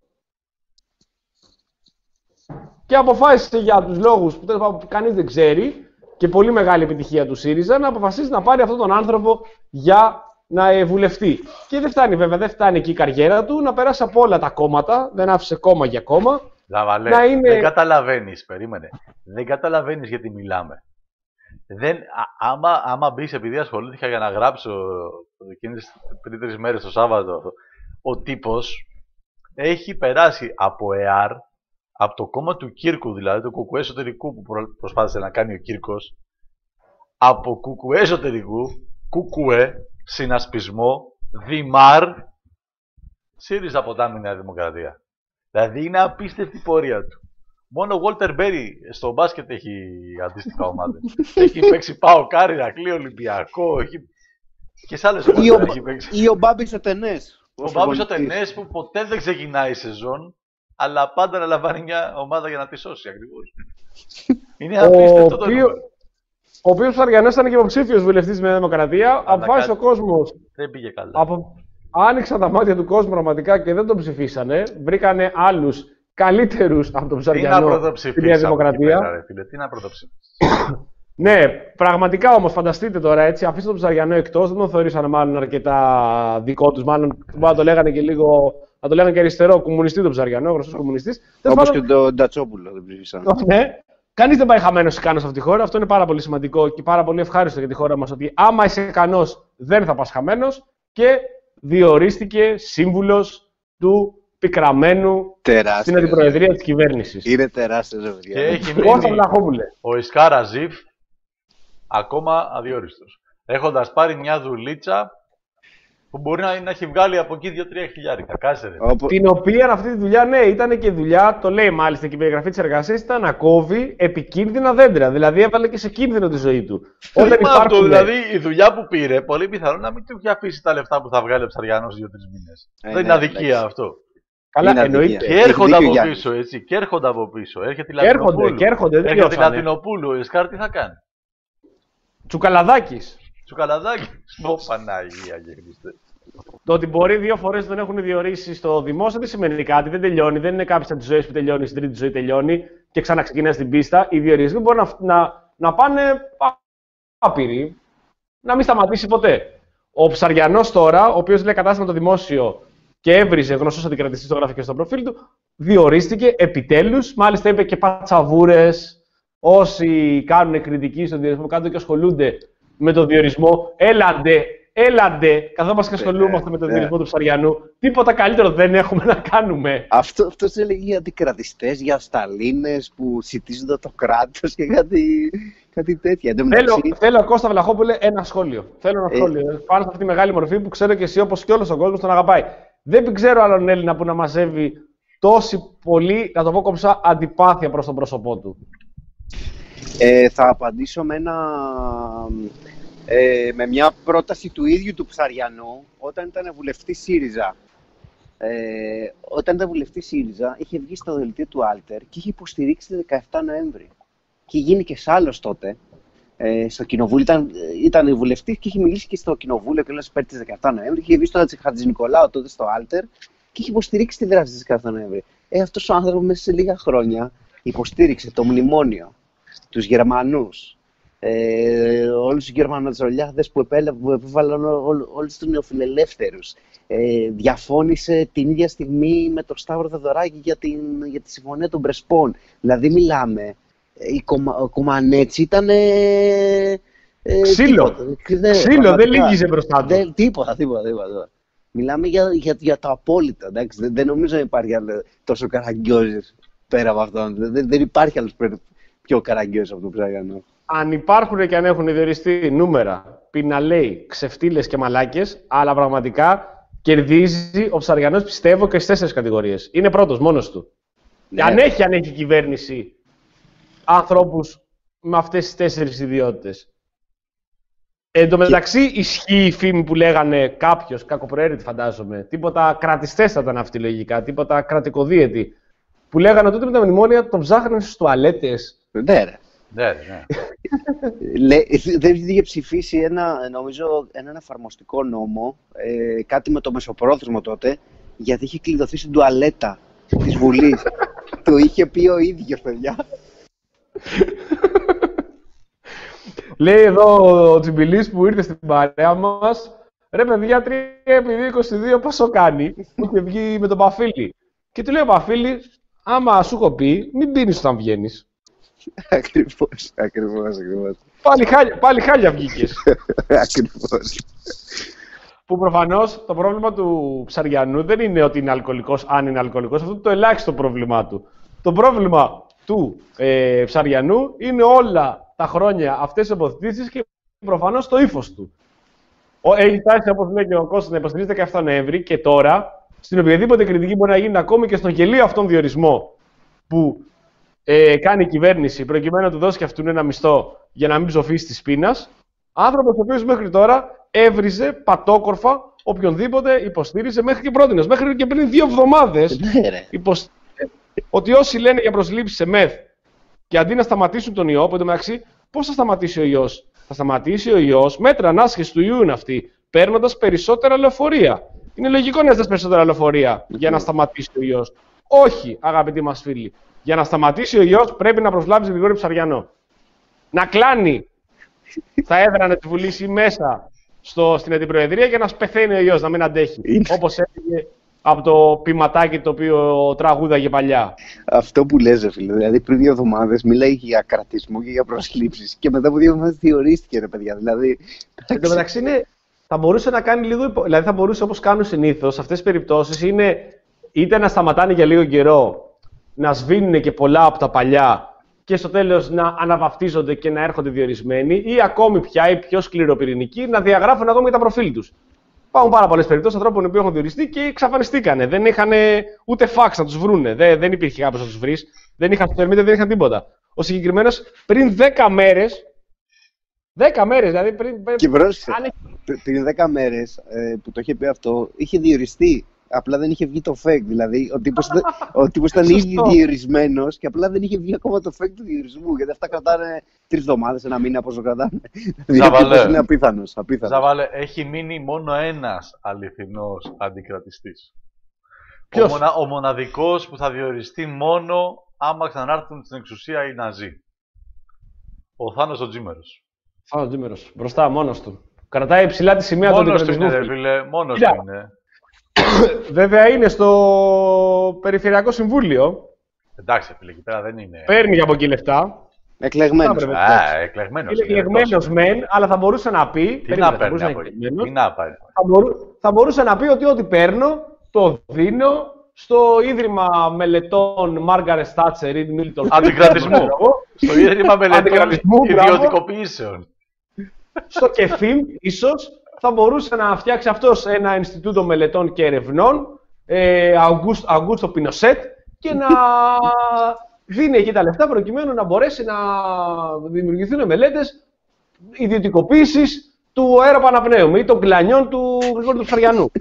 Και αποφάσισε για τους λόγους που, που κανείς δεν ξέρει και πολύ μεγάλη επιτυχία του ΣΥΡΙΖΑ να αποφασίσει να πάρει αυτόν τον άνθρωπο για να βουλευτεί. Και δεν φτάνει βέβαια, δεν φτάνει εκεί η καριέρα του, να περάσει από όλα τα κόμματα, δεν άφησε κόμμα για κόμμα. Λαβαλέ, να είναι... δεν καταλαβαίνεις, περίμενε, δεν καταλαβαίνεις γιατί μιλάμε. Δεν, α, άμα, άμα μπεις, επειδή ασχολήθηκα για να γράψω εκείνες πριν τρεις μέρες το Σάββατο, ο τύπος έχει περάσει από ΕΑΡ, από το κόμμα του Κύρκου, δηλαδή το κουκουέ εσωτερικού που προσπάθησε να κάνει ο Κύρκος, από κουκουέ εσωτερικού, κουκουέ, συνασπισμό, Δημάρ, ΣΥΡΙΖΑ ποτάμι Νέα Δημοκρατία. Δηλαδή είναι απίστευτη η πορεία του. Μόνο ο Walter Berry στο μπάσκετ έχει αντίστοιχα ομάδα. Έχει παίξει Πάο Κάρι, Ηρακλή, Ολυμπιακό, έχει... και σε άλλες ομάδες έχει παίξει. Ή ο Μπάμπης ο Τενές. Ο Μπάμπης ο Τενές που ποτέ δεν ξεκινάει η σεζόν, αλλά πάντα αναλαμβάνει μια ομάδα για να τη σώσει ακριβώς. Είναι απίστευτο το νούμερο. ο οποίος Ψαριανός ήταν και υποψήφιος βουλευτής με Δημοκρατία, αποφάσισε ο κόσμος. Δεν πήγε καλά. Από... Άνοιξαν τα μάτια του κόσμου πραγματικά και δεν τον ψηφίσανε. Βρήκανε άλλους καλύτερους από τον Ψαριανό στη Νέα Δημοκρατία. Πέρα, ρε, φίλε. Τι να πρωτοψηφίσει. Ναι, πραγματικά όμως φανταστείτε τώρα έτσι, αφήστε τον Ψαριανό εκτός, δεν τον θεωρήσανε μάλλον αρκετά δικό τους. Μάλλον να το λέγανε και λίγο, να το λέγανε και αριστερό, κομμουνιστή τον Ψαριανό, γνωστός κομμουνιστής. Όπως και τον Ντατσόπουλο δεν ψήφισαν. Ναι. Κανείς δεν πάει χαμένος ικανός σε αυτή τη χώρα. Αυτό είναι πάρα πολύ σημαντικό και πάρα πολύ ευχάριστο για τη χώρα μας. Ότι άμα είσαι ικανός, δεν θα πας χαμένος. Και διορίστηκε σύμβουλος του πικραμένου τεράστιο, στην αντιπροεδρία της κυβέρνησης. Είναι τεράστιο, ρε παιδιά. Και έχει μείνει ο Ισκάρα Ζιφ ακόμα αδιόριστος. Έχοντας πάρει μια δουλίτσα που μπορεί να, να έχει βγάλει από εκεί δύο τρία χιλιάρικα. Κάτσε ρε. Οπό... Την οποία αυτή τη δουλειά, ναι, ήταν και δουλειά, το λέει μάλιστα και η περιγραφή της εργασίας, ήταν να κόβει επικίνδυνα δέντρα. Δηλαδή έβαλε και σε κίνδυνο τη ζωή του. Όταν υπάρχουν... αυτό, δηλαδή η δουλειά που πήρε, πολύ πιθανό να μην του έχει αφήσει τα λεφτά που θα βγάλει ο Ψαριανός δύο τρεις μήνες. Ε, δεν ναι, είναι αδικία ναι. αυτό. Καλά, εννοείται. Και έρχονται από πίσω, έτσι. Και έρχονται από πίσω. Έρχεται η Λατινοπούλου. Και έρχονται, δεν έρχεται η Λατινοπούλου. Ο Ισκάρ τι θα κάνει. Τσουκαλαδάκης. Τσουκαλαδάκης. Ω Παναγία και Χριστέ. Το ότι μπορεί δύο φορές δεν έχουν διορίσει στο δημόσιο δεν σημαίνει κάτι, δεν τελειώνει. Δεν είναι κάποια τη ζωή που τελειώνει, στην τρίτη ζωή τελειώνει και ξαναξεκινάει στην πίστα. Οι διορισμοί μπορεί να, να, να πάνε άπειροι, να μην σταματήσει ποτέ. Ο Ψαριανός τώρα, ο οποίος λέει κατάστημα το δημόσιο και έβριζε, γνωστός αντικρατιστής, το γράφει και στο προφίλ του, διορίστηκε επιτέλους. Μάλιστα είπε και πατσαβούρες. Όσοι κάνουν κριτική στον διορισμό κάτω και ασχολούνται με τον διορισμό, έλαντε. Έλαντε, καθόμαστε και ασχολούμαστε με τον ναι. διορισμό του Ψαριανού. Τίποτα καλύτερο δεν έχουμε να κάνουμε. Αυτό αυτός έλεγε για αντικρατιστές, για σταλίνες που σιτίζονται το κράτος και κάτι, κάτι τέτοια. Θέλω, μεταξύ... θέλω Κώστα Βλαχόπουλε ένα σχόλιο. Θέλω ένα ε... σχόλιο. Πάνω σε αυτή τη μεγάλη μορφή που ξέρω και εσύ όπως και όλος ο κόσμος τον αγαπάει. Δεν ξέρω άλλον Έλληνα που να μαζεύει τόση πολύ, να το πω κομψά, αντιπάθεια προς τον πρόσωπό του. Ε, θα απαντήσω με ένα... Ε, με μια πρόταση του ίδιου του Ψαριανού όταν ήταν βουλευτής ΣΥΡΙΖΑ. Ε, όταν ήταν βουλευτής ΣΥΡΙΖΑ είχε βγει στο δελτίο του Άλτερ και είχε υποστηρίξει τη δεκαεφτά Νοέμβρη. Και γίνει και σ' άλλος τότε. Ε, στο κοινοβούλιο ήταν, ήταν βουλευτής και είχε μιλήσει και στο κοινοβούλιο και όλες υπέρ της δεκαεφτά Νοέμβρη. Είχε βγει στο Χατζηνικολάου τότε στο Άλτερ και είχε υποστηρίξει τη δράση της δεκαεφτά Νοέμβρη. Ε, αυτός ο άνθρωπος μέσα σε λίγα χρόνια υποστήριξε το μνημόνιο, τους Γερμανούς. Ε, όλους τους γερμανοτσολιάδες που επέβαλαν όλους τους νεοφιλελεύθερους. Ε, διαφώνησε την ίδια στιγμή με τον Σταύρο Θεοδωράκη για, την, για τη συμφωνία των Πρεσπών. Δηλαδή μιλάμε, η κομα, ο Κομμανέτσι ήταν... Ε, ε, ξύλο, τίποτα, ξύλο δεν λύγιζε μπροστά του. Δεν, τίποτα, τίποτα, τίποτα. Μιλάμε για, για, για το απόλυτο, εντάξει. Δεν, δεν νομίζω να υπάρχει άλλο τόσο καραγκιόζης πέρα από αυτόν. Δεν, δεν υπάρχει άλλος πιο καραγκιόζης από τον Ψαριανό. Αν υπάρχουν και αν έχουν διοριστεί νούμερα, πιναλέοι, ξεφτύλες και μαλάκες, αλλά πραγματικά κερδίζει ο Ψαριανός, πιστεύω, και στις τέσσερις κατηγορίες. Είναι πρώτος, μόνος του. Ναι. Αν έχει, αν έχει κυβέρνηση ανθρώπους με αυτές τις τέσσερις ιδιότητες. Εν τω μεταξύ, και... ισχύει η φήμη που λέγανε κάποιος, κακοπροαίρετη φαντάζομαι, τίποτα κρατιστές θα ήταν αυτή λογικά, τίποτα κρατικοδίαιτη, που λέγανε τότε με τα μνημόνια τον ψάχνανε στις τουαλέτες. Ναι, ρε. Ναι, ναι. Δεν είχε ψηφίσει ένα, νομίζω, έναν εφαρμοστικό νόμο, ε, κάτι με το μεσοπρόθεσμο τότε, γιατί είχε κλειδωθεί στην τουαλέτα της Βουλής. Το είχε πει ο ίδιος, παιδιά. Λέει εδώ ο Τσιμπηλής που ήρθε στην παρέα μας, ρε παιδιά, τρία επί είκοσι δύο πόσο κάνει, που είχε βγει με τον Παφίλη. Και του λέει ο Παφίλης, άμα σου έχω πει, μην πίνεις όταν βγαίνεις. Ακριβώς, ακριβώς, ακριβώς. Πάλι χάλια, πάλι χάλια βγήκες. Ακριβώς. Που προφανώς το πρόβλημα του Ψαριανού δεν είναι ότι είναι αλκοολικός, αν είναι αλκοολικός, αυτό είναι το ελάχιστο πρόβλημά του. Το πρόβλημα του ε, Ψαριανού είναι όλα τα χρόνια αυτές τις υποθέσεις και προφανώς το ύφος του. Έχει φτάσει, όπως λέει και ο Κώστας, να υποστηρίζει δεκαεφτά Νοέμβρη και τώρα, στην οποιαδήποτε κριτική μπορεί να γίνει ακόμη και στον γελίο αυτόν διορισμό που ε, κάνει η κυβέρνηση προκειμένου να του δώσει και αυτόν ένα μισθό για να μην ψοφήσει τη πείνα. Άνθρωπος ο οποίος μέχρι τώρα έβριζε πατόκορφα οποιονδήποτε υποστήριζε μέχρι και πρότεινος. Μέχρι και πριν δύο εβδομάδες υποστήριζε ότι όσοι λένε για προσλήψεις σε ΜΕΘ και αντί να σταματήσουν τον ιό, που εντωμεταξύ Πώς θα σταματήσει ο ιός? Θα σταματήσει ο ιός με τρανάσχεση του ιού είναι αυτή, παίρνοντας περισσότερα λεωφορεία. Είναι λογικό να ζητάς περισσότερα λεωφορεία για να σταματήσει ο ιός. Όχι, αγαπητοί μας φίλοι. Για να σταματήσει ο ιός πρέπει να προσλάβεις Γρηγόρη Ψαριανό. Να κλάνει στα έδρανα της Βουλής ή μέσα στο, στην Αντιπροεδρία για να σπεθαίνει ο ιός, να μην αντέχει. Όπως έλεγε από το ποιηματάκι το οποίο τραγούδαγε παλιά. Αυτό που λες, φίλε. Δηλαδή πριν δύο εβδομάδες μιλάει για κρατισμό και για προσλήψεις και μετά από δύο εβδομάδες διορίστηκε, ρε παιδιά. Δηλαδή. Εν τω μεταξύ είναι. Θα μπορούσε να κάνει λίγο. Δηλαδή θα μπορούσε, όπως κάνουν συνήθως σε αυτές τις περιπτώσεις, είναι είτε να σταματάνε για λίγο καιρό, να σβήνουν και πολλά από τα παλιά και στο τέλος να αναβαφτίζονται και να έρχονται διορισμένοι, ή ακόμη πια οι πιο σκληροπυρηνικοί να διαγράφουν ακόμη και τα προφίλ τους. Υπάρχουν πάρα πολλές περιπτώσεις ανθρώπων που έχουν διοριστεί και εξαφανιστήκανε. Δεν είχαν ούτε φάξ να τους βρούνε. Δεν, δεν υπήρχε κάποιος να τους βρει. Δεν είχαν θερμίδε, δεν είχαν τίποτα. Ο συγκεκριμένος πριν δέκα μέρες. δέκα μέρες, δηλαδή πριν. Και πρόσεξε, αν... πριν δέκα μέρες ε, που το είχε πει αυτό, είχε διοριστεί. Απλά δεν είχε βγει το fake. Δηλαδή, ο τύπος, ο τύπος ήταν ήδη διορισμένος και απλά δεν είχε βγει ακόμα το fake του διορισμού. Γιατί αυτά κρατάνε τρεις εβδομάδες, ένα μήνα, πόσο κρατάνε. Ζαβαλέ, είναι απίθανος, απίθανος. Ζαβαλέ, έχει μείνει μόνο ένας αληθινός αντικρατιστής. Ποιος? Ο, μονα, ο μοναδικός που θα διοριστεί μόνο άμα ξανάρθουν στην εξουσία οι Ναζί. Ο Θάνος ο Τζίμερος. Θάνος ο Τζίμερος. Μπροστά, μόνος του. Κρατάει υψηλά τη σημαία του αντικρατισμού. Μόνος του είναι, ρε φίλε. Μόνος του είναι. Βέβαια είναι στο Περιφερειακό Συμβούλιο. Εντάξει, φίλε, εκεί πέρα δεν είναι. Παίρνει από εκεί λεφτά. Εκλεγμένος. Α, εκλεγμένος. Είναι εκλεγμένος μεν, αλλά θα μπορούσε να πει. Τι να παίρνει από εκεί. Τι να πάρει. Θα, μπορού, θα μπορούσε να πει ότι ό,τι παίρνω το δίνω στο Ίδρυμα Μελετών Margaret Thatcher ή Milton. Αντικρατισμού. Στο Ίδρυμα Μελετών Ιδιωτικοποιήσεων. Στο ΚΕΦΙΜ, ίσως. Θα μπορούσε να φτιάξει αυτός ένα Ινστιτούτο Μελετών και Ερευνών, ε, Αγκούστο Πινοσέτ, και να δίνει εκεί τα λεφτά προκειμένου να μπορέσει να δημιουργηθούν μελέτες ιδιωτικοποίησης του αεροπαναπνέου ή των κλανιών του Γρηγόρη του Ψαριανού.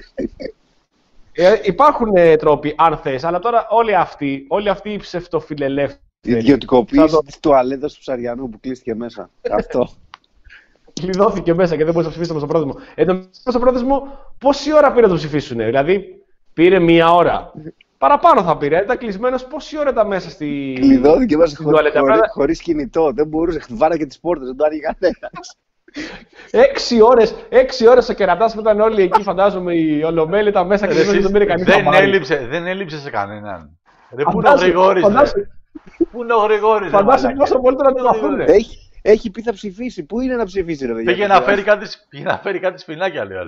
ε, υπάρχουν ε, τρόποι, αν θες, αλλά τώρα όλοι αυτοί, όλοι αυτοί οι ψευτοφιλελεύθεροι. Η ιδιωτικοποίηση το... της τουαλέτας του Ψαριανού που κλείστηκε μέσα. Αυτό. Κλειδώθηκε μέσα και δεν μπορούσε να ψηφίσει το μεσοπρόθεσμο. Εν τω μεταξύ, το μεσοπρόθεσμο, πόση ώρα πήρε να το ψηφίσουν? Δηλαδή, πήρε μία ώρα. Παραπάνω θα πήρε. Ήταν κλεισμένο, πόση ώρα ήταν μέσα στη. Κλειδώθηκε μέσα χωρί χωρί κινητό. Δεν μπορούσε. Χτυπάρα και τις πόρτες, δεν το άνοιγε κανένας. Έξι ώρες, έξι ώρες ο κερατάς που ήταν όλοι εκεί, φαντάζομαι, οι Ολομέλη ήταν μέσα και δεν τον πήρε κανείς. Δεν έλειψε, δεν έλειψε σε κανέναν. Ρε, πού είναι ο Γρηγόρης? Πού είναι ο Γρηγόρης? Φαντάζομαι πόσο πολύ τον αντιλαμβάνουν. Έχει πει θα ψηφίσει. Πού είναι να ψηφίσει, ρε παιδιά? Πήγε να φέρει κάτι, πήγε να φέρει κάτι σπινάκια, λέει.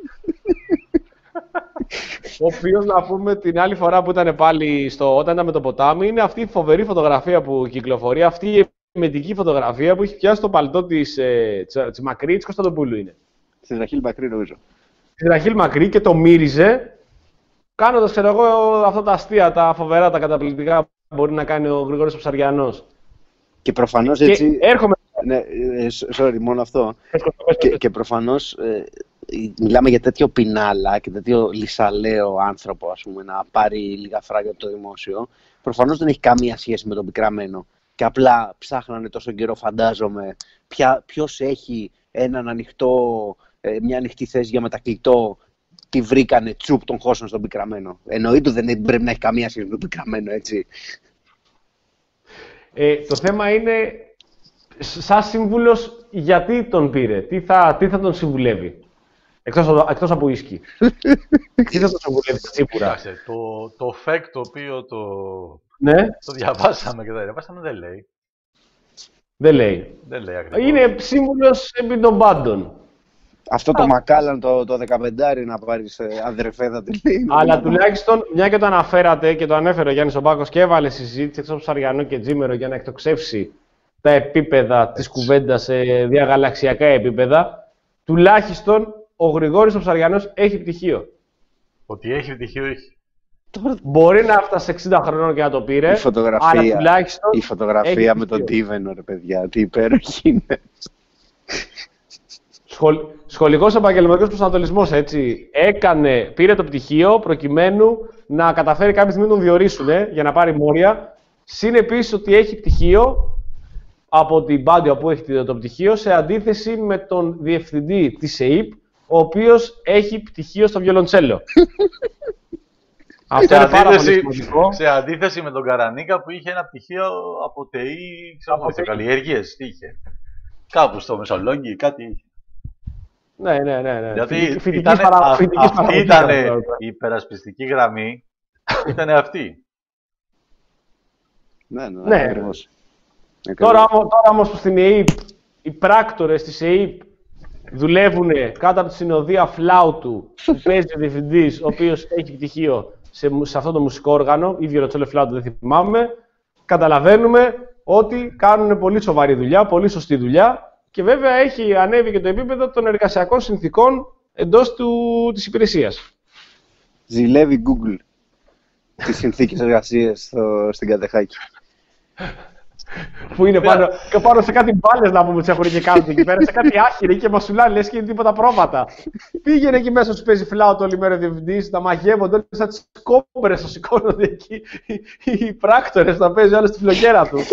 Ο οποίος, να πούμε, την άλλη φορά που ήταν πάλι στο, όταν ήταν με το ποτάμι, είναι αυτή η φοβερή φωτογραφία που κυκλοφορεί, αυτή η εμετική φωτογραφία που έχει πιάσει το παλτό της, ε, της Μακρύ, της Κωνσταντοπούλου είναι. Της Ραχήλ Μακρύ, νομίζω. Της Ραχήλ Μακρύ, και το μύριζε, κάνοντας, ξέρω εγώ, αυτά τα αστεία, τα φοβερά, τα καταπληκτικά που μπορεί να κάνει ο Γρηγόρης ο Ψαριανός. Και προφανώς έτσι. Και έρχομαι. Ναι, sorry, μόνο αυτό. και, και προφανώς ε, μιλάμε για τέτοιο πινάλα και τέτοιο λυσαλαίο άνθρωπο, ας πούμε, να πάρει λίγα φράγια από το δημόσιο. Προφανώς δεν έχει καμία σχέση με τον πικραμένο. Και απλά ψάχνανε τόσο καιρό, φαντάζομαι, ποιος έχει έναν ανοιχτό, ε, μια ανοιχτή θέση για μετακλητό. Τη βρήκανε τσουπ των χώσεων στον πικραμένο. Εννοείται δεν πρέπει να έχει καμία σχέση με τον πικραμένο, έτσι. Ε, το θέμα είναι, σαν σύμβουλος, γιατί τον πήρε, τι θα, τι θα τον συμβουλεύει, εκτός, εκτός από ίσκι. Τι θα τον συμβουλεύει, σίγουρα. Το, το φεκ το οποίο το, ναι. το διαβάσαμε και το διαβάσαμε δεν λέει. Δεν λέει. Δεν λέει ακριβώς. Είναι σύμβουλος επί των πάντων. Αυτό το Μακάλαν το, το δεκαπεντάρι να πάρεις αδερφέδα του λέει. Αλλά τουλάχιστον, μια και το αναφέρατε και το ανέφερε ο Γιάννης Ομπάκος και έβαλε συζήτηση εκτός από Ψαριανό και Τζίμερο για να εκτοξεύσει τα επίπεδα της κουβέντας σε διαγαλαξιακά επίπεδα, τουλάχιστον ο Γρηγόρης ο Ψαριανός έχει πτυχίο. Ότι έχει πτυχίο, έχει. Μπορεί να φτάσει εξήντα χρονών και να το πήρε, η φωτογραφία, αλλά τουλάχιστον η φωτογραφία με τον Τίβενο, ρε παιδιά, τι υπέροχη είναι. Σχολ... Σχολικός επαγγελματικός προσανατολισμός, έτσι. Έκανε, πήρε το πτυχίο προκειμένου να καταφέρει κάποια στιγμή να τον διορίσουν για να πάρει μόρια. Συν επίσης ότι έχει πτυχίο από την Πάντια που έχει το πτυχίο, σε αντίθεση με τον διευθυντή της ΕΙΠ, ο οποίος έχει πτυχίο στο βιολοντσέλο. Αυτό είναι πάρα πολύ σημαντικό. Σε αντίθεση με τον Καρανίκα που είχε ένα πτυχίο από ΤΕΗ, ξέρω εγώ, σε καλλιέργειες, τι είχε. Κάπου στο Μεσολόγγι, κάτι είχε. Ναι, ναι, ναι. ναι. Γιατί Φοιτικής ήτανε, παρα... α, φοιτικής αυτή ήταν η υπερασπιστική γραμμή, ήταν αυτή. Ναι, ναι, ναι. ακριβώς. Τώρα, τώρα όμως που στην ΕΙΠ, οι πράκτορες της ΕΙΠ δουλεύουν κάτω από τη συνοδεία φλάουτου που παίζει ο διευθυντής, ο οποίος έχει πτυχίο σε, σε αυτό το μουσικό όργανο, ή βιολοντσέλο φλάουτου, δεν θυμάμαι, καταλαβαίνουμε ότι κάνουν πολύ σοβαρή δουλειά, πολύ σωστή δουλειά και βέβαια έχει ανέβει και το επίπεδο των εργασιακών συνθηκών εντός του, της υπηρεσίας. Ζηλεύει Google τις συνθήκες εργασίας στο, στην Κατεχάκη. Που είναι πάνω, και πάνω σε κάτι μπάλες να πούμε, τις έχουν και κάνουν εκεί πέρα, σε κάτι άχυρη και μασουλάνε, λες και είναι τίποτα πρόβατα. Πήγαινε εκεί μέσα, σου παίζει φλάουτο όλη μέρα ο διευθυντής, τα μαγεύονται, όλες σαν τις κόμπρες θα σηκώνονται εκεί οι πράκτορες, θα παίζει όλες τη φλογέρα του.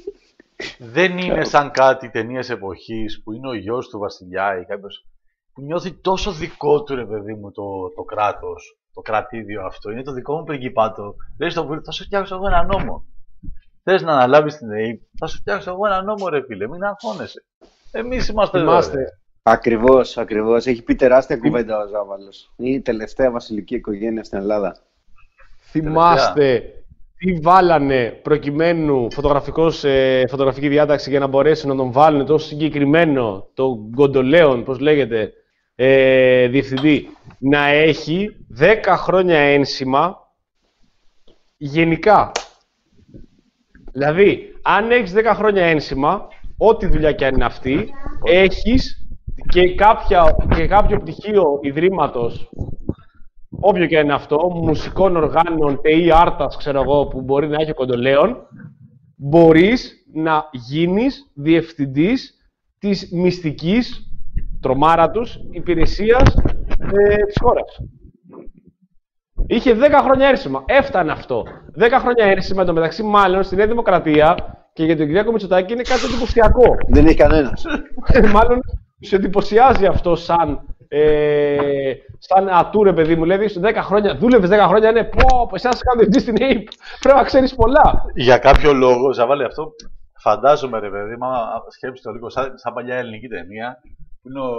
Δεν είναι σαν κάτι ταινίες εποχής που είναι ο γιος του βασιλιά ή κάποιος που νιώθει τόσο δικό του, ρε παιδί μου, το, το κράτος, το κρατήδιο αυτό. Είναι το δικό μου πριγκιπάτο. Λέει στο βουλή, θα σου φτιάξω εγώ ένα νόμο. Θες να αναλάβεις την ΕΕΠ, θα σου φτιάξω εγώ ένα νόμο, ρε φίλε, μην αγχώνεσαι. Εμείς είμαστε εδώ. Ακριβώς, ακριβώς. Έχει πει τεράστια κουβέντα ο Ζάβαλος. Είναι η τελευταία βασιλική οικογένεια στην Ελλάδα. Θυμάστε τι βάλανε προκειμένου φωτογραφικός, ε, φωτογραφική διάταξη για να μπορέσουν να τον βάλουν τόσο συγκεκριμένο, τον Γκοντολέον, πώς λέγεται, ε, διευθυντή, να έχει δέκα χρόνια ένσημα γενικά. Δηλαδή, αν έχεις δέκα χρόνια ένσημα, ό,τι δουλειά και αν είναι αυτή, έχεις και, κάποια, και κάποιο πτυχίο ιδρύματος, όποιο και είναι αυτό, μουσικών οργάνων, ΤΕΗ, άρτας, ξέρω εγώ, που μπορεί να έχει ο Κοντολέον, μπορείς να γίνεις διευθυντής της μυστικής, τρομάρα τους, υπηρεσίας ε, της χώρας. Είχε δέκα χρόνια ένσημα. Έφτανε αυτό. δέκα χρόνια ένσημα, εντωμεταξύ, μάλλον στη Νέα Δημοκρατία και για τον Κυριάκο Μητσοτάκη είναι κάτι εντυπωσιακό. Δεν έχει κανένας. Μάλλον σε εντυπωσιάζει αυτό σαν, ε, σαν ατούρε, παιδί μου. Λέει, σε δέκα χρόνια, δούλευες δέκα χρόνια, ναι, πω, εσάς σε κάνω διευθυντή στην ΕΕΠ. Πρέπει να ξέρεις πολλά. Για κάποιο λόγο, Ζαβάλη, αυτό φαντάζομαι, ρε παιδί, μα σκέψτε το λίγο, σαν, σαν παλιά ελληνική ταινία, που είναι ο,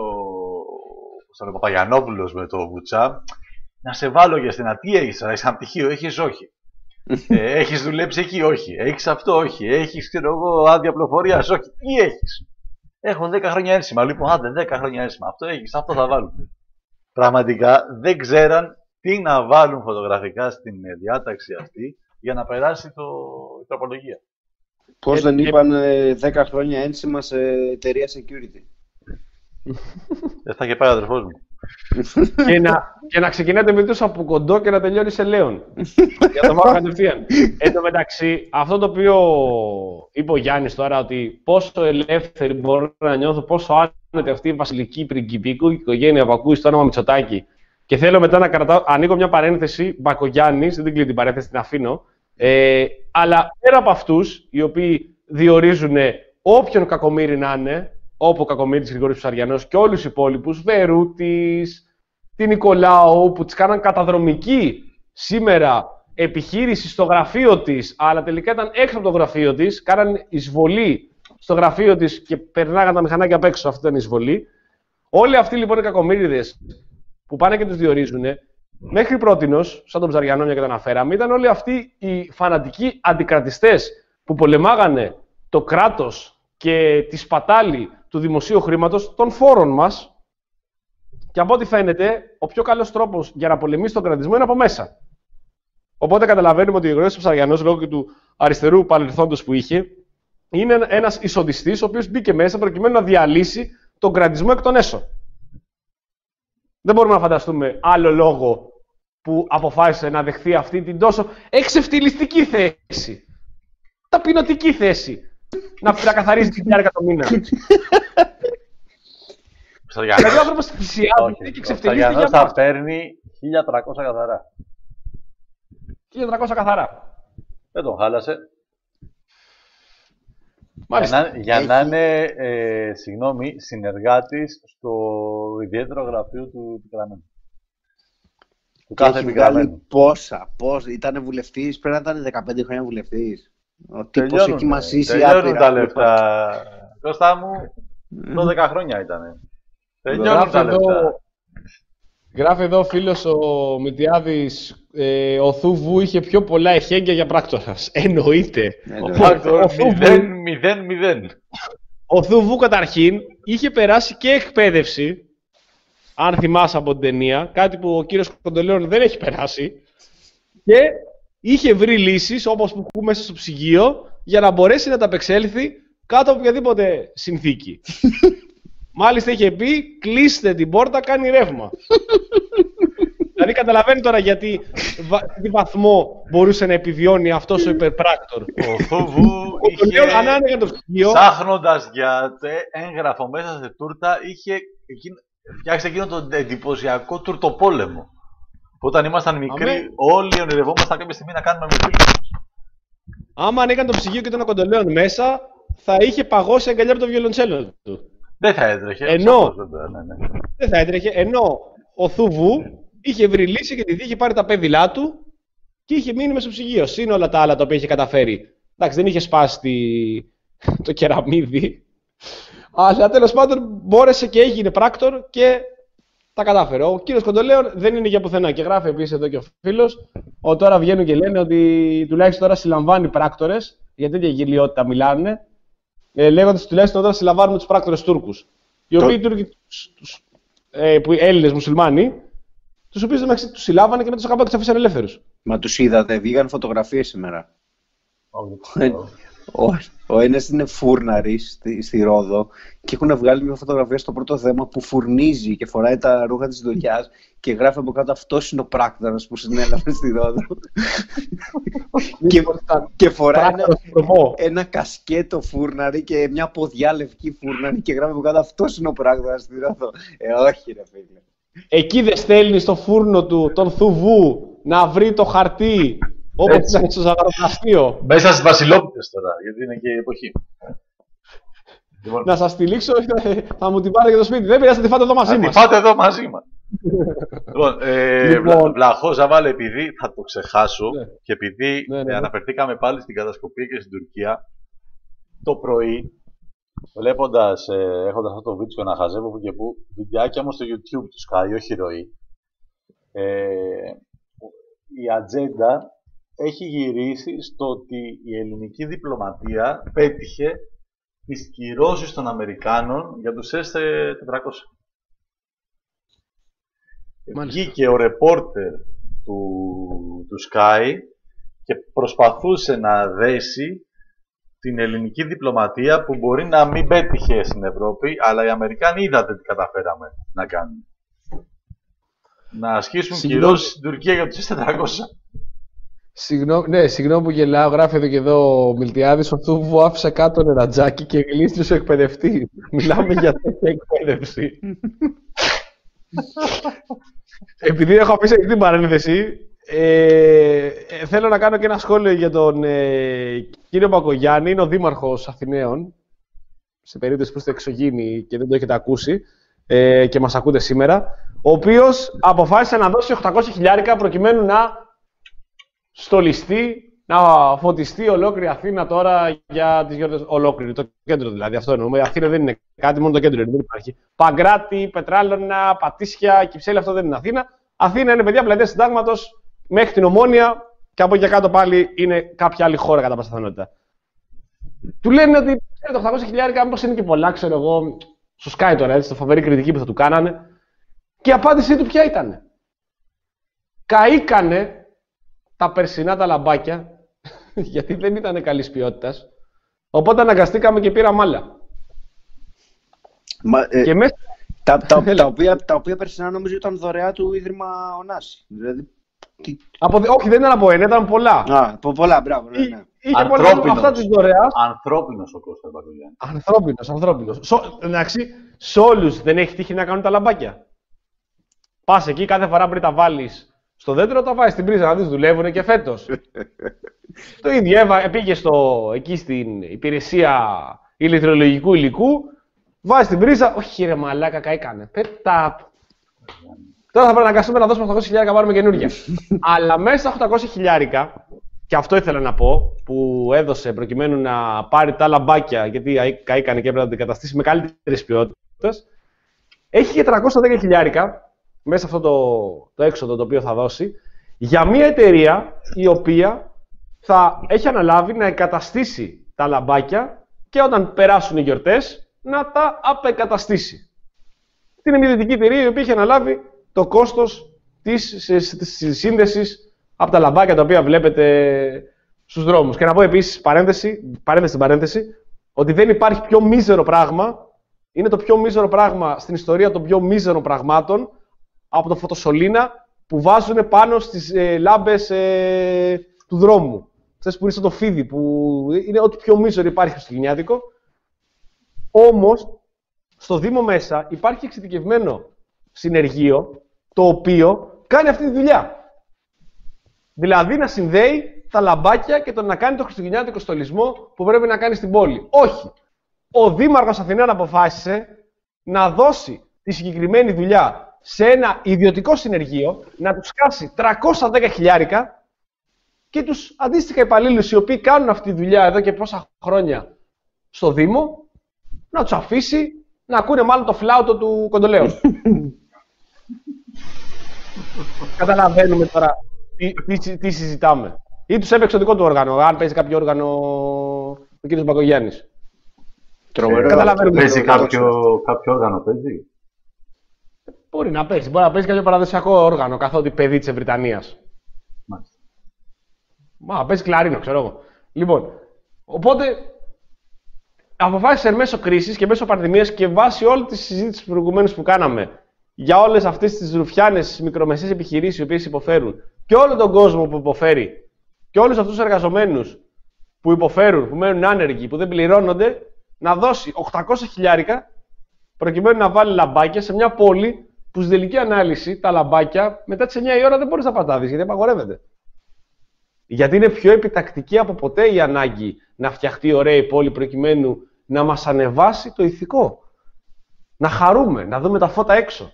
ο Παπαγιανόπουλος με το Βουτσά. Να σε βάλω για στενά. Τι έχεις, έχεις ένα πτυχίο, έχεις όχι. ε, έχεις δουλέψει εκεί, όχι. Έχεις αυτό, όχι. Έχεις, ξέρω εγώ, άδεια πληροφορίας, όχι. Τι έχεις. Έχω δέκα χρόνια ένσημα. Λοιπόν, άντε, δέκα χρόνια ένσημα. Αυτό έχεις, αυτό θα βάλουμε. Πραγματικά δεν ξέραν τι να βάλουν φωτογραφικά στην διάταξη αυτή για να περάσει το, η τροπολογία. Πώς ε, δεν ε, είπαν ε, δέκα χρόνια ένσημα σε εταιρεία security. Δεν θα είχε πάει ο αδερφός μου. και, να, και να ξεκινάτε με τους από κοντό και να τελειώνει σε Λέον. Για το μάθω κατευθείαν. Εν τω μεταξύ, αυτό το οποίο είπε ο Γιάννης τώρα, ότι πόσο ελεύθεροι μπορώ να νιώθω, πόσο άνετη αυτή η βασιλική πριγκιπίκου οικογένεια που ακούει στο όνομα Μητσοτάκη. Και θέλω μετά να κρατάω, ανοίγω μια παρένθεση, Μπακογιάννης, δεν την κλείνει την παρένθεση, την αφήνω. Ε, αλλά πέρα από αυτούς, οι οποίοι διορίζουν όποιον κακομοίρη να είναι, όπου ο Κακομοίρης Γρηγόρης Ψαριανός και όλους τους υπόλοιπους, Βερούτης, την Νικολάου, που τις κάναν καταδρομική σήμερα επιχείρηση στο γραφείο της, αλλά τελικά ήταν έξω από το γραφείο της, κάναν εισβολή στο γραφείο της και περνάγαν τα μηχανάκια απ' έξω, αυτή ήταν η εισβολή. Όλοι αυτοί λοιπόν οι κακομοίριδες που πάνε και τους διορίζουν, μέχρι πρότινος, σαν τον Ψαριανό, μια και τα αναφέραμε, ήταν όλοι αυτοί οι φανατικοί αντικρατιστές που πολεμάγανε το κράτος και τη σπατάλη του δημοσίου χρήματος των φόρων μας. Και από ό,τι φαίνεται, ο πιο καλός τρόπος για να πολεμήσει τον κρατισμό είναι από μέσα. Οπότε καταλαβαίνουμε ότι ο Γρηγόρης Ψαριανός, λόγω και του αριστερού παρελθόντος που είχε, είναι ένας εισοδιστής, ο οποίος μπήκε μέσα προκειμένου να διαλύσει τον κρατισμό εκ των έσω. Δεν μπορούμε να φανταστούμε άλλο λόγο που αποφάσισε να δεχθεί αυτή την τόσο εξευτελιστική θέση. Ταπεινωτική θέση. Να καθαρίζει την χιλιάρικα το μήνα. Δηλαδή ο άνθρωπος θυσιάζει και ξεφτελίζει. Ο Σταγιανός θα παίρνει χίλια τριακόσια καθαρά. χίλια τριακόσια καθαρά. Δεν τον χάλασε. Μάλιστα. Για να, για Έχει... να είναι, ε, συγγνώμη, συνεργάτης στο ιδιαίτερο γραφείο του επικραμένου. Του Και κάθε έχει επικραμένου. βγάλει πόσα, πόσα. Ήταν βουλευτής, πρέπει να ήταν δεκαπέντε χρόνια βουλευτής. Ο τύπος έχει μασίσει τελειώνουν τα άπειρα. λεφτά. Κώστα μου, δώδεκα χρόνια ήταν. Τελειώνουν Γράφει τα εδώ, λεφτά. γράφει εδώ ο φίλος ο Μιλτιάδης, ε, ο Θούβου είχε πιο πολλά εχέγγυα για πράκτορας. Εννοείται. Ο Ε, Φάκτορ ο Θούβου- μηδέν μηδέν μηδέν. Ο Θούβου καταρχήν είχε περάσει και εκπαίδευση, αν θυμάσαι από την ταινία, κάτι που ο κύριος Κοντολέων δεν έχει περάσει, και είχε βρει λύσεις, όπως που έχουμε μέσα στο ψυγείο, για να μπορέσει να τα απεξέλθει κάτω από οποιαδήποτε συνθήκη. Μάλιστα είχε πει, κλείστε την πόρτα, κάνει ρεύμα. Δηλαδή καταλαβαίνει τώρα γιατί, βα- τι βαθμό μπορούσε να επιβιώνει αυτός ο υπερπράκτορ. Ο Θούβου Ο Κοντολέων, αν είχε, άνοιγε το ψυγείο, ψάχνοντας για τε- έγγραφο μέσα σε τούρτα, είχε εκείνο- φτιάξει εκείνο τον εντυπωσιακό τουρτοπόλεμο. Που όταν ήμασταν μικροί, Αμέ. όλοι ονειρευόμασταν κάποια στιγμή να κάνουμε με φίλους μας. άμα ανοίγαν το ψυγείο και ήταν ο Κοντολέων μέσα, θα είχε παγώσει αγκαλιά από το βιολοντσέλο του. Δεν θα έτρεχε. Ενώ- σαφώς, βέβαια, ναι, ναι. Δεν θα έτρεχε. Ενώ ο Θούβου είχε βρει λύση γιατί είχε πάρει τα πέδιλά του και είχε μείνει μέσα στο ψυγείο. Συν όλα τα άλλα τα οποία είχε καταφέρει. Εντάξει, δεν είχε σπάσει τη- το κεραμίδι. Αλλά τέλος πάντων μπόρεσε και έγινε πράκτορ και τα κατάφερε. Ο κύριος Κοντολέων δεν είναι για πουθενά. Και γράφει επίσης εδώ και ο φίλος ότι τώρα βγαίνουν και λένε ότι τουλάχιστον τώρα συλλαμβάνει πράκτορες. Για τέτοια γελιότητα μιλάνε. Ε, λέγοντας τουλάχιστον τώρα συλλαμβάνουμε τους πράκτορες Τούρκους. Οι Το- οποίοι οι Τούρκοι, τους, τους, ε, που Έλληνες μουσουλμάνοι, τους οποίους μεταξύ τους συλλάβανε και μετά τους είχαν πάει και τους αφήσαν ελεύθερους. Μα τους είδατε, βγήκαν φωτογραφίες σήμερα. Όχι. Ο, ο ένας είναι φούρναρης στη, στη Ρόδο και έχουν βγάλει μια φωτογραφία στο πρώτο θέμα που φουρνίζει και φοράει τα ρούχα της δουλειάς και γράφει από κάτω αυτός είναι ο πράκτορας που συνέλαβε στη Ρόδο. και, και φοράει ένα, Πράκτορας του προπό. ένα κασκέτο φούρναρη και μια ποδιά λευκή φούρναρη και γράφει από κάτω αυτός είναι ο πράκτορας στη Ρόδο. Ε, όχι ρε φίλε. Εκεί δεν στέλνει στο φούρνο του τον Θουβού να βρει το χαρτί όπως Έτσι. ήταν στο ζαχαροπλαστείο. Μέσα στις βασιλόπιτες τώρα, γιατί είναι και η εποχή. Λοιπόν, Να σας τη λήξω, θα μου την πάρετε για το σπίτι. Δεν πειράζει, θα τη φάτε εδώ μαζί να τη μας. πάτε εδώ μαζί μας. Λοιπόν, ε, Λοιπόν. Βλα- Βλαχό Ζαβάλε, επειδή θα το ξεχάσω Ναι. και επειδή Ναι, ναι, ε, ναι. αναφερθήκαμε πάλι στην κατασκοπία και στην Τουρκία, το πρωί, βλέποντας, ε, έχοντας αυτό το βίντεο να χαζεύω που και που, βιντεάκια μου στο YouTube του Sky, όχι ροή, ε, η ατζέντα έχει γυρίσει στο ότι η ελληνική διπλωματία πέτυχε τις κυρώσεις των Αμερικάνων για τους ες τετρακόσια. Μάλιστα. Βγήκε ο ρεπόρτερ του, του Sky και προσπαθούσε να δέσει την ελληνική διπλωματία που μπορεί να μην πέτυχε στην Ευρώπη, αλλά οι Αμερικάνοι είδατε τι καταφέραμε να κάνουν. Να ασχίσουν Συγγνώμη. κυρώσεις στην Τουρκία για τους ες τετρακόσια. Συγγνώμη, ναι, συγγνώμη που γελάω, γράφει εδώ και εδώ ο Μιλτιάδης, ο Θούβου άφησε κάτω νερατζάκι και γλίστησε ο εκπαιδευτή. Μιλάμε για τέτοια εκπαίδευση. Επειδή έχω αφήσει αυτή την παρένθεση, ε, ε, θέλω να κάνω και ένα σχόλιο για τον ε, κύριο Μπακογιάννη, είναι ο δήμαρχος Αθηναίων, σε περίπτωση που είστε εξωγήινοι και δεν το έχετε ακούσει ε, και μας ακούτε σήμερα, ο οποίος αποφάσισε να δώσει οχτακόσια χιλιάρικα προκειμένου να στολιστεί, να φωτιστεί ολόκληρη Αθήνα τώρα για τις γιορτές. Ολόκληρη, το κέντρο δηλαδή, αυτό εννοούμε. Η Αθήνα δεν είναι κάτι, μόνο το κέντρο είναι, δεν υπάρχει. Παγκράτη, Πετράλωνα, Πατήσια, Κυψέλη, αυτό δεν είναι Αθήνα. Αθήνα είναι παιδιά πλατεία Συντάγματος μέχρι την Ομόνια και από εκεί κάτω πάλι είναι κάποια άλλη χώρα κατά πάσα πιθανότητα. Του λένε ότι ξέρετε, οχτακόσια χιλιάρικα, μήπως είναι και πολλά, ξέρω εγώ, στο Sky τώρα, έτσι, στο φοβερή κριτική που θα του κάνανε. Και η απάντησή του ποια ήταν? Καήκανε τα περσινά τα λαμπάκια, γιατί δεν ήταν καλής ποιότητας, οπότε αναγκαστήκαμε και πήραμε άλλα. Μα, ε, Και μέσα... τα, τα, τα, οποία, τα οποία περσινά νομίζω ήταν δωρεά του Ίδρυμα Ωνάση. Δηλαδή, τι... από... Όχι, δεν ήταν από ένα, ήταν πολλά. Α, από πολλά, μπράβο. Ναι, ναι. Είχε πολλά Ανθρώπινος. αυτά της δωρεάς. Ανθρώπινος ο Κώστας Μπακογιάννης. Ανθρώπινος, ανθρώπινος. Σο... Εντάξει, σε όλους δεν έχει τύχει να κάνουν τα λαμπάκια. Πας εκεί κάθε φορά πριν τα βάλεις στο δέντρο, τα βάζει στην πρίζα να δεις, δουλεύουν και φέτος. Το ίδιο, έβα, πήγε στο, εκεί στην υπηρεσία ηλεκτρολογικού υλικού, βάζει την πρίζα, όχι ρε μαλάκα, καήκανε. Πέτα. Τώρα θα πρέπει να αναγκαστούμε να δώσουμε οκτακόσια χιλιάρικα, πάρουμε καινούργια. Αλλά μέσα στα οκτακόσια χιλιάρικα, και αυτό ήθελα να πω, που έδωσε προκειμένου να πάρει τα λαμπάκια, γιατί καήκανε και έπρεπε να την καταστήσει με καλύτερες ποιότητες, έχει και τριακόσια δέκα χιλιάρικα μέσα αυτό το, το έξοδο το οποίο θα δώσει για μια εταιρεία η οποία θα έχει αναλάβει να εγκαταστήσει τα λαμπάκια και όταν περάσουν οι γιορτές να τα απεγκαταστήσει. Είναι μια ιδιωτική εταιρεία η οποία έχει αναλάβει το κόστος της, της σύνδεσης από τα λαμπάκια τα οποία βλέπετε στους δρόμους. Και να πω επίσης, παρένθεση, παρένθεση στην παρένθεση, ότι δεν υπάρχει πιο μίζερο πράγμα, είναι το πιο μίζερο πράγμα στην ιστορία των πιο μίζερων πραγμάτων από το φωτοσολίνα που βάζουν πάνω στις ε, λάμπες ε, του δρόμου. Ξέρεις που είναι σαν το φίδι, που είναι ό,τι πιο μίζερο υπάρχει χριστουγεννιάτικο. Όμως, στο Δήμο μέσα υπάρχει εξειδικευμένο συνεργείο το οποίο κάνει αυτή τη δουλειά. Δηλαδή να συνδέει τα λαμπάκια και το να κάνει το χριστουγεννιάτικο στολισμό που πρέπει να κάνει στην πόλη. Όχι. Ο Δήμαρχος Αθηναίων αποφάσισε να δώσει τη συγκεκριμένη δουλειά σε ένα ιδιωτικό συνεργείο, να τους χάσει τριακόσια δέκα χιλιάρικα και τους αντίστοιχα υπαλλήλους οι οποίοι κάνουν αυτή τη δουλειά εδώ και πόσα χρόνια στο Δήμο, να τους αφήσει να ακούνε μάλλον το φλάουτο του Κοντολέου. Καταλαβαίνουμε τώρα τι, τι, τι συζητάμε. Ή τους έπαιξε το δικό του όργανο, αν παίζει κάποιο όργανο ο κ. Μπακογιάννης. Τρομερό. Καταλαβαίνουμε. Παίζει κάποιο, κάποιο όργανο, παίζει. Μπορεί να παίζει. Μπορεί να παίζει κάποιο παραδοσιακό όργανο, καθότι παιδί της Βρυτανίας. Μάλιστα. Μα παίζει κλαρίνο, ξέρω εγώ. Λοιπόν, οπότε αποφάσισε μέσω κρίσης και μέσω πανδημίας και βάσει όλη τη συζήτηση προηγουμένως που κάναμε για όλες αυτές τις ρουφιάνες μικρομεσαίες επιχειρήσεις οι οποίες υποφέρουν και όλο τον κόσμο που υποφέρει και όλους αυτούς τους εργαζομένους που υποφέρουν, που μένουν άνεργοι, που δεν πληρώνονται, να δώσει οκτακόσια χιλιάρικα προκειμένου να βάλει λαμπάκια σε μια πόλη που στη τελική ανάλυση τα λαμπάκια μετά τις εννιά η ώρα δεν μπορείς να πατάδεις γιατί απαγορεύεται. Γιατί είναι πιο επιτακτική από ποτέ η ανάγκη να φτιαχτεί ωραία η πόλη προκειμένου να μας ανεβάσει το ηθικό. Να χαρούμε, να δούμε τα φώτα έξω.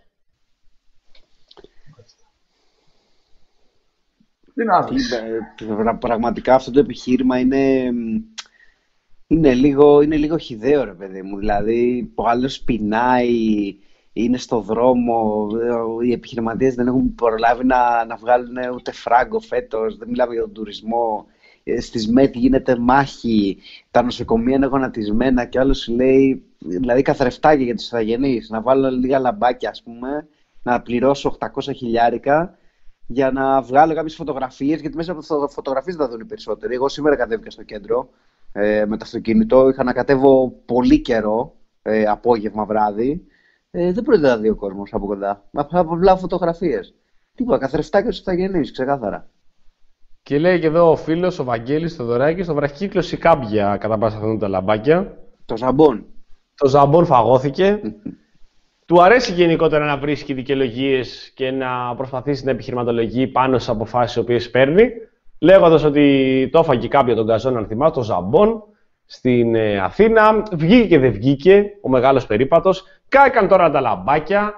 Πραγματικά αυτό το επιχείρημα είναι, είναι, λίγο, είναι λίγο χυδαίο, ρε παιδί μου. Δηλαδή, ο άλλος πεινάει, είναι στο δρόμο, οι επιχειρηματίες δεν έχουν προλάβει να, να βγάλουν ούτε φράγκο φέτος, δεν μιλάμε για τον τουρισμό. Στις ΜΕΤ γίνεται μάχη, τα νοσοκομεία είναι γονατισμένα και άλλος σου λέει, δηλαδή καθρεφτάκια για τους ηθαγενείς, να βάλω λίγα λαμπάκια, ας πούμε, να πληρώσω οκτακόσια χιλιάρικα για να βγάλω κάποιες φωτογραφίες, γιατί μέσα από τις φωτογραφίες θα δουν οι περισσότεροι. Εγώ σήμερα κατέβηκα στο κέντρο ε, με το αυτοκίνητο, είχα να κατέβω πολύ καιρό, ε, απόγευμα, βράδυ. Ε, δεν πρόκειται να δει ο κόσμος από κοντά. Απλά φωτογραφίες. Τίποτα, καθρεφτάκια στους ηθαγενείς, ξεκάθαρα. Και λέει και εδώ ο φίλος, ο Βαγγέλης Θοδωράκης, στο βραχικύκλος η κάμπια κατά πάσα αυτόν τα λαμπάκια. Το ζαμπόν. Το ζαμπόν φαγώθηκε. Του αρέσει γενικότερα να βρίσκει δικαιολογίες και να προσπαθήσει να επιχειρηματολογεί πάνω στις αποφάσεις οι οποίες παίρνει, λέγοντας ότι το έφαγε κάμπια τον καζόν, αν θυμάσαι, το ζαμπόν στην ε, Αθήνα. Βγήκε και δεν βγήκε ο μεγάλος περίπατος. Κάκαν τώρα τα λαμπάκια.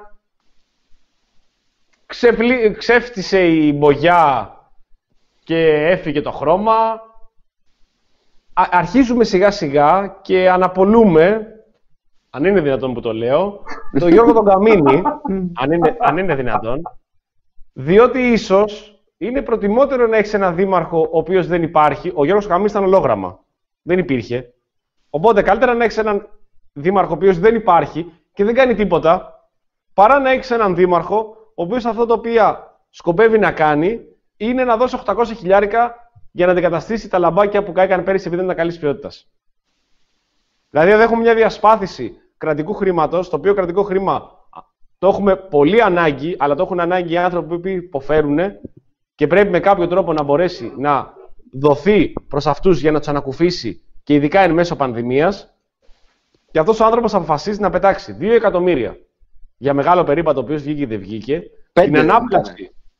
Ξεπλή... Ξέφτισε η μπογιά και έφυγε το χρώμα. Α, αρχίζουμε σιγά σιγά και αναπολούμε, αν είναι δυνατόν που το λέω, τον Γιώργο τον Καμίνη, αν, είναι, αν είναι δυνατόν, διότι ίσως είναι προτιμότερο να έχεις έναν δήμαρχο ο οποίος δεν υπάρχει. Ο Γιώργος Καμίνης ήταν ολόγραμμα. Δεν υπήρχε. Οπότε καλύτερα να έχεις έναν δήμαρχο ο οποίος δεν υπάρχει και δεν κάνει τίποτα, παρά να έχεις έναν δήμαρχο ο οποίος αυτό το οποίο σκοπεύει να κάνει είναι να δώσει οκτακόσια χιλιάρικα για να αντικαταστήσει τα λαμπάκια που έκανε πέρυσι επειδή δεν ήταν καλής ποιότητας. Δηλαδή, εδώ έχουμε μια διασπάθηση κρατικού χρήματος, το οποίο κρατικό χρήμα το έχουμε πολύ ανάγκη, αλλά το έχουν ανάγκη οι άνθρωποι που υποφέρουν και πρέπει με κάποιο τρόπο να μπορέσει να δοθεί προς αυτούς για να τους ανακουφίσει και ειδικά εν μέσω πανδημίας. Και αυτός ο άνθρωπος αποφασίζει να πετάξει δύο εκατομμύρια για μεγάλο περίπατο, ο οποίος βγήκε και δεν βγήκε, την ανάπλαση.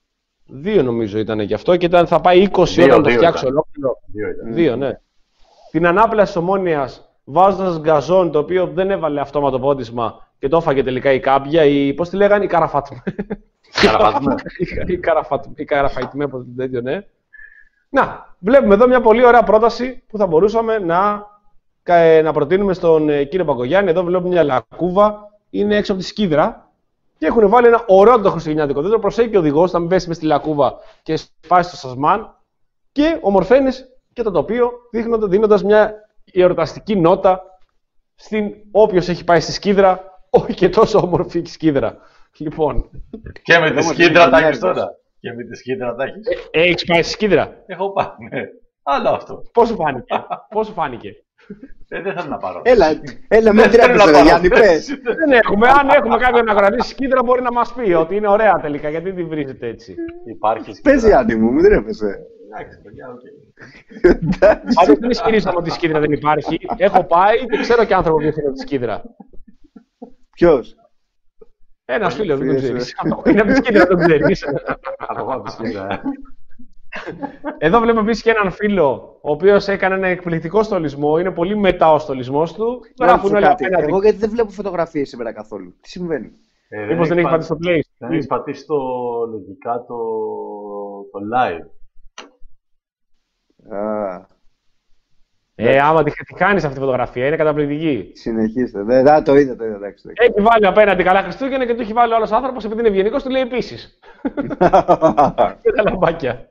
Δύο νομίζω ήταν και αυτό και ήταν, θα πάει είκοσι Δύο, όταν το δύο φτιάξω ήταν. ολόκληρο. Δύο ήταν. Δύο, ναι. Την ανάπλαση της Ομόνοιας βάζοντας Γκαζόν, το οποίο δεν έβαλε αυτόματο πόντισμα και το έφαγε τελικά η Κάμπια, η, πώς τη λέγανε, η Καραφάτμε. Καραφάτμε. η Καραφάτμε, η Καραφαϊτме, όπως το τέτοιο, ναι. Να, βλέπουμε εδώ μια πολύ ωραία πρόταση που θα μπορούσαμε να, να προτείνουμε στον κύριο Μπακογιάννη. Εδώ βλέπουμε μια λακκούβα, είναι έξω από τη Σκύδρα και έχουν βάλει ένα ωραίο το χριστουγεννιάτικο δέντρο. Προσέχει και ο οδηγός, θα μην πέσει μες στη λακκούβα και σπάσει το σασμάν και ομορφαίνεις και το τοπίο, δίνοντας μια εορταστική νότα στην όποιος έχει πάει στη Σκύδρα, όχι και τόσο όμορφη η Σκύδρα. Λοιπόν. Και με τη Σκύδρα τα έχεις τώρα. Και με τη Σκύδρα τα έχεις. Ε, έχεις πάει στη Σκύδρα. Έχω πάει, ναι. Άλλο αυτό. Πώς σου φάνηκε. Πώς σου φάνηκε. Ε, δεν θέλω να πάρω. Έλα, έλα με Δεν θέλω να τρέπεσαι, πάρω. Γιάννη, πες. Δεν έχουμε. Αν έχουμε κάποιον να κρατήσει Σκύδρα, μπορεί να μας πει ότι είναι ωραία τελικά. Γιατί την βρίζετε έτσι. Υπάρχει Σκύδρα. Πες, Γιάννη μου, μην τρέπεσαι. Εντάξει, παιδιά, οκ. Πάντως δεν ισχυρίζομαι ότι η Σκύδρα δεν υπάρχει. Έχω πάει και ξέρω και άνθρωπο που είναι τη Σκύδρα. Ποιος? Ένας φίλος, δεν το ξέρεις. Είναι από τη Σκύδρα, δεν το ξέρεις. Από εγώ από τη Σκύδρα. Εδώ βλέπουμε επίσης και έναν φίλο, ο οποίος έκανε ένα εκπληκτικό στολισμό. Είναι πολύ μετά ο στολισμός του. Γράφουν όλα απέναντι. Εγώ γιατί δεν βλέπω φωτογραφίες σήμερα καθόλου. Τι συμβαίνει? Ε, Μήπως δεν έχει πατήσει το play. Δεν έχεις πατήσει το λογικά το, το live. Α, Ε, άμα τη, τη κάνεις αυτή τη φωτογραφία, είναι καταπληκτική. συνεχίστε. Δεν, δεν, το είδα, το είδα, εντάξει. το Έχει βάλει απέναντι καλά Χριστούγεννα και του έχει βάλει ο άλλος άνθρωπος, επειδή είναι ευγενικός, του λέει επίσης. είδα. Και τα λαμπάκια.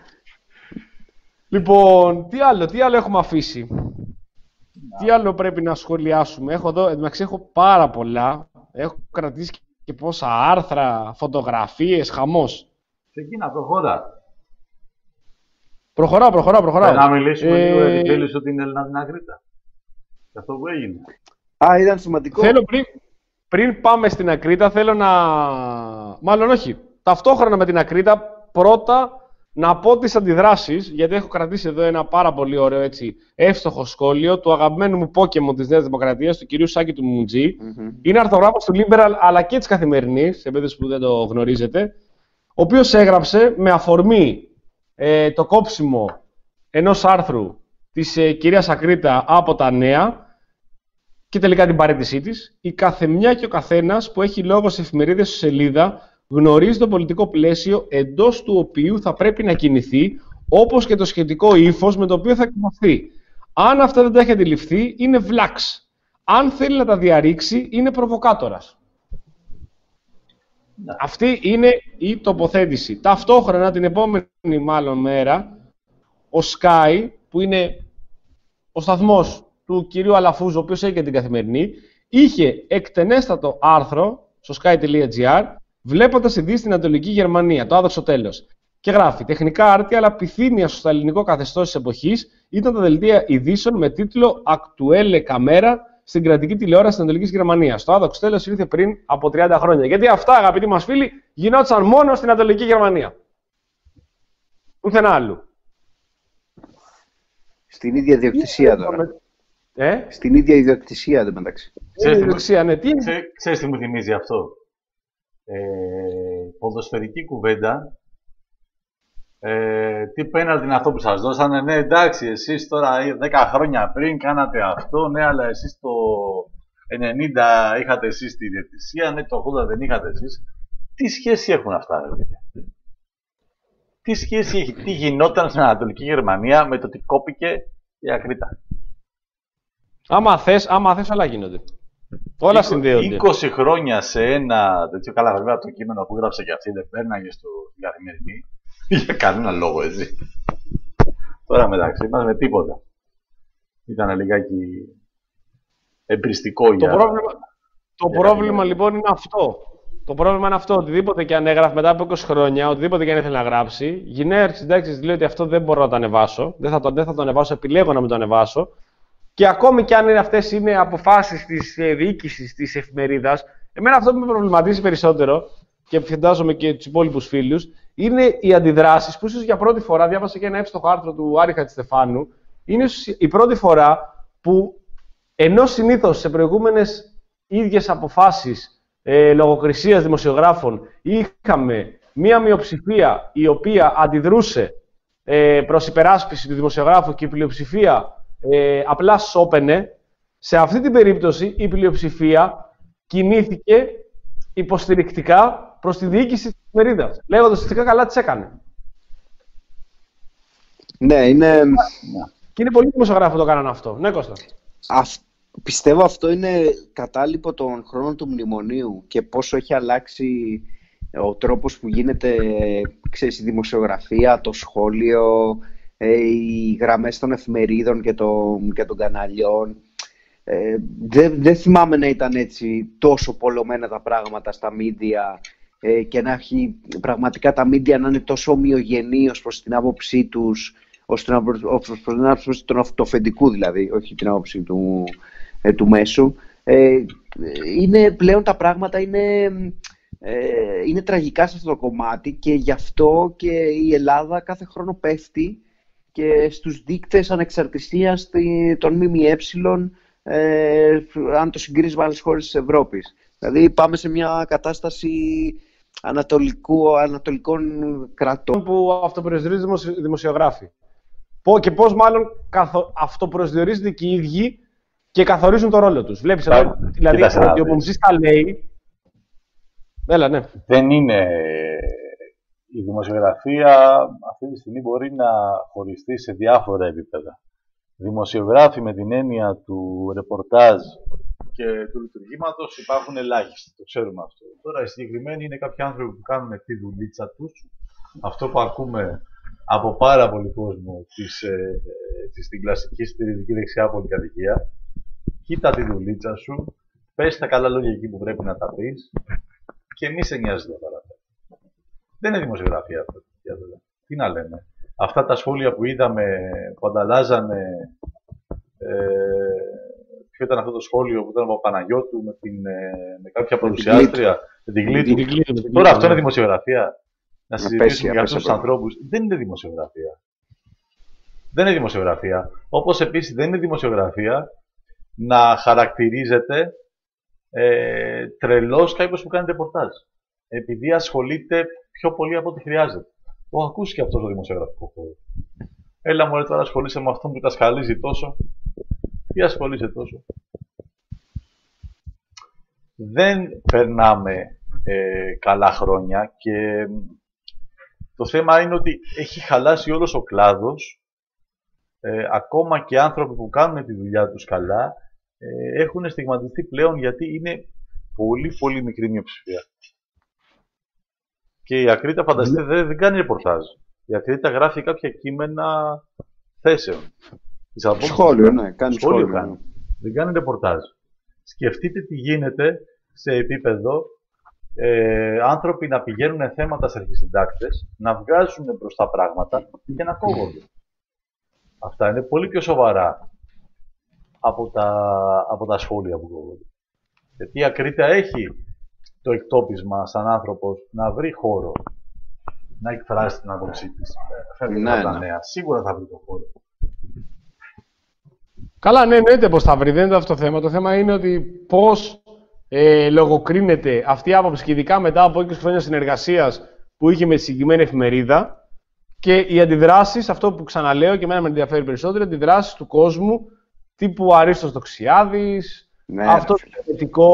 Λοιπόν, τι άλλο, τι άλλο έχουμε αφήσει. Τι άλλο πρέπει να σχολιάσουμε. Έχω εδώ, εντάξει, έχω πάρα πολλά. Έχω κρατήσει και πόσα άρθρα, φωτογραφίες, χαμός. Ξεκίνα, προχώρα. Προχωράω, προχωράω, προχωράω. Να μιλήσουμε Ε, λίγο γιατί θέλεις ότι είναι Έλληνα την Ακρίτα. Και αυτό που έγινε. Α, ήταν σημαντικό. Θέλω πριν, πριν πάμε στην Ακρίτα, θέλω να... Μάλλον όχι. Ταυτόχρονα με την Ακρίτα, πρώτα να πω τις αντιδράσεις, γιατί έχω κρατήσει εδώ ένα πάρα πολύ ωραίο έτσι, εύστοχο σχόλιο του αγαπημένου μου Pokemon της Νέας Δημοκρατίας, του κυρίου Σάκη του Μουτζή. Mm-hmm. Είναι αρθογράφος του Liberal, αλλά και της Καθημερινής, σε περίπτωση που δεν το γνωρίζετε, ο οποίος έγραψε με αφορμή ε, το κόψιμο ενός άρθρου της ε, κυρίας Ακρίτα από τα Νέα και τελικά την παραίτησή της, η καθεμιά και ο καθένας που έχει λόγο σε εφημερίδες στη σελίδα γνωρίζει το πολιτικό πλαίσιο εντός του οποίου θα πρέπει να κινηθεί, όπως και το σχετικό ύφος με το οποίο θα εκφραστεί. Αν αυτά δεν τα έχει αντιληφθεί, είναι βλάξ. Αν θέλει να τα διαρρήξει, είναι προβοκάτορας. Ναι. Αυτή είναι η τοποθέτηση. Ταυτόχρονα την επόμενη μάλλον μέρα, ο Sky, που είναι ο σταθμός του κυρίου Αλαφούζου, ο οποίος έχει και την Καθημερινή, είχε εκτενέστατο άρθρο στο sky.gr, βλέποντας ειδήσεις στην Ανατολική Γερμανία, το άδοξο τέλος. Και γράφει: τεχνικά άρτια, αλλά πυθύνια στο ελληνικό καθεστώς της εποχής ήταν τα δελτία ειδήσεων με τίτλο Aktuelle Kamera στην κρατική τηλεόραση της Ανατολικής Γερμανίας. Το άδοξο τέλος ήρθε πριν από τριάντα χρόνια. Γιατί αυτά, αγαπητοί μας φίλοι, γινόντουσαν μόνο στην Ανατολική Γερμανία. Πουθενά άλλου. Στην ίδια ιδιοκτησία τώρα. Ε? Στην ίδια ιδιοκτησία, εν τω μεταξύ. Ξέρεις τι, δεξιά, ναι. τι... Ξέ, ξέρεις τι μου θυμίζει αυτό. Ε, ποδοσφαιρική κουβέντα. Ε, τι πέναλτι είναι αυτό που σας δώσανε. Ναι, εντάξει, εσείς τώρα δέκα χρόνια πριν κάνατε αυτό. Ναι, αλλά εσείς το ενενήντα είχατε εσείς τη ιδιοκτησία. Ναι, το ογδόντα δεν είχατε εσείς. Τι σχέση έχουν αυτά, ρε? Τι σχέση έχει, τι γινόταν στην Ανατολική Γερμανία με το ότι κόπηκε η Ακρίτα? Άμα θες, άμα θες, όλα γίνονται. Όλα συνδέονται. είκοσι χρόνια σε ένα τέτοιο, καλά βέβαια το κείμενο που γράψε και αυτή δεν πέρναγε στο Καθημερινή. Για κανένα λόγο, έτσι. Τώρα μεταξύ μας με τίποτα. Ήταν λιγάκι εμπριστικό το για... Πρόβλημα, το για πρόβλημα λοιπόν είναι αυτό. Το πρόβλημα είναι αυτό. Οτιδήποτε και αν έγραφε μετά από είκοσι χρόνια, οτιδήποτε και αν ήθελε να γράψει, γυναίκα συντάξει λέει ότι αυτό δεν μπορώ να το ανεβάσω. Δεν θα το, δεν θα το ανεβάσω, επιλέγω να μην το ανεβάσω. Και ακόμη και αν είναι αυτές είναι αποφάσεις της ε, διοίκησης της εφημερίδας, εμένα αυτό που με προβληματίζει περισσότερο και φαντάζομαι και τους υπόλοιπους φίλους, είναι οι αντιδράσεις που ίσως για πρώτη φορά, διάβασα και ένα εύστοχο άρθρο του Άρη Χατζηστεφάνου, είναι η πρώτη φορά που ενώ συνήθως σε προηγούμενες ίδιες αποφάσεις ε, λογοκρισίας δημοσιογράφων είχαμε μία μειοψηφία η οποία αντιδρούσε ε, προς υπεράσπιση του δημοσιογράφου και η πλειοψηφία ε, απλά σώπαινε, σε αυτή την περίπτωση η πλειοψηφία κινήθηκε υποστηρικτικά προς τη διοίκηση της εφημερίδας, λέγοντας ότι καλά τις έκανε. Ναι, είναι... Και είναι πολλοί δημοσιογράφοι που το κάνανε αυτό. Ναι, Κώστα. Αυ... Πιστεύω αυτό είναι κατάλοιπο των χρόνων του μνημονίου και πόσο έχει αλλάξει ο τρόπος που γίνεται, ξέρεις, η δημοσιογραφία, το σχόλιο, οι γραμμές των εφημερίδων και των, και των καναλιών. Ε, δεν, δεν θυμάμαι να ήταν έτσι τόσο πολλωμένα τα πράγματα στα μίντια ε, και να έχει πραγματικά τα μίντια να είναι τόσο ομοιογενή ως προς την άποψή τους, ώστε να προς την άποψη του αυτοφεντικού δηλαδή, όχι την άποψη του, ε, του μέσου. Ε, είναι, πλέον τα πράγματα είναι, ε, είναι τραγικά σε αυτό το κομμάτι και γι' αυτό και η Ελλάδα κάθε χρόνο πέφτει και στους δείκτες ανεξαρτησίας των ΜΜΕ, ε, αν το συγκρίνεις με άλλες χώρες της Ευρώπης. Δηλαδή πάμε σε μια κατάσταση ανατολικού, ανατολικών κρατών. Που αυτοπροσδιορίζονται δημοσιογράφοι. Και πώς μάλλον καθο... αυτοπροσδιορίζονται και οι ίδιοι και καθορίζουν το ρόλο τους. Βλέπεις εδώ, δηλαδή, ότι ο Πομψής τα λέει. Έλα, ναι. Δεν είναι... Η δημοσιογραφία αυτή τη στιγμή μπορεί να χωριστεί σε διάφορα επίπεδα. Δημοσιογράφοι με την έννοια του ρεπορτάζ και του λειτουργήματος υπάρχουν ελάχιστοι, το ξέρουμε αυτό. Τώρα οι συγκεκριμένοι είναι κάποιοι άνθρωποι που κάνουν τη δουλίτσα τους, αυτό που ακούμε από πάρα πολύ κόσμο της, ε, της, στην κλασική στηρητική δεξιά πολυκατοικία. Κοίτα τη δουλίτσα σου, πες τα καλά λόγια εκεί που πρέπει να τα πεις και μη σε νοιάζει το παραπέρα. Δεν είναι δημοσιογραφία αυτό. Τι να λέμε. Αυτά τα σχόλια που είδαμε, που ανταλλάζανε, ε, ποιο ήταν αυτό το σχόλιο που ήταν από Παναγιώτου με, την, ε, με κάποια παρουσιάστρια, με την Γλίτου. Τώρα αυτό είναι δημοσιογραφία. Να συζητήσουμε για αυτούς τους ανθρώπους. Δεν είναι δημοσιογραφία. Δεν είναι δημοσιογραφία. Όπως επίσης δεν είναι δημοσιογραφία να χαρακτηρίζεται ε, τρελός κάποιος που κάνει ρεπορτάζ. Επειδή ασχολείται πιο πολύ από ό,τι χρειάζεται. Το ακούσει και αυτό το δημοσιογραφικό χώρο. Έλα μωρέ τώρα ασχολείσαι με αυτόν που τα σκαλίζει τόσο. Τι ασχολείσαι τόσο. Δεν περνάμε ε, καλά χρόνια και το θέμα είναι ότι έχει χαλάσει όλος ο κλάδος. Ε, ακόμα και άνθρωποι που κάνουν τη δουλειά τους καλά ε, έχουν στιγματιστεί πλέον γιατί είναι πολύ πολύ μικρή μειοψηφία. Και η Ακρίτα, φανταστείτε, δεν, δεν κάνει ρεπορτάζ. Η Ακρίτα γράφει κάποια κείμενα θέσεων. Σχόλιο, ναι, κάνει σχόλιο. σχόλιο κάνει. Δεν κάνει ρεπορτάζ. Σκεφτείτε τι γίνεται σε επίπεδο ε, άνθρωποι να πηγαίνουν θέματα σε αρχισυντάκτες, να βγάζουν μπροστά πράγματα και να κόβονται. Αυτά είναι πολύ πιο σοβαρά από τα, από τα σχόλια που κόβονται. Γιατί η Ακρίτα έχει το εκτόπισμα σαν άνθρωπος να βρει χώρο να εκφράσει την άποψή της. Φέρνει ναι, τα ναι. νέα. Σίγουρα θα βρει το χώρο. Καλά, ναι, εννοείται πως θα βρει. Δεν είναι αυτό το θέμα. Το θέμα είναι ότι πώς ε, λογοκρίνεται αυτή η άποψη και ειδικά μετά από είκοσι χρόνια συνεργασίας που είχε με τη συγκεκριμένη εφημερίδα και οι αντιδράσεις, αυτό που ξαναλέω και εμένα με ενδιαφέρει περισσότερο, οι αντιδράσεις του κόσμου τύπου Αρίστος Δοξιάδης, ναι, αυτό το θετικό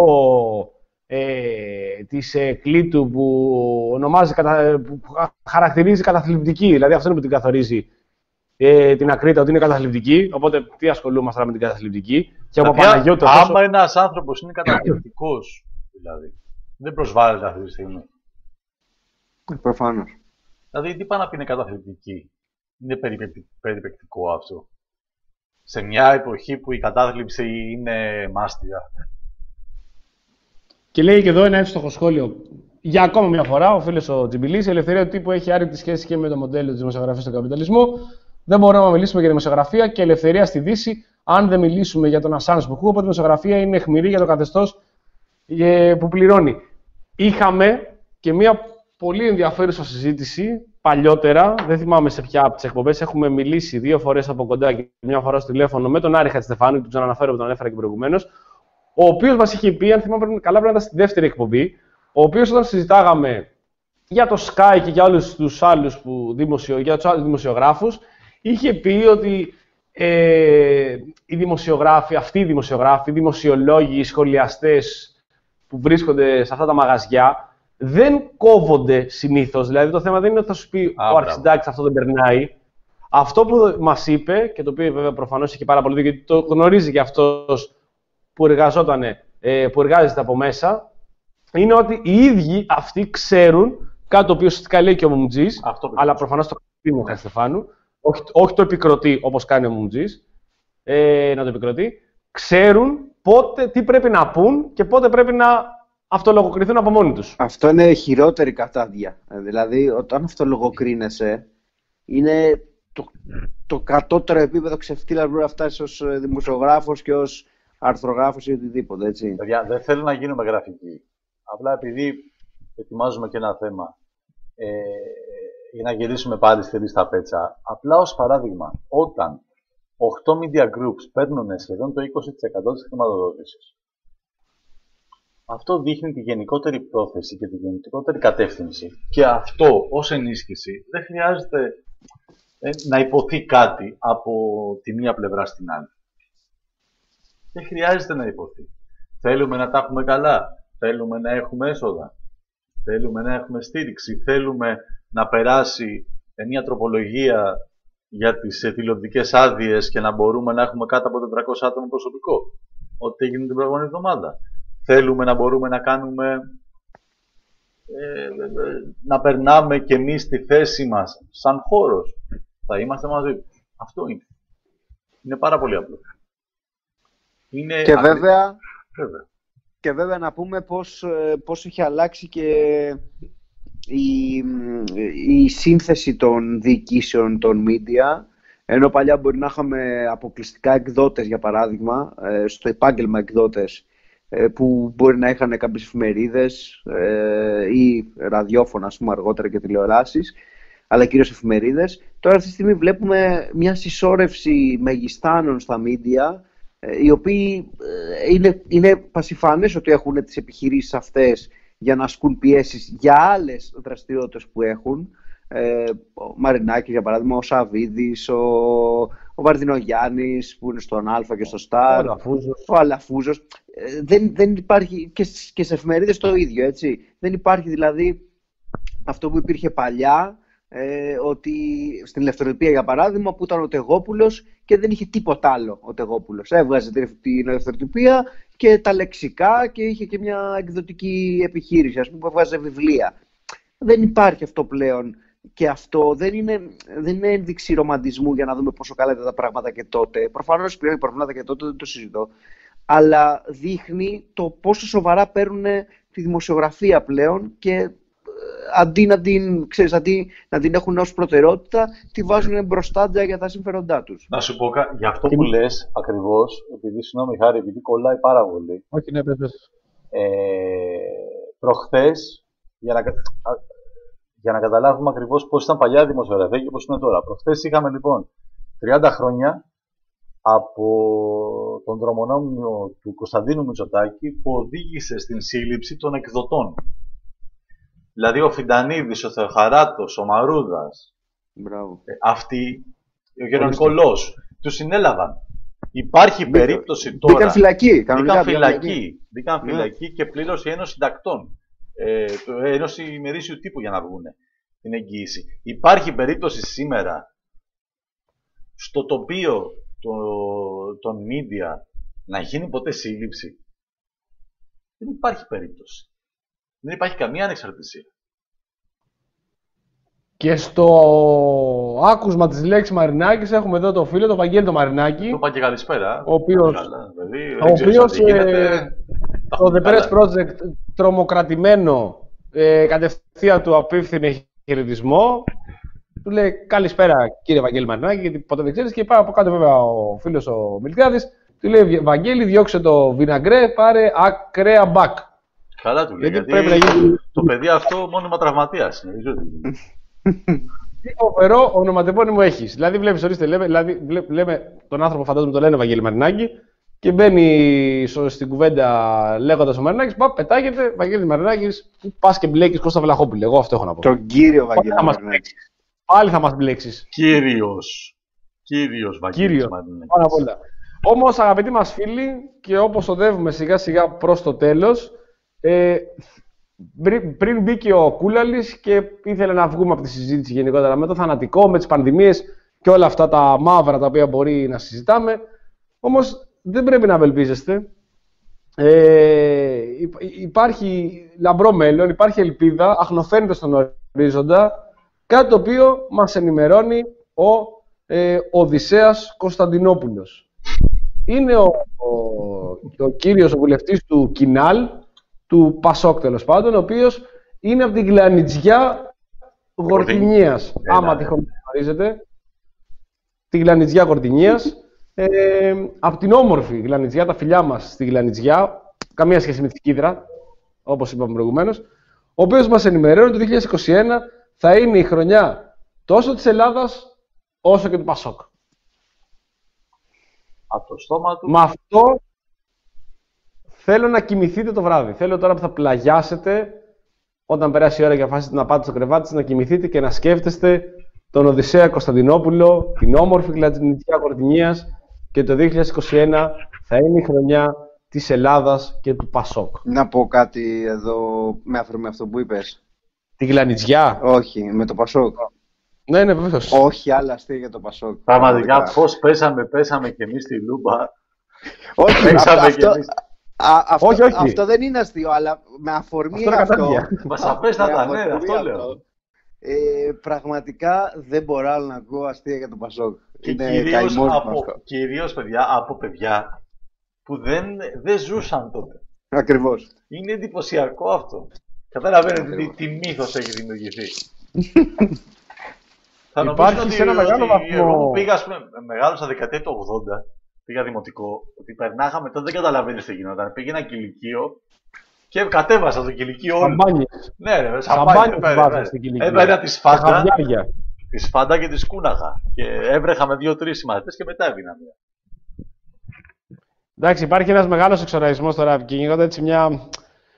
ε, της ε, Κλήτου που, ονομάζει, που χαρακτηρίζει καταθλιπτική, δηλαδή αυτό είναι που την καθορίζει ε, την Ακρίτα, ότι είναι καταθλιπτική, οπότε τι ασχολούμαστε με την καταθλιπτική. Και από Παναγιώτο, άμα τόσο... ένας άνθρωπος είναι καταθλιπτικός, δηλαδή, δεν προσβάλλεται αυτή τη στιγμή. Προφανώς. Δηλαδή, τι πάει να πει είναι καταθλιπτική. Είναι περιπεκτικό αυτό. Σε μια εποχή που η κατάθλιψη είναι μάστιγα. Και λέει και εδώ ένα εύστοχο σχόλιο. Για ακόμα μια φορά, ο φίλος ο Τζιμπιλής, η ελευθερία του τύπου έχει άρρηκτη σχέση και με το μοντέλο της δημοσιογραφίας στον καπιταλισμό. Δεν μπορούμε να μιλήσουμε για δημοσιογραφία και ελευθερία στη Δύση, αν δεν μιλήσουμε για τον Ασάνζ που ακούω. Οπότε η δημοσιογραφία είναι αιχμηρή για το καθεστώς που πληρώνει. Είχαμε και μια πολύ ενδιαφέρουσα συζήτηση παλιότερα, δεν θυμάμαι σε ποια από τις εκπομπές, έχουμε μιλήσει δύο φορές από κοντά και μια φορά στο τηλέφωνο με τον Άρη Χατζηστεφάνου, του ξαναναφέρω που τον ανέφερα και προηγουμένως, ο οποίος μας είχε πει, αν θυμάμαι καλά, πρέπει να ήταν στη δεύτερη εκπομπή, ο οποίος όταν συζητάγαμε για το Sky και για όλους τους άλλους που δημοσιο, για τους άλλους δημοσιογράφους, είχε πει ότι ε, οι δημοσιογράφοι, αυτοί οι δημοσιογράφοι, οι δημοσιολόγοι, οι σχολιαστές που βρίσκονται σε αυτά τα μαγαζιά, δεν κόβονται συνήθως. Δηλαδή το θέμα δεν είναι ότι θα σου πει Α, ο αρχισυντάκτης αυτό δεν περνάει. Αυτό που μας είπε, και το οποίο βέβαια προφανώς έχει πάρα πολύ δίκιο, γιατί το γνωρίζει και αυτός που εργαζόταν, ε, που εργάζεται από μέσα, είναι ότι οι ίδιοι αυτοί ξέρουν κάτι το οποίο ουσιαστικά λέει και ο Μουμτζής, αλλά προφανώς το πει ο Χατζηστεφάνου, όχι, όχι το επικροτεί όπως κάνει ο Μουμτζής, ε, να το επικροτεί, ξέρουν πότε, τι πρέπει να πούν και πότε πρέπει να αυτολογοκριθούν από μόνοι τους. Αυτό είναι χειρότερη κατάδια. Δηλαδή, όταν αυτολογοκρίνεσαι, είναι το, το κατώτερο επίπεδο ξεφτύλα που μπορεί να φτάσει ως δημοσιογράφος και ως αρθρογράφος ή οτιδήποτε, έτσι. Παιδιά, δεν θέλω να γίνουμε γραφικοί. Απλά επειδή ετοιμάζουμε και ένα θέμα, ε, για να γυρίσουμε πάλι στη λίστα πέτσα, απλά ως παράδειγμα, όταν οκτώ media groups παίρνουν σχεδόν το είκοσι τοις εκατό της χρηματοδότησης, αυτό δείχνει τη γενικότερη πρόθεση και τη γενικότερη κατεύθυνση. Και αυτό ως ενίσχυση δεν χρειάζεται ε, να υποθεί κάτι από τη μία πλευρά στην άλλη. Δεν χρειάζεται να υποθεί. Θέλουμε να τα έχουμε καλά. Θέλουμε να έχουμε έσοδα. Θέλουμε να έχουμε στήριξη. Θέλουμε να περάσει μια τροπολογία για τις τηλεοπτικές άδειες και να μπορούμε να έχουμε κάτω από τετρακόσια άτομα προσωπικό. Ό,τι έγινε την προηγούμενη εβδομάδα. Θέλουμε να μπορούμε να κάνουμε, ε, να περνάμε κι εμείς στη θέση μας σαν χώρος. Θα είμαστε μαζί. Αυτό είναι. Είναι πάρα πολύ απλό. Είναι και, απλή... βέβαια, βέβαια. και βέβαια να πούμε πώς, πώς έχει αλλάξει και η, η σύνθεση των διοικήσεων των media. Ενώ παλιά μπορεί να είχαμε αποκλειστικά εκδότες, για παράδειγμα, στο επάγγελμα εκδότες, που μπορεί να είχαν κάποιες εφημερίδες ή ραδιόφωνα, ας πούμε, αργότερα και τηλεοράσεις, αλλά κυρίως εφημερίδες. Τώρα αυτή τη στιγμή βλέπουμε μια συσσόρευση μεγιστάνων στα media, οι οποίοι είναι, είναι πασιφανές ότι έχουν τις επιχειρήσεις αυτές για να ασκούν πιέσεις για άλλες δραστηριότητες που έχουν. Ο Μαρινάκης, για παράδειγμα, ο Σαββίδης, ο, ο Βαρδινογιάννης που είναι στον Α και στο Σταρ, ο Αλαφούζος. Ο Αλαφούζος. Δεν, δεν υπάρχει, και, και σε εφημερίδες το ίδιο, έτσι. Δεν υπάρχει δηλαδή αυτό που υπήρχε παλιά, ε, ότι στην Ελευθεροτυπία, για παράδειγμα, που ήταν ο Τεγόπουλος και δεν είχε τίποτα άλλο ο Τεγόπουλος. Έβγαζε την Ελευθεροτυπία και τα λεξικά και είχε και μια εκδοτική επιχείρηση, ας πούμε, που έβγαζε βιβλία. Δεν υπάρχει αυτό πλέον. Και αυτό δεν είναι, δεν είναι ένδειξη ρομαντισμού για να δούμε πόσο καλά ήταν τα πράγματα και τότε. Προφανώς υπήρχαν προβλήματα και τότε, δεν το συζητώ. Αλλά δείχνει το πόσο σοβαρά παίρνουν τη δημοσιογραφία πλέον και αντί να την, ξέρεις, αντί να την έχουν ως προτεραιότητα, τη βάζουν μπροστά για τα συμφέροντά τους. Να σου πω κάτι, για αυτό που λες ακριβώς, επειδή συγγνώμη Χάρη, επειδή κολλάει πάρα πολύ. Όχι, ναι, πες. Ε, προχθές, για να, για να καταλάβουμε ακριβώς πώς ήταν παλιά η δημοσιογραφία και πώς είναι τώρα. Προχθές είχαμε λοιπόν τριάντα χρόνια από τον δρομονόμο του Κωνσταντίνου Μητσοτάκη που οδήγησε στην σύλληψη των εκδοτών. Δηλαδή ο Φιντανίδης, ο Θεοχαράτος, ο Μαρούδας, ε, αυτοί, ο Γερονικολός, τους συνέλαβαν. Υπάρχει Μπή, περίπτωση τώρα... Μπήκαν φυλακή. Μπήκαν φυλακή, μπήκαν φυλακή και πλήρωσε η Ένωση Συντακτών. Ε, το Ένωση ημερήσιου τύπου για να βγουν την εγγύηση. Υπάρχει περίπτωση σήμερα στο τοπίο το, των media να γίνει ποτέ σύλληψη. Δεν υπάρχει περίπτωση. Δεν υπάρχει καμία ανεξαρτησία. Και στο άκουσμα της λέξης Μαρινάκης έχουμε εδώ το φίλο, τον Βαγγέλη τον Μαρινάκη. Το είπα και καλησπέρα. Ο οποίος, Καλά, δηλαδή, ο οποίος ε, το The Press Project τρομοκρατημένο ε, κατευθείαν του απίφθινε χαιρετισμό. Του λέει καλησπέρα κύριε Βαγγέλη Μαρινάκη, γιατί ποτέ δεν ξέρεις. Και πάει από κάτω βέβαια ο φίλος ο Μιλτιάδης. Του λέει Βαγγέλη, διώξε το βιναγκρέ, πάρε ακραία μπακ. Καλά του λέει, γιατί, γιατί γιατί γίνει... το παιδί αυτό μόνιμα τραυματίας είναι. Τι φοβερό ονοματεπώνυμο έχεις. Δηλαδή, βλέπεις, ορίστε, λέμε, δηλαδή, λέμε τον άνθρωπο, φαντάζομαι το λένε Βαγγέλη Μαρινάκη, και μπαίνει στο, στην κουβέντα λέγοντας ο Μαρινάκης, πα, πετάγεται, Βαγγέλης Μαρινάκης, που πας και μπλέκεις Κώστα Βλαχόπουλε. Εγώ αυτό έχω να πω. Τον κύριο Βαγγέλη Μαρινάκη. Πάλι θα μας μπλέξεις. Κύριος. Κύριος Βαγγέλης Κύριο. Μαρινάκης. Πάνω απ' όλα. Όμως, αγαπητοί μας φίλοι, και όπως οδεύουμε σιγά σιγά προς το τέλος, ε, πριν μπήκε ο Κούλαλης και ήθελε να βγούμε από τη συζήτηση γενικότερα με το θανατικό, με τις πανδημίες και όλα αυτά τα μαύρα τα οποία μπορεί να συζητάμε. Όμως δεν πρέπει να απελπίζεστε. Ε, υπάρχει λαμπρό μέλλον, υπάρχει ελπίδα, αχνοφαίνεται στον ορίζοντα, κάτι το οποίο μας ενημερώνει ο ε, Οδυσσέας Κωνσταντινόπουλος. Είναι ο, ο, ο κύριος ο βουλευτής του Κινάλ, του Πασόκ τέλος πάντων, ο οποίος είναι από την Γλανιτζιά Γορτινίας, άμα τυχόν γνωρίζετε. Τη Γλανιτζιά Γορτινίας, ε, από την όμορφη Γλανιτζιά, τα φιλιά μας στη Γλανιτζιά, καμία σχέση με τη Κίδρα, όπως είπαμε προηγουμένως, ο οποίος μας ενημερώνει ότι το δύο χιλιάδες είκοσι ένα θα είναι η χρονιά τόσο της Ελλάδας, όσο και του Πασόκ. Από το στόμα του. Με αυτό θέλω να κοιμηθείτε το βράδυ. Θέλω τώρα που θα πλαγιάσετε, όταν περάσει η ώρα για φάση να πάτε στο κρεβάτι σας, να κοιμηθείτε και να σκέφτεστε τον Οδυσσέα Κωνσταντινόπουλο, την όμορφη Γλανιτζιά Γορτινίας, και το δύο χιλιάδες είκοσι ένα θα είναι η χρονιά της Ελλάδας και του Πασόκ. Να πω κάτι εδώ με αφορμή αυτό που είπες. Τη Γλανιτζιά. Όχι, με το Πασόκ. Ναι, ναι, βεβαίως. Όχι, άλλα αστεία για το Πασόκ. Πραγματικά, πώς πέσαμε, πέσαμε κι εμείς στη Λούμπα. Όχι, Πέσαμε αυτό, κι εμείς. α, αυτό, όχι, όχι. αυτό δεν είναι αστείο, αλλά με αφορμή Αυτό είναι αυτό. κατάδια. Μας απέστατα, με ναι, αφορμή αυτό λέω. Ε, πραγματικά δεν μπορώ άλλο να ακούω αστεία για το Πασόκ. Και Είναι κυρίως, καημός από, αυτό. κυρίως παιδιά, από παιδιά που δεν, δεν ζούσαν τότε. Ακριβώς. Είναι εντυπωσιακό αυτό. Καταλαβαίνετε τι, τι μύθος έχει δημιουργηθεί. Θα Υπάρχει νομίζουν σε ένα ότι, μεγάλο ότι βαθμό- εγώ που πήγα, ας πούμε, μεγάλωσα δεκαετία του ογδόντα, πήγα δημοτικό, ότι περνάγαμε τότε, δεν καταλαβαίνεις τι γινόταν. Πήγαινα κηλικείο και κατέβασα το κηλικείο όλο. Σαμπάνιες. Ναι, ρε, Σαμπάνιες σαμπάνιες. βάζα στην κηλικία. Έβαλα τη Τα σφάντα, χαβιάρια. τη σφάντα και τη σκούναγα. Και έβρεχα με δύο-τρεις συμμαθητές και μετά έβγαινα μία. Εντάξει, υπάρχει ένας μεγάλος εξοραϊσμός τώρα και γίνεται έτσι μια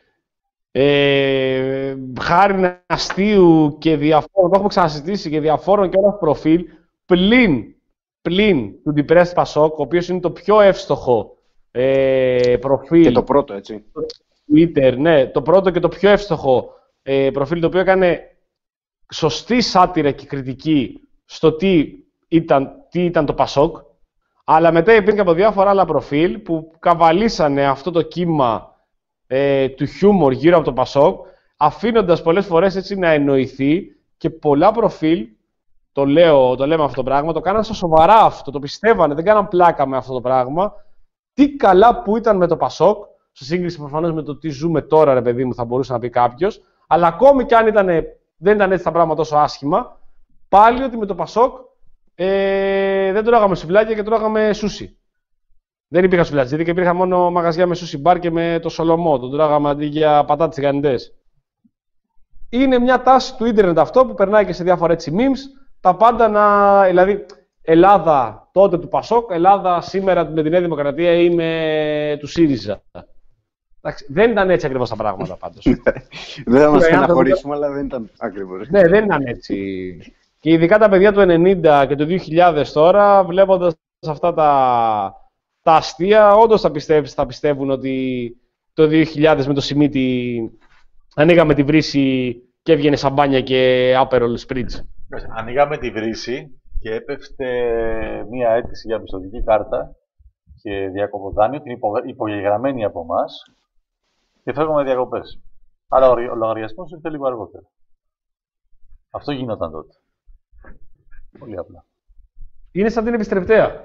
ε, χάρη αστείου και διαφόρων, το έχουμε ξανασυζητήσει, και διαφόρων και όλα προφίλ, πλην, πλην του Depressed Pasok, ο οποίος είναι το πιο εύστοχο ε, προφίλ Και το πρώτο, έτσι. Twitter, ναι, το πρώτο και το πιο εύστοχο ε, προφίλ, το οποίο έκανε σωστή σάτυρα και κριτική στο τι ήταν, τι ήταν το Pasok. Αλλά μετά υπήρχε από διάφορα άλλα προφίλ που καβαλήσανε αυτό το κύμα ε, του χιούμορ γύρω από το Πασόκ, αφήνοντας πολλές φορές έτσι να εννοηθεί, και πολλά προφίλ, το, λέω, το λέμε αυτό το πράγμα, το κάναν στα σοβαρά αυτό, το πιστεύανε, δεν κάναν πλάκα με αυτό το πράγμα. Τι καλά που ήταν με το Πασόκ, σε σύγκριση προφανώς με το τι ζούμε τώρα, ρε παιδί μου, θα μπορούσε να πει κάποιος, αλλά ακόμη και αν ήτανε, δεν ήταν έτσι τα πράγματα τόσο άσχημα, πάλι ότι με το Πασόκ Ε, δεν τρώγαμε σουβλάκια και τρώγαμε σούσι. Δεν υπήρχαν σουβλατζίδι και υπήρχαν μόνο μαγαζιά με σούσι μπαρ και με το σολομό. Τον τρώγαμε αντί για πατάτες τηγανιτές. Είναι μια τάση του ίντερνετ αυτό που περνάει και σε διάφορα έτσι memes. Τα πάντα να. Δηλαδή, Ελλάδα τότε του Πασόκ, Ελλάδα σήμερα με τη Νέα Δημοκρατία ή με του ΣΥΡΙΖΑ. Εντάξει, δεν ήταν έτσι ακριβώς τα πράγματα πάντως. Δεν θα μας Οι στεναχωρήσουμε, αλλά δεν ήταν ακριβώς. Ναι, δεν ήταν έτσι. Και ειδικά τα παιδιά του ενενήντα και του δύο χιλιάδες τώρα, βλέποντας αυτά τα, τα αστεία, όντως θα, πιστεύεις, θα πιστεύουν ότι το δύο χιλιάδες με το Σιμίτι ανοίγαμε τη βρύση και έβγαινε σαμπάνια και άπερολ σπρίτς. Ανοίγαμε τη βρύση και έπεφτε μία αίτηση για πιστωτική κάρτα και διακοποδάνειο, την υπο, υπογεγραμμένη από εμάς, και φεύγαμε διακοπές. Αλλά ο, ο λογαριασμός ήρθε λίγο αργότερα. Αυτό γινόταν τότε. Πολύ απλά. Είναι σαν την επιστρεπτέα.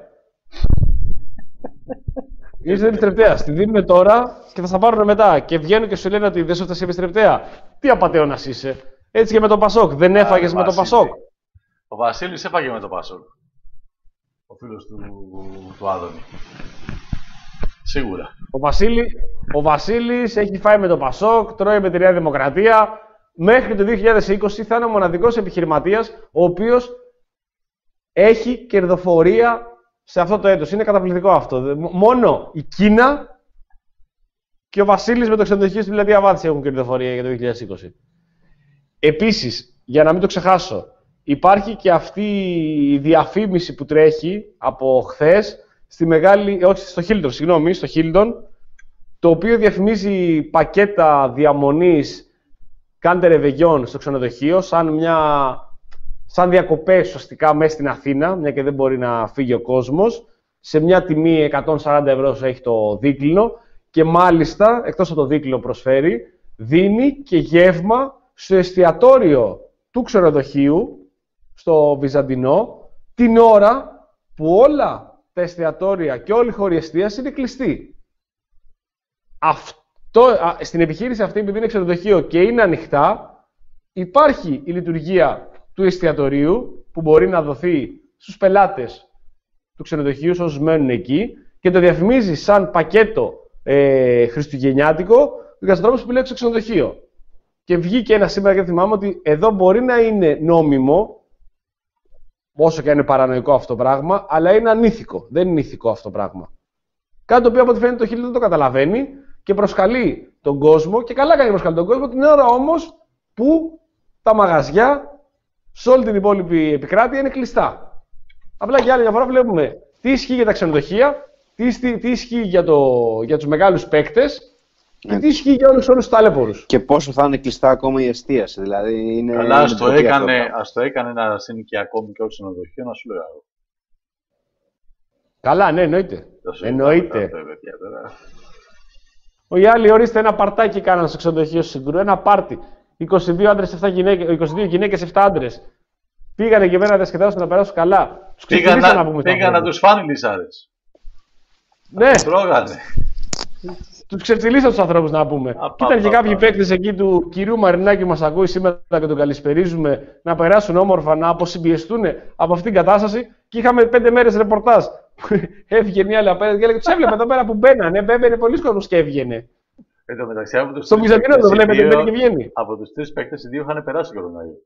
Είναι σαν την επιστρεπτέα. Στη δίνουν τώρα και θα στα πάρουν μετά. Και βγαίνουν και σου λένε ότι δεν σου φτάσει η επιστρεπτέα. Τι απατεώνας είσαι. Έτσι και με το Πασόκ. Δεν έφαγες με το Πασόκ. Ο Βασίλης έφαγε με το Πασόκ. Ο φίλος του, του Άδωνη. Σίγουρα. Ο, Βασίλη, ο Βασίλης έχει φάει με το Πασόκ, τρώει με τη Νέα Δημοκρατία. Μέχρι το δύο χιλιάδες είκοσι θα είναι ο μοναδικός επιχειρηματίας ο οποίος έχει κερδοφορία σε αυτό το έτος. Είναι καταπληκτικό αυτό. Μόνο η Κίνα και ο Βασίλης με το ξενοδοχείο στη Πλατεία Βάθηση έχουν κερδοφορία για το δύο χιλιάδες είκοσι. Επίσης, για να μην το ξεχάσω, υπάρχει και αυτή η διαφήμιση που τρέχει από χθες στη μεγάλη, όχι, στο Hilton, συγγνώμη, στο Hilton, το οποίο διαφημίζει πακέτα διαμονής κάντε ρεβεγιόν στο ξενοδοχείο, σαν, μια, σαν διακοπές ουσιαστικά μέσα στην Αθήνα, μια και δεν μπορεί να φύγει ο κόσμος, σε μια τιμή εκατόν σαράντα ευρώ όσο έχει το δίκλινο και μάλιστα, εκτός από το δίκλινο προσφέρει, δίνει και γεύμα στο εστιατόριο του ξενοδοχείου, στο Βυζαντινό, την ώρα που όλα τα εστιατόρια και όλοι οι χώροι εστίαση είναι κλειστοί. Αυτό, α, στην επιχείρηση αυτή, επειδή είναι ξενοδοχείο και είναι ανοιχτά, υπάρχει η λειτουργία του εστιατορίου που μπορεί να δοθεί στους πελάτες του ξενοδοχείου, όσους μένουν εκεί, και το διαφημίζει σαν πακέτο ε, χριστουγεννιάτικο για τους ανθρώπους που λέγουν στο ξενοδοχείο. Και βγήκε ένα σήμερα και θυμάμαι ότι εδώ μπορεί να είναι νόμιμο, όσο και αν είναι παρανοϊκό αυτό το πράγμα, αλλά είναι ανήθικο. Δεν είναι ηθικό αυτό το πράγμα. Κάτι το οποίο από ό,τι φαίνεται το Hilton δεν το καταλαβαίνει και προσκαλεί τον κόσμο, και καλά κάνει προσκαλεί τον κόσμο, την ώρα όμως που τα μαγαζιά σε όλη την υπόλοιπη επικράτεια είναι κλειστά. Απλά για άλλη μια φορά βλέπουμε τι ισχύει για τα ξενοδοχεία, τι, τι, τι ισχύει για, το, για τους μεγάλους παίκτες και τι ισχύει για όλους, όλους τους ταλέπορους. Και πόσο θα είναι κλειστά ακόμα η εστίαση. Δηλαδή είναι, καλά, ας το, έκανε, αυτό. ας το έκανε ένα συνοικιακό μικρό ξενοδοχείο, να σου λέω. Καλά, ναι, εννοείται. Εννοείται. Αυτό, παιδιά, τώρα. Οι άλλοι, ορίστε, ένα παρτάκι κάναν στο ξενοδοχείο Συγκρού, ένα πάρτι. είκοσι δύο άντρες, επτά γυναίκες, είκοσι δύο γυναίκες, επτά άντρες. Πήγανε και μένα να διασκεδάσουν, να περάσουν καλά. Τους πήγαν να, να, πούμε, πήγαν να τους φάνε λυσάρες. Ναι. Τρώγανε. Τους ξεφτυλίσαν τους ανθρώπους, να πούμε. Α, και ήταν πα, και πα, κάποιοι πα. παίκτες εκεί του κυρίου Μαρινάκη που μας ακούει σήμερα και τον καλησπερίζουμε, να περάσουν όμορφα, να αποσυμπιεστούν από αυτήν την κατάσταση. Και είχαμε πέντε μέρες ρεπορτάζ. Έφυγε μια άλλη απέναντι και έλεγε: τους έβλεπε εδώ πέρα που μπαίνανε. Μπαίνανε πολλοί κόσμος και έβγαινε. Εν τω μεταξύ, από τους Στο τρεις Βυζαντινό το παίκτες, οι βλέπετε, δύο- μπαίνει και βγαίνει. Από τους τρεις παίκτες, οι δύο είχαν περάσει το κορονοϊό.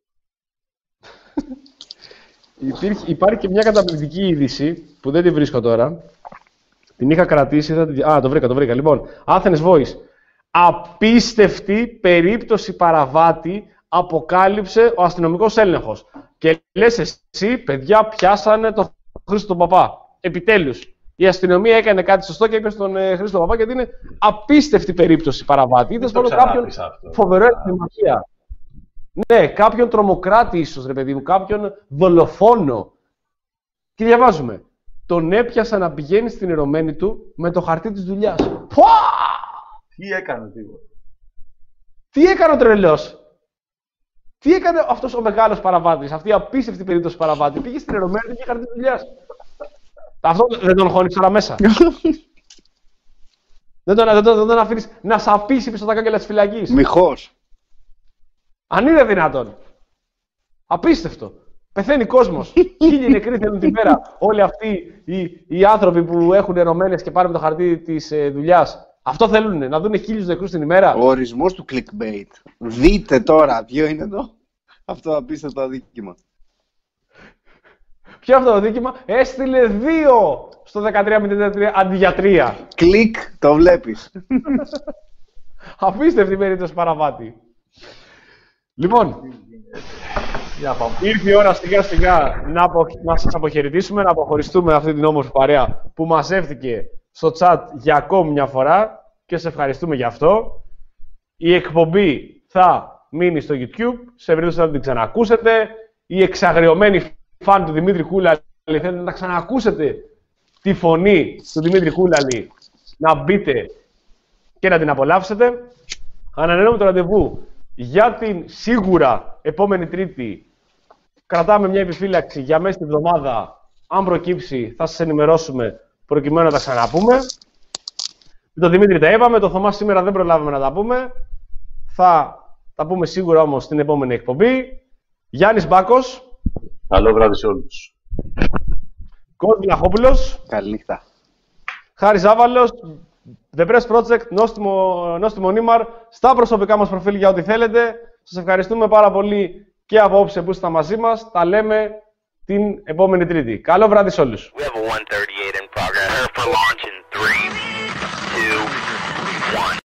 Υπήρχε, υπάρχει και μια καταπληκτική είδηση που δεν τη βρίσκω τώρα. Την είχα κρατήσει. Θα τη... Α, το βρήκα, το βρήκα. Λοιπόν, Athens Voice. Απίστευτη περίπτωση παραβάτη αποκάλυψε ο αστυνομικός έλεγχος. Και λες εσύ, παιδιά, πιάσανε τον Χρήστο τον Παπά. Επιτέλους. Η αστυνομία έκανε κάτι σωστό και είπε στον ε, Χρήστο Παπά, γιατί είναι απίστευτη περίπτωση παραβάτη. Είδες το μόνο κάποιον ξανάπεις αυτό. φοβερό εγκληματία. Ναι, κάποιον τρομοκράτη ίσως, ρε παιδί μου, κάποιον δολοφόνο. Και διαβάζουμε. Τον έπιασα να πηγαίνει στην ερωμένη του με το χαρτί της δουλειάς. Πουά! Τι έκανε, τίποτα. Τι έκανε ο τρελός. Τι έκανε αυτός ο μεγάλος παραβάτης, αυτή η απίστευτη περίπτωση παραβάτη. Πήγε στην ερωμένη του και χαρτί της δουλειάς. Αυτό δεν τον χώνεις τώρα μέσα. δεν, τον, δεν, τον, δεν τον αφήνεις να σαπίσει πίσω τα κάγκελα της φυλακής. Μιχός. Αν είναι δυνατόν. Απίστευτο. Πεθαίνει κόσμος. Χίλιοι νεκροί θέλουν την μέρα. Όλοι αυτοί οι, οι άνθρωποι που έχουν ερωμένες και πάρουν το χαρτί της ε, δουλειάς. Αυτό θέλουν, να δουν χίλιους νεκρούς την ημέρα. Ο ορισμός του clickbait. Δείτε τώρα ποιο είναι εδώ. Αυτό απίστευτο αδίκημα. Ποιο αυτό το δίκημα? Έστειλε δύο στο δεκατρία μηδέν τρία αντί για τρία. Κλικ, το βλέπεις. Απίστευτη περίπτωση παραβάτη. Λοιπόν, Για πάμε. ήρθε η ώρα σιγά σιγά να, απο... να σας αποχαιρετήσουμε, να αποχωριστούμε αυτή την όμορφη παρέα που μαζεύτηκε στο chat για ακόμη μια φορά και σε ευχαριστούμε γι' αυτό. Η εκπομπή θα μείνει στο YouTube, σε περίπτωση να την ξανακούσετε. Οι εξαγριωμένοι φαν του Δημήτρη Κούλαλη θέλετε να ξανακούσετε τη φωνή του Δημήτρη Κούλαλη, να μπείτε και να την απολαύσετε. Ανανεώνουμε το ραντεβού για την σίγουρα επόμενη Τρίτη. Κρατάμε μια επιφύλαξη για μέσα στη εβδομάδα. Αν προκύψει, θα σας ενημερώσουμε προκειμένου να τα ξαναπούμε. Με τον Δημήτρη τα είπαμε, το Θωμά σήμερα δεν προλάβαμε να τα πούμε. Θα τα πούμε σίγουρα όμως στην επόμενη εκπομπή. Γιάννης Μπάκος. Καλό βράδυ σε όλους. Κώστας Βλαχόπουλος. Καληνύχτα. Χάρης Άβαλος. The Press Project, Νόστιμο, Νόστιμο Νίμαρ, στα προσωπικά μας προφίλ για ό,τι θέλετε. Σας ευχαριστούμε πάρα πολύ και απόψε που ήσασταν μαζί μας. Τα λέμε την επόμενη Τρίτη. Καλό βράδυ σε όλους. We have a one thirty-eight in progress. Prepare for launch in three, two, one.